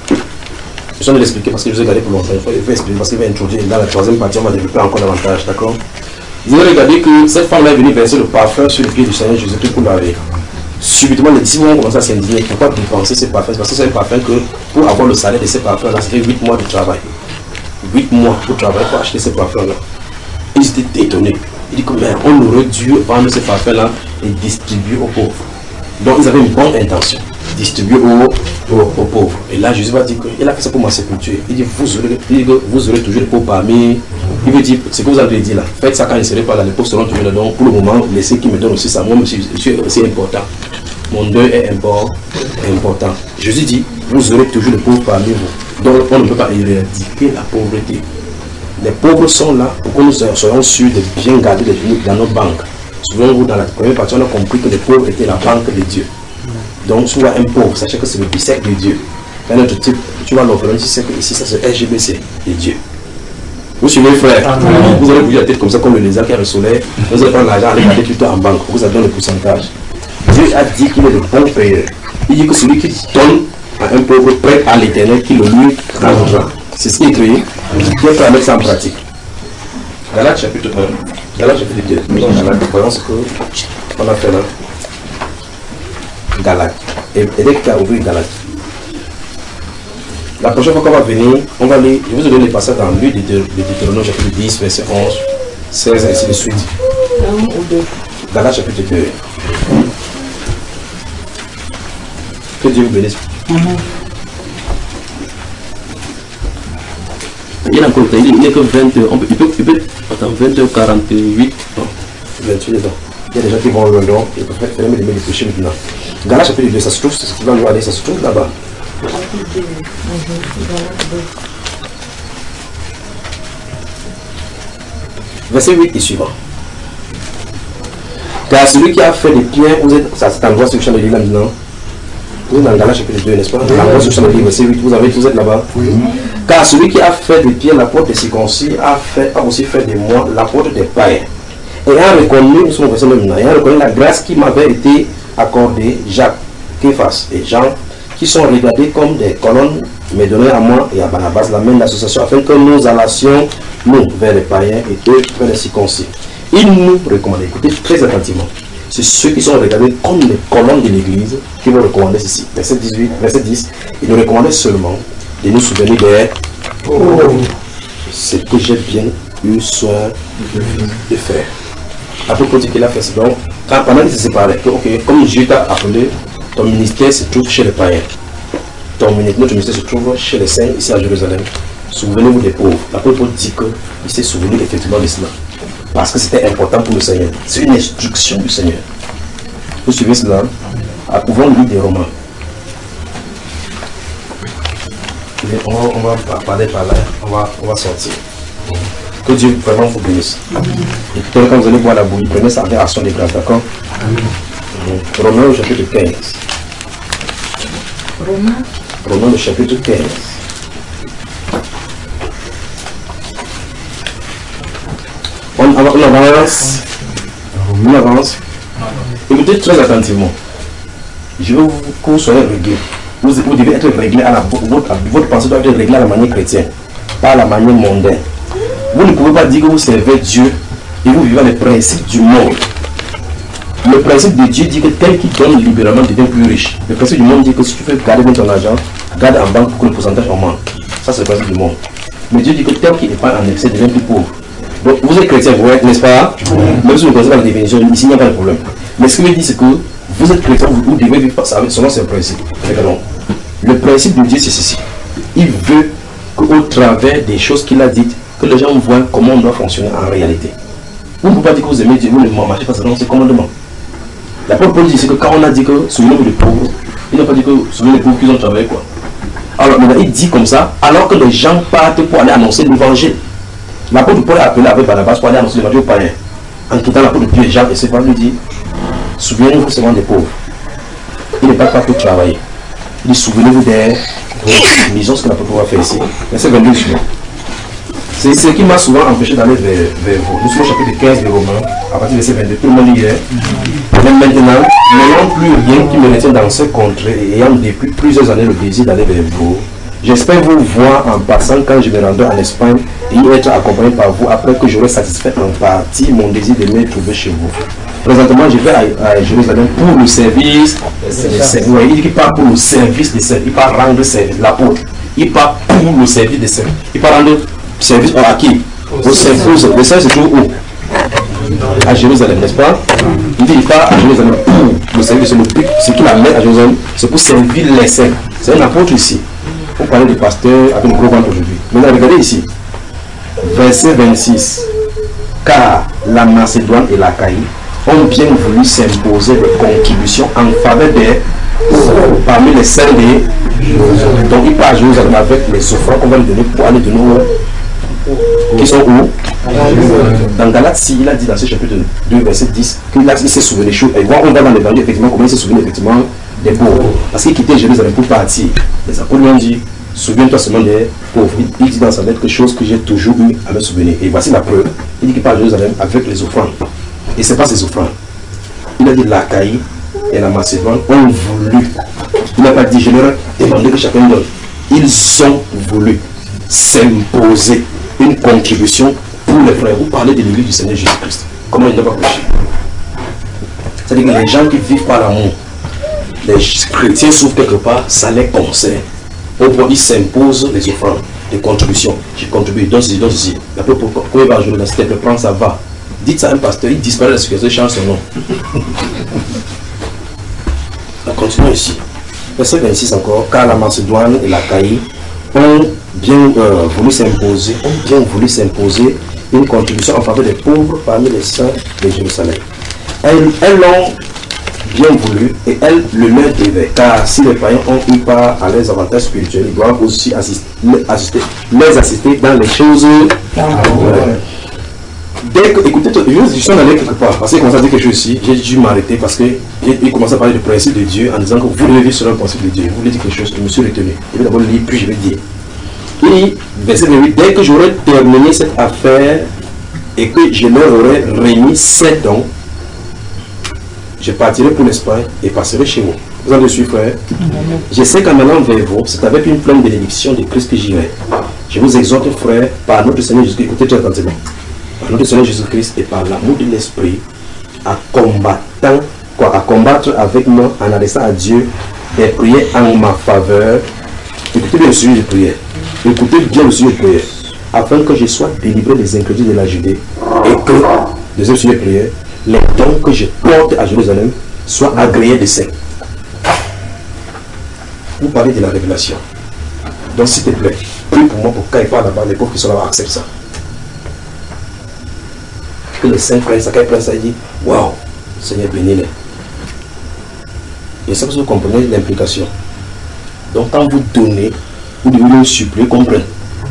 Je vais l'expliquer parce que je vous ai gardé pour longtemps. Il faut, il faut expliquer parce qu'il va introduire dans la troisième partie, on va développer encore davantage, d'accord? Vous allez regarder que cette femme là est venue verser le parfum sur le pied du Seigneur Jésus pour laver. Subitement, les disciples vont commencer à s'indigner. Pourquoi dépenser ces parfums? Parce que c'est un parfum que pour avoir le salaire de ces parfums là, c'était huit mois de travail. huit mois pour travailler pour acheter ces parfums là. Ils étaient étonnés. Ils disent que on aurait dû vendre ces parfums là et distribuer aux pauvres. Donc ils avaient une bonne intention. Distribuer aux, aux, aux pauvres. Et là, Jésus va dire qu'il a fait ça pour ma sépulture. Il dit, vous aurez, il dit que vous aurez toujours les pauvres parmi. Il veut dire, ce que vous avez dit là, faites ça quand ils ne seraient pas là, les pauvres seront toujours là. Donc pour le moment, laissez qu'ils me donnent aussi ça. Moi aussi, c'est important. Mon deuil est important. Jésus dit, vous aurez toujours les pauvres parmi vous. Donc on ne peut pas éradiquer la pauvreté. Les pauvres sont là pour que nous soyons sûrs de bien garder les finances dans nos banques. Souvenez-vous, dans la première partie, on a compris que les pauvres étaient la banque de Dieu. Donc, si tu vois un pauvre, sachez que c'est le bisecte de Dieu. Un autre type, tu vois l'orphelin, tu sais que ici, ça c'est L G B C de Dieu. Vous suivez, frère? Amen. Vous allez bouger la tête comme ça, comme le lézard qui a le soleil. Vous allez prendre l'argent, aller garder plutôt en banque. Vous avez donné le pourcentage. Dieu a dit qu'il est le bon payeur. Il dit que celui qui donne à un pauvre prêt à l'éternel, qui le lui rendra. C'est ce qui est écrit. Dieu peut mettre ça en pratique. Galates chapitre un. Galates chapitre deux. Nous avons Galates. Voyons ce qu'on a fait là. Galates. Et dès que tu as ouvert Galates. La prochaine fois qu'on va venir, on va lire, je vous ai donné les passages dans Luc de Deutéronome chapitre dix, verset onze, seize et ainsi de suite. Galates chapitre deux. Que Dieu vous bénisse. Il y a encore, il n'est que vingt, on peut, il peut, il peut, attends, vingt heures quarante-huit, non, vingt-huit ans. Il y a des gens qui vont au London, ils peuvent faire les péchés maintenant. Galates chapitre deux, ça se trouve, c'est là où on va aller, ça se trouve là-bas. Verset huit et suivant. Car celui qui a fait des pierres, vous êtes, ça c'est en droit sur le champ de l'île maintenant. Vous êtes dans Galates chapitre deux, n'est-ce pas? Oui. Dans le champ de l'île, verset huit, vous, avez, vous êtes là-bas. Oui. Car celui qui a fait des pierres l'apôtre des circoncis a, fait, a aussi fait de moi l'apôtre des païens. Ayant reconnu, nous sommes au verset maintenant, ayant reconnu la grâce qui m'avait été accordée, Jacques, Képhas et Jean, qui sont regardés comme des colonnes, mais donnés à moi et à Barnabas la main d'association, afin que nous allassions, nous, vers les païens et eux vers les circoncis. Ils nous recommandent, écoutez très attentivement, c'est ceux qui sont regardés comme les colonnes de l'église qui vont recommander ceci. Verset dix-huit, verset dix, ils nous recommandaient seulement de nous souvenir des pauvres. C'est ce que j'ai bien eu soin de faire. Après, pour dire qu'il a fait ça, donc, quand, pendant qu'il se séparait, que, okay, comme Dieu t'a appelé, ton ministère se trouve chez les païens. Ton ministère, notre ministère se trouve chez les saints, ici à Jérusalem. Souvenez-vous des pauvres. L'apôtre Paul dit qu'il s'est souvenu effectivement de cela. Parce que c'était important pour le Seigneur. C'est une instruction du Seigneur. Vous suivez cela? Pouvons lire des romans. On va, on va parler par là, on va, on va sortir. Que Dieu vraiment vous bénisse. Et tout à l'heure, quand vous allez boire la bouillie, prenez ça avec action de grâce, d'accord? Romains au chapitre quinze. Romains Romains au chapitre quinze. on avance. On avance. Écoutez très attentivement. Je veux que vous soyez réglés. Vous, vous devez être réglé à la votre, votre pensée doit être réglée à la manière chrétienne, pas à la manière mondaine. Vous ne pouvez pas dire que vous servez Dieu et vous vivez les principes du monde. Le principe de Dieu dit que tel qui donne libéralement devient plus riche. Le principe du monde dit que si tu veux garder bien ton argent, garde en banque pour que le pourcentage augmente. Ça, c'est le principe du monde. Mais Dieu dit que tel qui épargne en excès devient plus pauvre. Donc, vous êtes chrétien, vous êtes, n'est-ce pas? Même si vous ne connaissez pas la définition, ici, il n'y a pas de problème. Mais ce que je dis, c'est que vous êtes chrétien, vous, vous devez vivre selon ce principe. Regardons. Le principe de Dieu, c'est ceci. Il veut qu'au travers des choses qu'il a dites, que les gens voient comment on doit fonctionner en réalité. Vous ne pouvez pas dire que vous aimez Dieu, vous ne marchez pas selon ses commandements. L'apôtre Paul dit que quand on a dit que souvenez-vous des pauvres, il n'a pas dit que souvenez les pauvres qu'ils ont travaillé quoi. Alors maintenant il dit comme ça, alors que les gens partent pour aller annoncer l'évangile. L'apôtre Paul a appelé avec Barnabas pour aller annoncer l'évangile aux païens. En quittant l'apôtre Dieu, Jacques et Stéphane lui dit, souvenez-vous seulement des pauvres. Il n'est pas pas pour travailler. Il dit souvenez-vous des pauvres. Lisons ce que l'apôtre Paul a fait ici. Verset vingt-deux suivant. C'est ce qui m'a souvent empêché d'aller vers, vers vous. Nous sommes au chapitre quinze de Romains, à partir du verset vingt-deux. Tout le monde y est. Mais maintenant, n'ayant plus rien qui me retient dans ce contrée et ayant depuis plusieurs années le désir d'aller vers vous, j'espère vous voir en passant quand je me rendrai en Espagne et y être accompagné par vous après que j'aurai satisfait en partie mon désir de me trouver chez vous. Présentement, je vais à, à Jérusalem pour le service. Ouais, il dit qu'il part pour le service des services. Il part rendre service. L'apôtre. Il part pour le service des services. Il part rendre service à qui? Au service. Le service se trouve où? À Jérusalem, n'est-ce pas? Il dit qu'il part à Jérusalem pour le service. Le but, ce qu'il amène à Jérusalem, c'est pour servir les saints. C'est un apôtre ici. On parlait du pasteur avec le gros ventre aujourd'hui. Maintenant, regardez ici. Verset vingt-six. Car la Macédoine et l'Achaïe ont bien voulu s'imposer des contributions en faveur des parmi les saints des Jérusalem. Donc il part à Jérusalem avec les offrandes qu'on va lui donner pour aller de nous qui sont où? Dans Galates six, il a dit dans ce chapitre deux, verset dix, qu'il s'est souvenu des choses. Et voir, on va dans l'évangile effectivement comment il s'est souvenu effectivement des pauvres. Parce qu'il quittait Jérusalem pour partir. Les apôtres lui ont dit, souviens-toi seulement des pauvres. Il dit dans sa lettre quelque chose que j'ai toujours eu à me souvenir. Et voici la preuve. Il dit qu'il part à Jérusalem avec les offrandes. Et ce n'est pas ses offrandes. Il a dit l'Achaïe et la Macédoine ont voulu. Il n'a pas dit je leur ai demandé que chacun donne. Ils ont voulu s'imposer une contribution pour les frères. Vous parlez de l'église du Seigneur Jésus-Christ. Comment il ne va pas prêcher? C'est-à-dire que les gens qui vivent par l'amour, les chrétiens souffrent quelque part, ça les concerne. Au point ils s'imposent les offrandes, les contributions. J'ai contribué, donne ceci, donne ceci. Après, pourquoi il va jouer dans cette tête, prendre, ça va. Dites ça à un pasteur, il disparaît de la sécurité, change son nom. On continue ici. Verset vingt-six encore. Car la Macédoine et l'Achaïe ont bien euh, voulu s'imposer, ont bien voulu s'imposer une contribution en faveur des pauvres parmi les saints de Jérusalem. Elles, elles l'ont bien voulu et elles le leur devaient. Car si les païens ont eu part à leurs avantages spirituels, ils doivent aussi assister, assister, les assister dans les choses. Ouais. Dès que, écoutez, je suis allé quelque part, parce qu'il commence à dire quelque chose ici, j'ai dû m'arrêter parce qu'il commence à parler du principe de Dieu en disant que vous devez vivre sur le principe de Dieu. Vous voulez dire quelque chose, je me suis retenu. Je vais d'abord lire, puis je vais dire. Et verset vingt-huit, dès que j'aurai terminé cette affaire et que je leur aurai remis ces dons, je partirai pour l'Espagne et passerai chez vous. Vous en suivez, frère? Je sais qu'en allant vers vous, c'est avec une pleine bénédiction de Christ que j'irai. Je vous exhorte, frère, par notre Seigneur Jésus-Christ, écoutez très attentivement. Par notre Seigneur Jésus-Christ et par l'amour de l'Esprit, à combattant, quoi, à combattre avec moi en adressant à Dieu des prières en ma faveur. Écoutez bien le sujet de prière. Écoutez bien le sujet de prière. Afin que je sois délivré des incrédules de la Judée et que, deuxième sujet de prière, les dons que je porte à Jérusalem soient agréés des saints. Vous parlez de la révélation. Donc s'il te plaît, prie pour moi pour qu'il parle là-bas, les pauvres qui sont là-bas acceptent ça. Que les saints prennent ça, qu'ils prennent ça et disent waouh, Seigneur bénis-les. Et ça, vous comprenez l'implication. Donc quand vous donnez, vous devez le supplier qu'on prenne.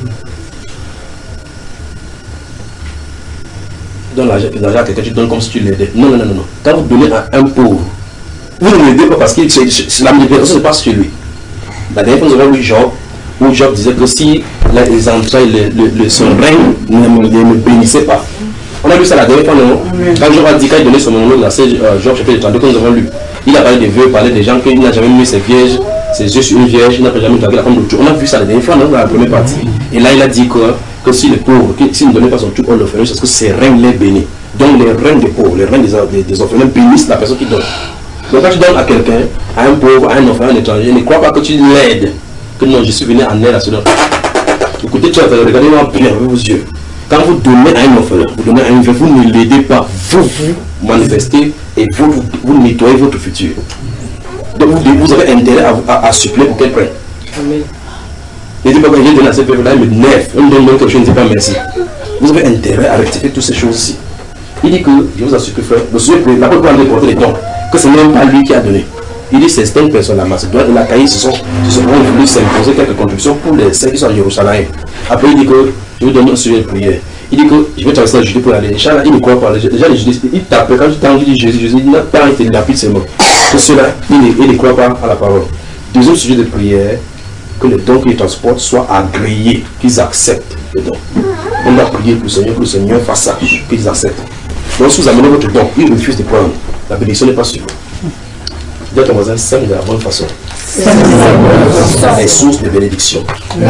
Tu donnes l'argent à quelqu'un, tu donnes comme si tu l'aidais. Non, non, non, non. Quand vous donnez à un pauvre, vous ne l'aidez pas parce que la manipulation se passe chez lui. La dernière fois, nous avons eu Job, où Job disait que si les entrailles, le, le, le, son règne ne me bénissait pas, on On a vu ça la dernière fois, non? Quand Job a dit, quand il donnait son monologue, là, c'est euh, Job chapitre trente-deux que nous avons lu. Il a parlé des vœux, parlé des gens qu'il n'a jamais mis ses vierges, ses yeux sur une vierge, il n'a jamais dragué la femme de Dieu. On a vu ça la dernière fois, non, dans la première partie. Et là, il a dit que, que si les pauvres, s'il ne donnait pas son tout à l'orphelin, c'est parce que ses reines les bénissent. Donc les reines des pauvres, les reines des, des, des orphelins bénissent la personne qui donne. Donc quand tu donnes à quelqu'un, à un pauvre, à un orphelin, à un étranger, ne crois pas que tu l'aides. Que non, je suis venu en aide à cela. Écoutez, tu vas regardez-moi bien avec vos yeux. Quand vous donnez à un orphelin, vous donnez à un veuve, vous ne l'aidez pas. Vous vous manifestez et vous, vous, vous nettoyez votre futur. Donc vous, vous avez intérêt à, à, à suppléer pour qu'elle prenne. Amen. Ne dites pas que j'ai donné à cette veuve-là, elle me nerve. Elle me donne même quelque chose, je ne dis pas merci. Vous avez intérêt à rectifier toutes ces choses-ci. Il dit que, je vous assure que frère, le Seigneur, la Bible parle de porter les dons, que ce n'est même pas lui qui a donné. Il dit que certaines personnes, la Macédoine et la Caïe, se sont, se sont voulu s'imposer quelques contributions pour les saints qui sont à Jérusalem. Après, il dit que, je vous donne un sujet de prière. Il dit que, je vais traverser la Judée pour aller. Les gens là, ils ne croient pas. Déjà, les Judées, ils tapent. Quand tu t'en dis Jésus, Jésus, il n'a pas été lapide seulement. Que ceux-là, ils ne croient pas à la parole. Deuxième sujet de prière, que les dons qu'ils transportent soient agréés, qu'ils acceptent les dons. On a prié pour le Seigneur, que le Seigneur fasse ça, qu'ils acceptent. Donc si vous amenez votre don, il refuse de prendre. La bénédiction n'est pas sûre. Dis à ton voisin, sème de la bonne façon. Les sources de bénédiction.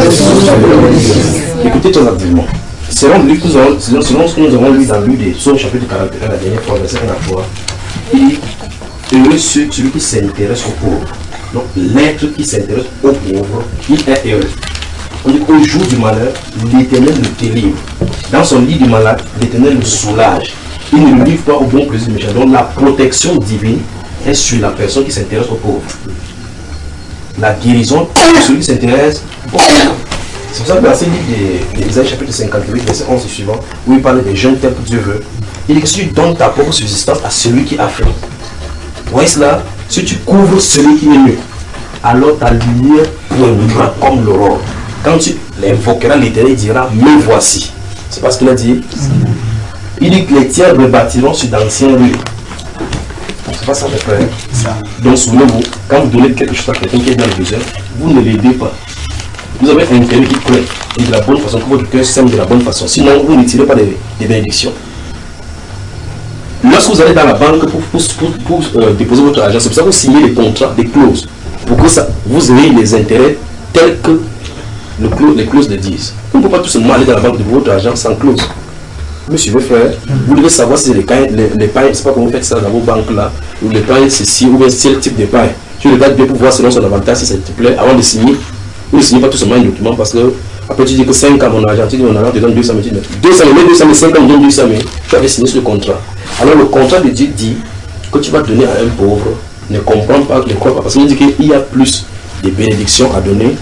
Écoutez très activement. Selon, lui, selon, selon ce que nous avons lu dans le des Psaumes chapitre quarante et un, la dernière fois, verset un à trois, il dit, heureux celui qui s'intéresse aux pauvres. Donc l'être qui s'intéresse aux pauvres, il est heureux. On dit qu'au jour du malheur, l'Éternel le délivre. Dans son lit du malade, l'Éternel le soulage. Il ne le livre pas au bon plaisir du méchant. Donc la protection divine est sur la personne qui s'intéresse aux pauvres. La guérison de celui qui s'intéresse aux pauvres. C'est pour ça que dans ce livre d'Ésaïe chapitre cinquante-huit, verset onze et suivant, où il parle des jeunes tels que Dieu veut, il dit que si tu donnes ta propre subsistance à celui qui a faim, vous voyez cela? Si tu couvres celui qui est nu, alors ta lumière poindra comme l'aurore. Quand tu l'invoqueras, l'Éternel dira, me voici. C'est pas ce qu'il a dit? Il dit que les tiers rebâtiront sur d'anciens rues. C'est pas ça le frère. Donc souvenez-vous, quand vous donnez quelque chose à quelqu'un qui est dans le besoin, vous ne l'aidez pas. Vous avez un intérêt qui plaît et de la bonne façon, que votre cœur sème de la bonne façon. Sinon, vous ne tirez pas des, des bénédictions. Lorsque vous allez dans la banque pour, pour, pour, pour euh, déposer votre argent, c'est pour ça que vous signez des contrats, des clauses, pour que ça, vous ayez les intérêts tels que le clause, les clauses le disent. Vous ne pouvez pas tout simplement aller dans la banque de votre argent sans clause. Vous me suivez, frère? Vous devez savoir si les pains, les, les pains, c'est pas comment vous faites ça dans vos banques là, ou les pains c'est ci, ou bien c'est le type de pain. Tu regardes bien pour voir selon son avantage si ça te plaît avant de signer. Vous ne signez pas tout simplement un document parce que après tu dis que cinq ans mon argent, tu dis mon argent te donne deux cent mille, deux cent mille, deux cent mille, cinq ans me donne deux cent mille, tu avais signé sur le contrat. Alors le contrat de Dieu dit que tu vas donner à un pauvre, ne comprends pas, ne crois pas, parce qu'il dit qu'il y a plus de bénédictions à donner.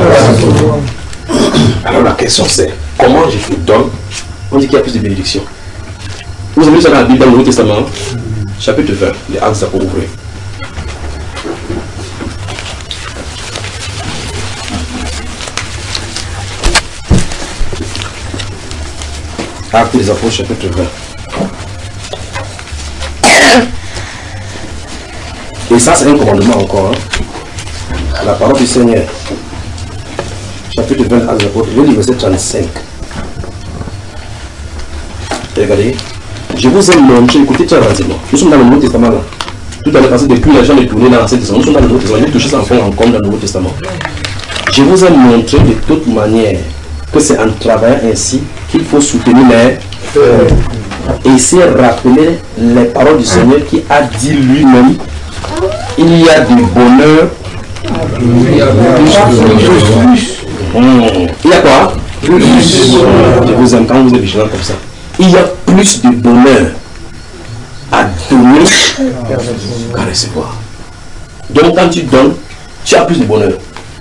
Alors la question c'est, comment je te donne? On dit qu'il y a plus de bénédictions. Vous avez vu ça dans la Bible, dans le Nouveau Testament, chapitre vingt, les Actes des Apôtres ouvrés. Actes des Apôtres, chapitre vingt. Et ça, c'est un commandement encore. Hein. La parole du Seigneur. Chapitre vingt, Actes des Apôtres, je vais lire verset trente-cinq. Regardez. Je vous ai montré, écoutez très rapidement. Nous sommes dans le Nouveau Testament là. Tout à l'heure, parce que depuis l'argent est tourné dans l'Ancien Testament, nous sommes dans le Nouveau Testament. Je vais toucher ça en fond en compte dans le Nouveau Testament. Je vous ai montré de toute manière que c'est en travaillant ainsi qu'il faut soutenir les frères. Et c'est rappeler les paroles du Seigneur qui a dit lui-même, il y a du bonheur. Il y a plus. Il y a quoi? Je vous aime quand vous êtes vigilants comme ça. Il y a plus de bonheur à donner qu'à recevoir. Donc quand tu donnes, tu as plus de bonheur.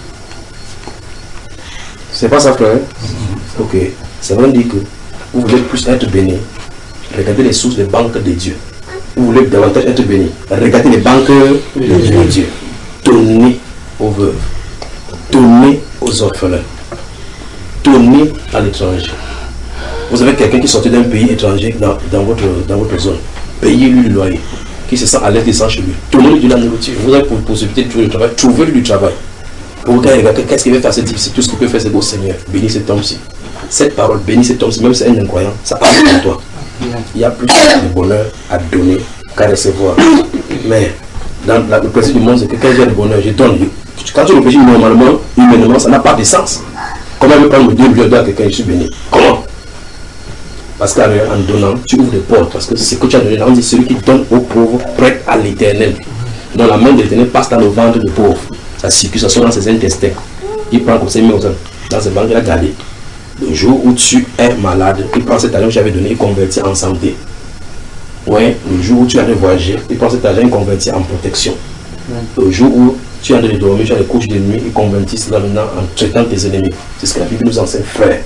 C'est pas ça, frère? Ok. Ça veut dire que vous voulez plus être béni. Regardez les sources des banques de Dieu. Vous voulez davantage être béni. Regardez les banques de Dieu. Donnez aux veuves. Donnez aux orphelins. Donnez à l'étranger. Vous avez quelqu'un qui sortait d'un pays étranger dans, dans, votre, dans votre zone. Payez-lui le loyer. Qui se sent à l'aise descend chez lui. Donnez-lui de la nourriture. Vous avez pour possibilité de trouver du travail. Trouvez-lui du travail. Pour regarder qu'est-ce qu'il veut faire, c'est difficile. Tout ce qu'il peut faire, c'est beau Seigneur. Bénis cet homme-ci. Cette parole, bénis cet homme-ci, même si c'est un incroyant, ça parle pour toi. Il y a plus de bonheur à donner qu'à recevoir. Mais dans la, le principe du monde, c'est que quand j'ai le bonheur, je donne. Quand tu réfléchis normalement, humainement, ça n'a pas de sens. Comment je peux prendre deux millions d'heures à quelqu'un, je suis béni? Comment? Parce qu'en donnant, tu ouvres des portes. Parce que c'est ce que tu as donné. On dit celui qui donne aux pauvres prête à l'éternel. Donc la main de l'éternel passe dans le ventre du pauvre. Ça circule, ça sort dans ses intestins. Il prend comme ça, il met dans ses banques, il a gardé. Le jour où tu es malade, il prend cet argent que j'avais donné, il convertit en santé. Ouais, le jour où tu as de voyager, il prend cet argent, il convertit en protection. Le jour où tu as de dormir, tu as des couches de nuit, il convertit cela maintenant en traitant tes ennemis. C'est ce que la Bible nous enseigne, frère.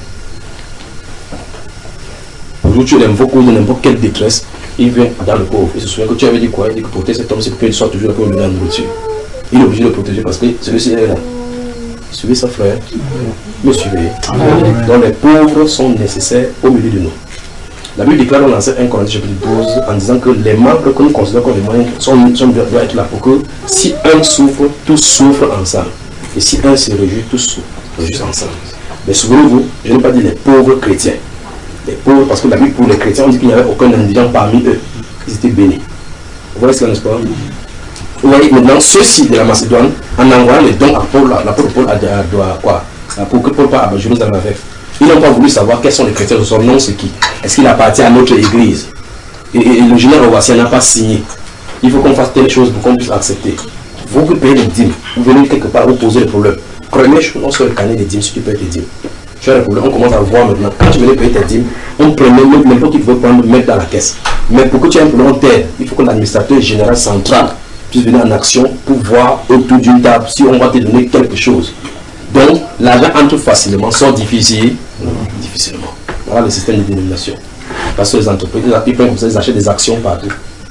Le jour où tu l'invoques ou n'importe quelle détresse, il vient dans le pauvre. Il se souvient que tu avais dit quoi? Il dit que protéger cet homme, c'est pour qu'il soit toujours là pour lui donner la nourriture. Il est obligé de le protéger parce que celui-ci est là. Suivez ça, frère. Me suivez. Donc les pauvres sont nécessaires au milieu de nous. La Bible déclare dans l'Ancien un Corinthiens chapitre douze en disant que les membres que nous considérons comme les moyens sont, sont, doivent être là pour que si un souffre, tous souffrent ensemble. Et si un se réjouit, tous souffrent ensemble. Mais souvenez-vous, je n'ai pas dit les pauvres chrétiens. Les pauvres, parce que la Bible pour les chrétiens, on dit qu'il n'y avait aucun indigent parmi eux. Ils étaient bénis. Vous voyez ce n'est-ce pas? Vous voyez maintenant ceux-ci de la Macédoine, en envoyant les dons à Paul, l'apôtre Paul a quoi? Pour que Paul parte à Jérusalem avec. Ils n'ont pas voulu savoir quels sont les chrétiens de son nom, c'est qui. Est-ce qu'il appartient à notre église? Et, et, et le général Roissy n'a pas signé. Il faut qu'on fasse telle chose pour qu'on puisse accepter. Vous qui payez les dîmes, vous venez quelque part, vous posez le problème. Première chose, on se le canner des dîmes si tu payes tes dîmes. Tu as le problème, on commence à voir maintenant. Quand tu venais payer tes dîmes, on prenait n'importe qui veut prendre, mettre dans la caisse. Mais pour que tu aies un problème terre, il faut que l'administrateur général central puisse venir en action pour voir autour d'une table si on va te donner quelque chose. Donc, l'argent entre facilement, sort difficile, difficilement. Voilà le système de dénomination. Parce que les entreprises, ils prennent comme ça, ils achètent des actions partout.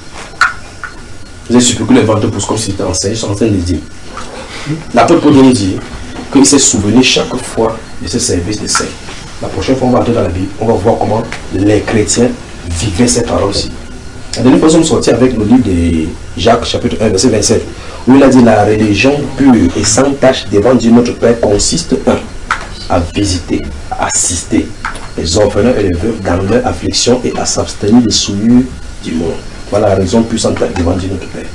Vous avez supposé que les vendeurs poussent comme si c'était enseignés, ils sont en train de dire. L'apôtre Paul nous dit qu'il s'est souvenu chaque fois de ce service de saint. La prochaine fois, on va entrer dans la Bible, on va voir comment les chrétiens vivaient ces paroles-ci. La dernière fois, nous sommes sortis avec le livre de Jacques, chapitre un, verset vingt-sept, où il a dit la religion pure et sans tache devant Dieu notre Père consiste un, à visiter, à assister les orphelins et les veuves dans leur affliction et à s'abstenir des souillures du monde. Voilà la raison pure sans tache devant Dieu notre Père.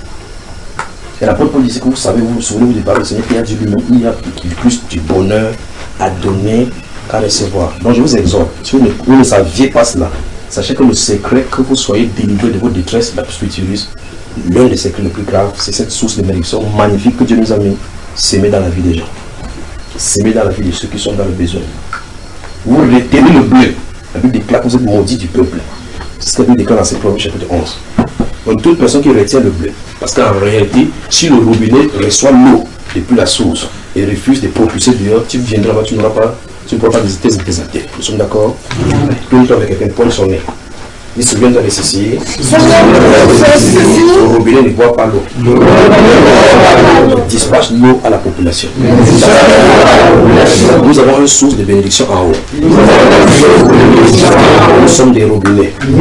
Et l'apôtre Paul disait que vous savez, vous vous souvenez du parole du Seigneur, qu'il y a Dieu lui-même, il y a plus du bonheur à donner qu'à recevoir. Donc je vous exhorte, si vous ne, vous ne saviez pas cela, sachez que le secret que vous soyez délivré de vos détresses la spiritualiste, l'un des secrets les plus graves, c'est cette source de bénédiction magnifique que Dieu nous a mis, s'aimer dans la vie des gens, s'aimer dans la vie de ceux qui sont dans le besoin. Vous retenez le bleu, la Bible déclare que vous êtes maudits du peuple. C'est ce que la Bible déclare dans ses Proverbes chapitre onze. Donc toute personne qui retient le bleu, parce qu'en réalité, si le robinet reçoit l'eau depuis la source et refuse de propulser dehors, tu viendras là-bas, tu n'auras pas, tu ne pourras pas visiter tes tes Nous sommes d'accord? Tourne-toi avec quelqu'un, pointe son nez. Il se vient dans les ceci. Le robinet ne boit pas l'eau. Il dispatche l'eau à la population. Nous avons une source de bénédiction en haut. Nous sommes des robinets. Nous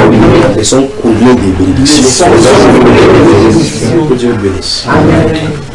sommes coulés des bénédictions. Que Dieu bénisse. Amen.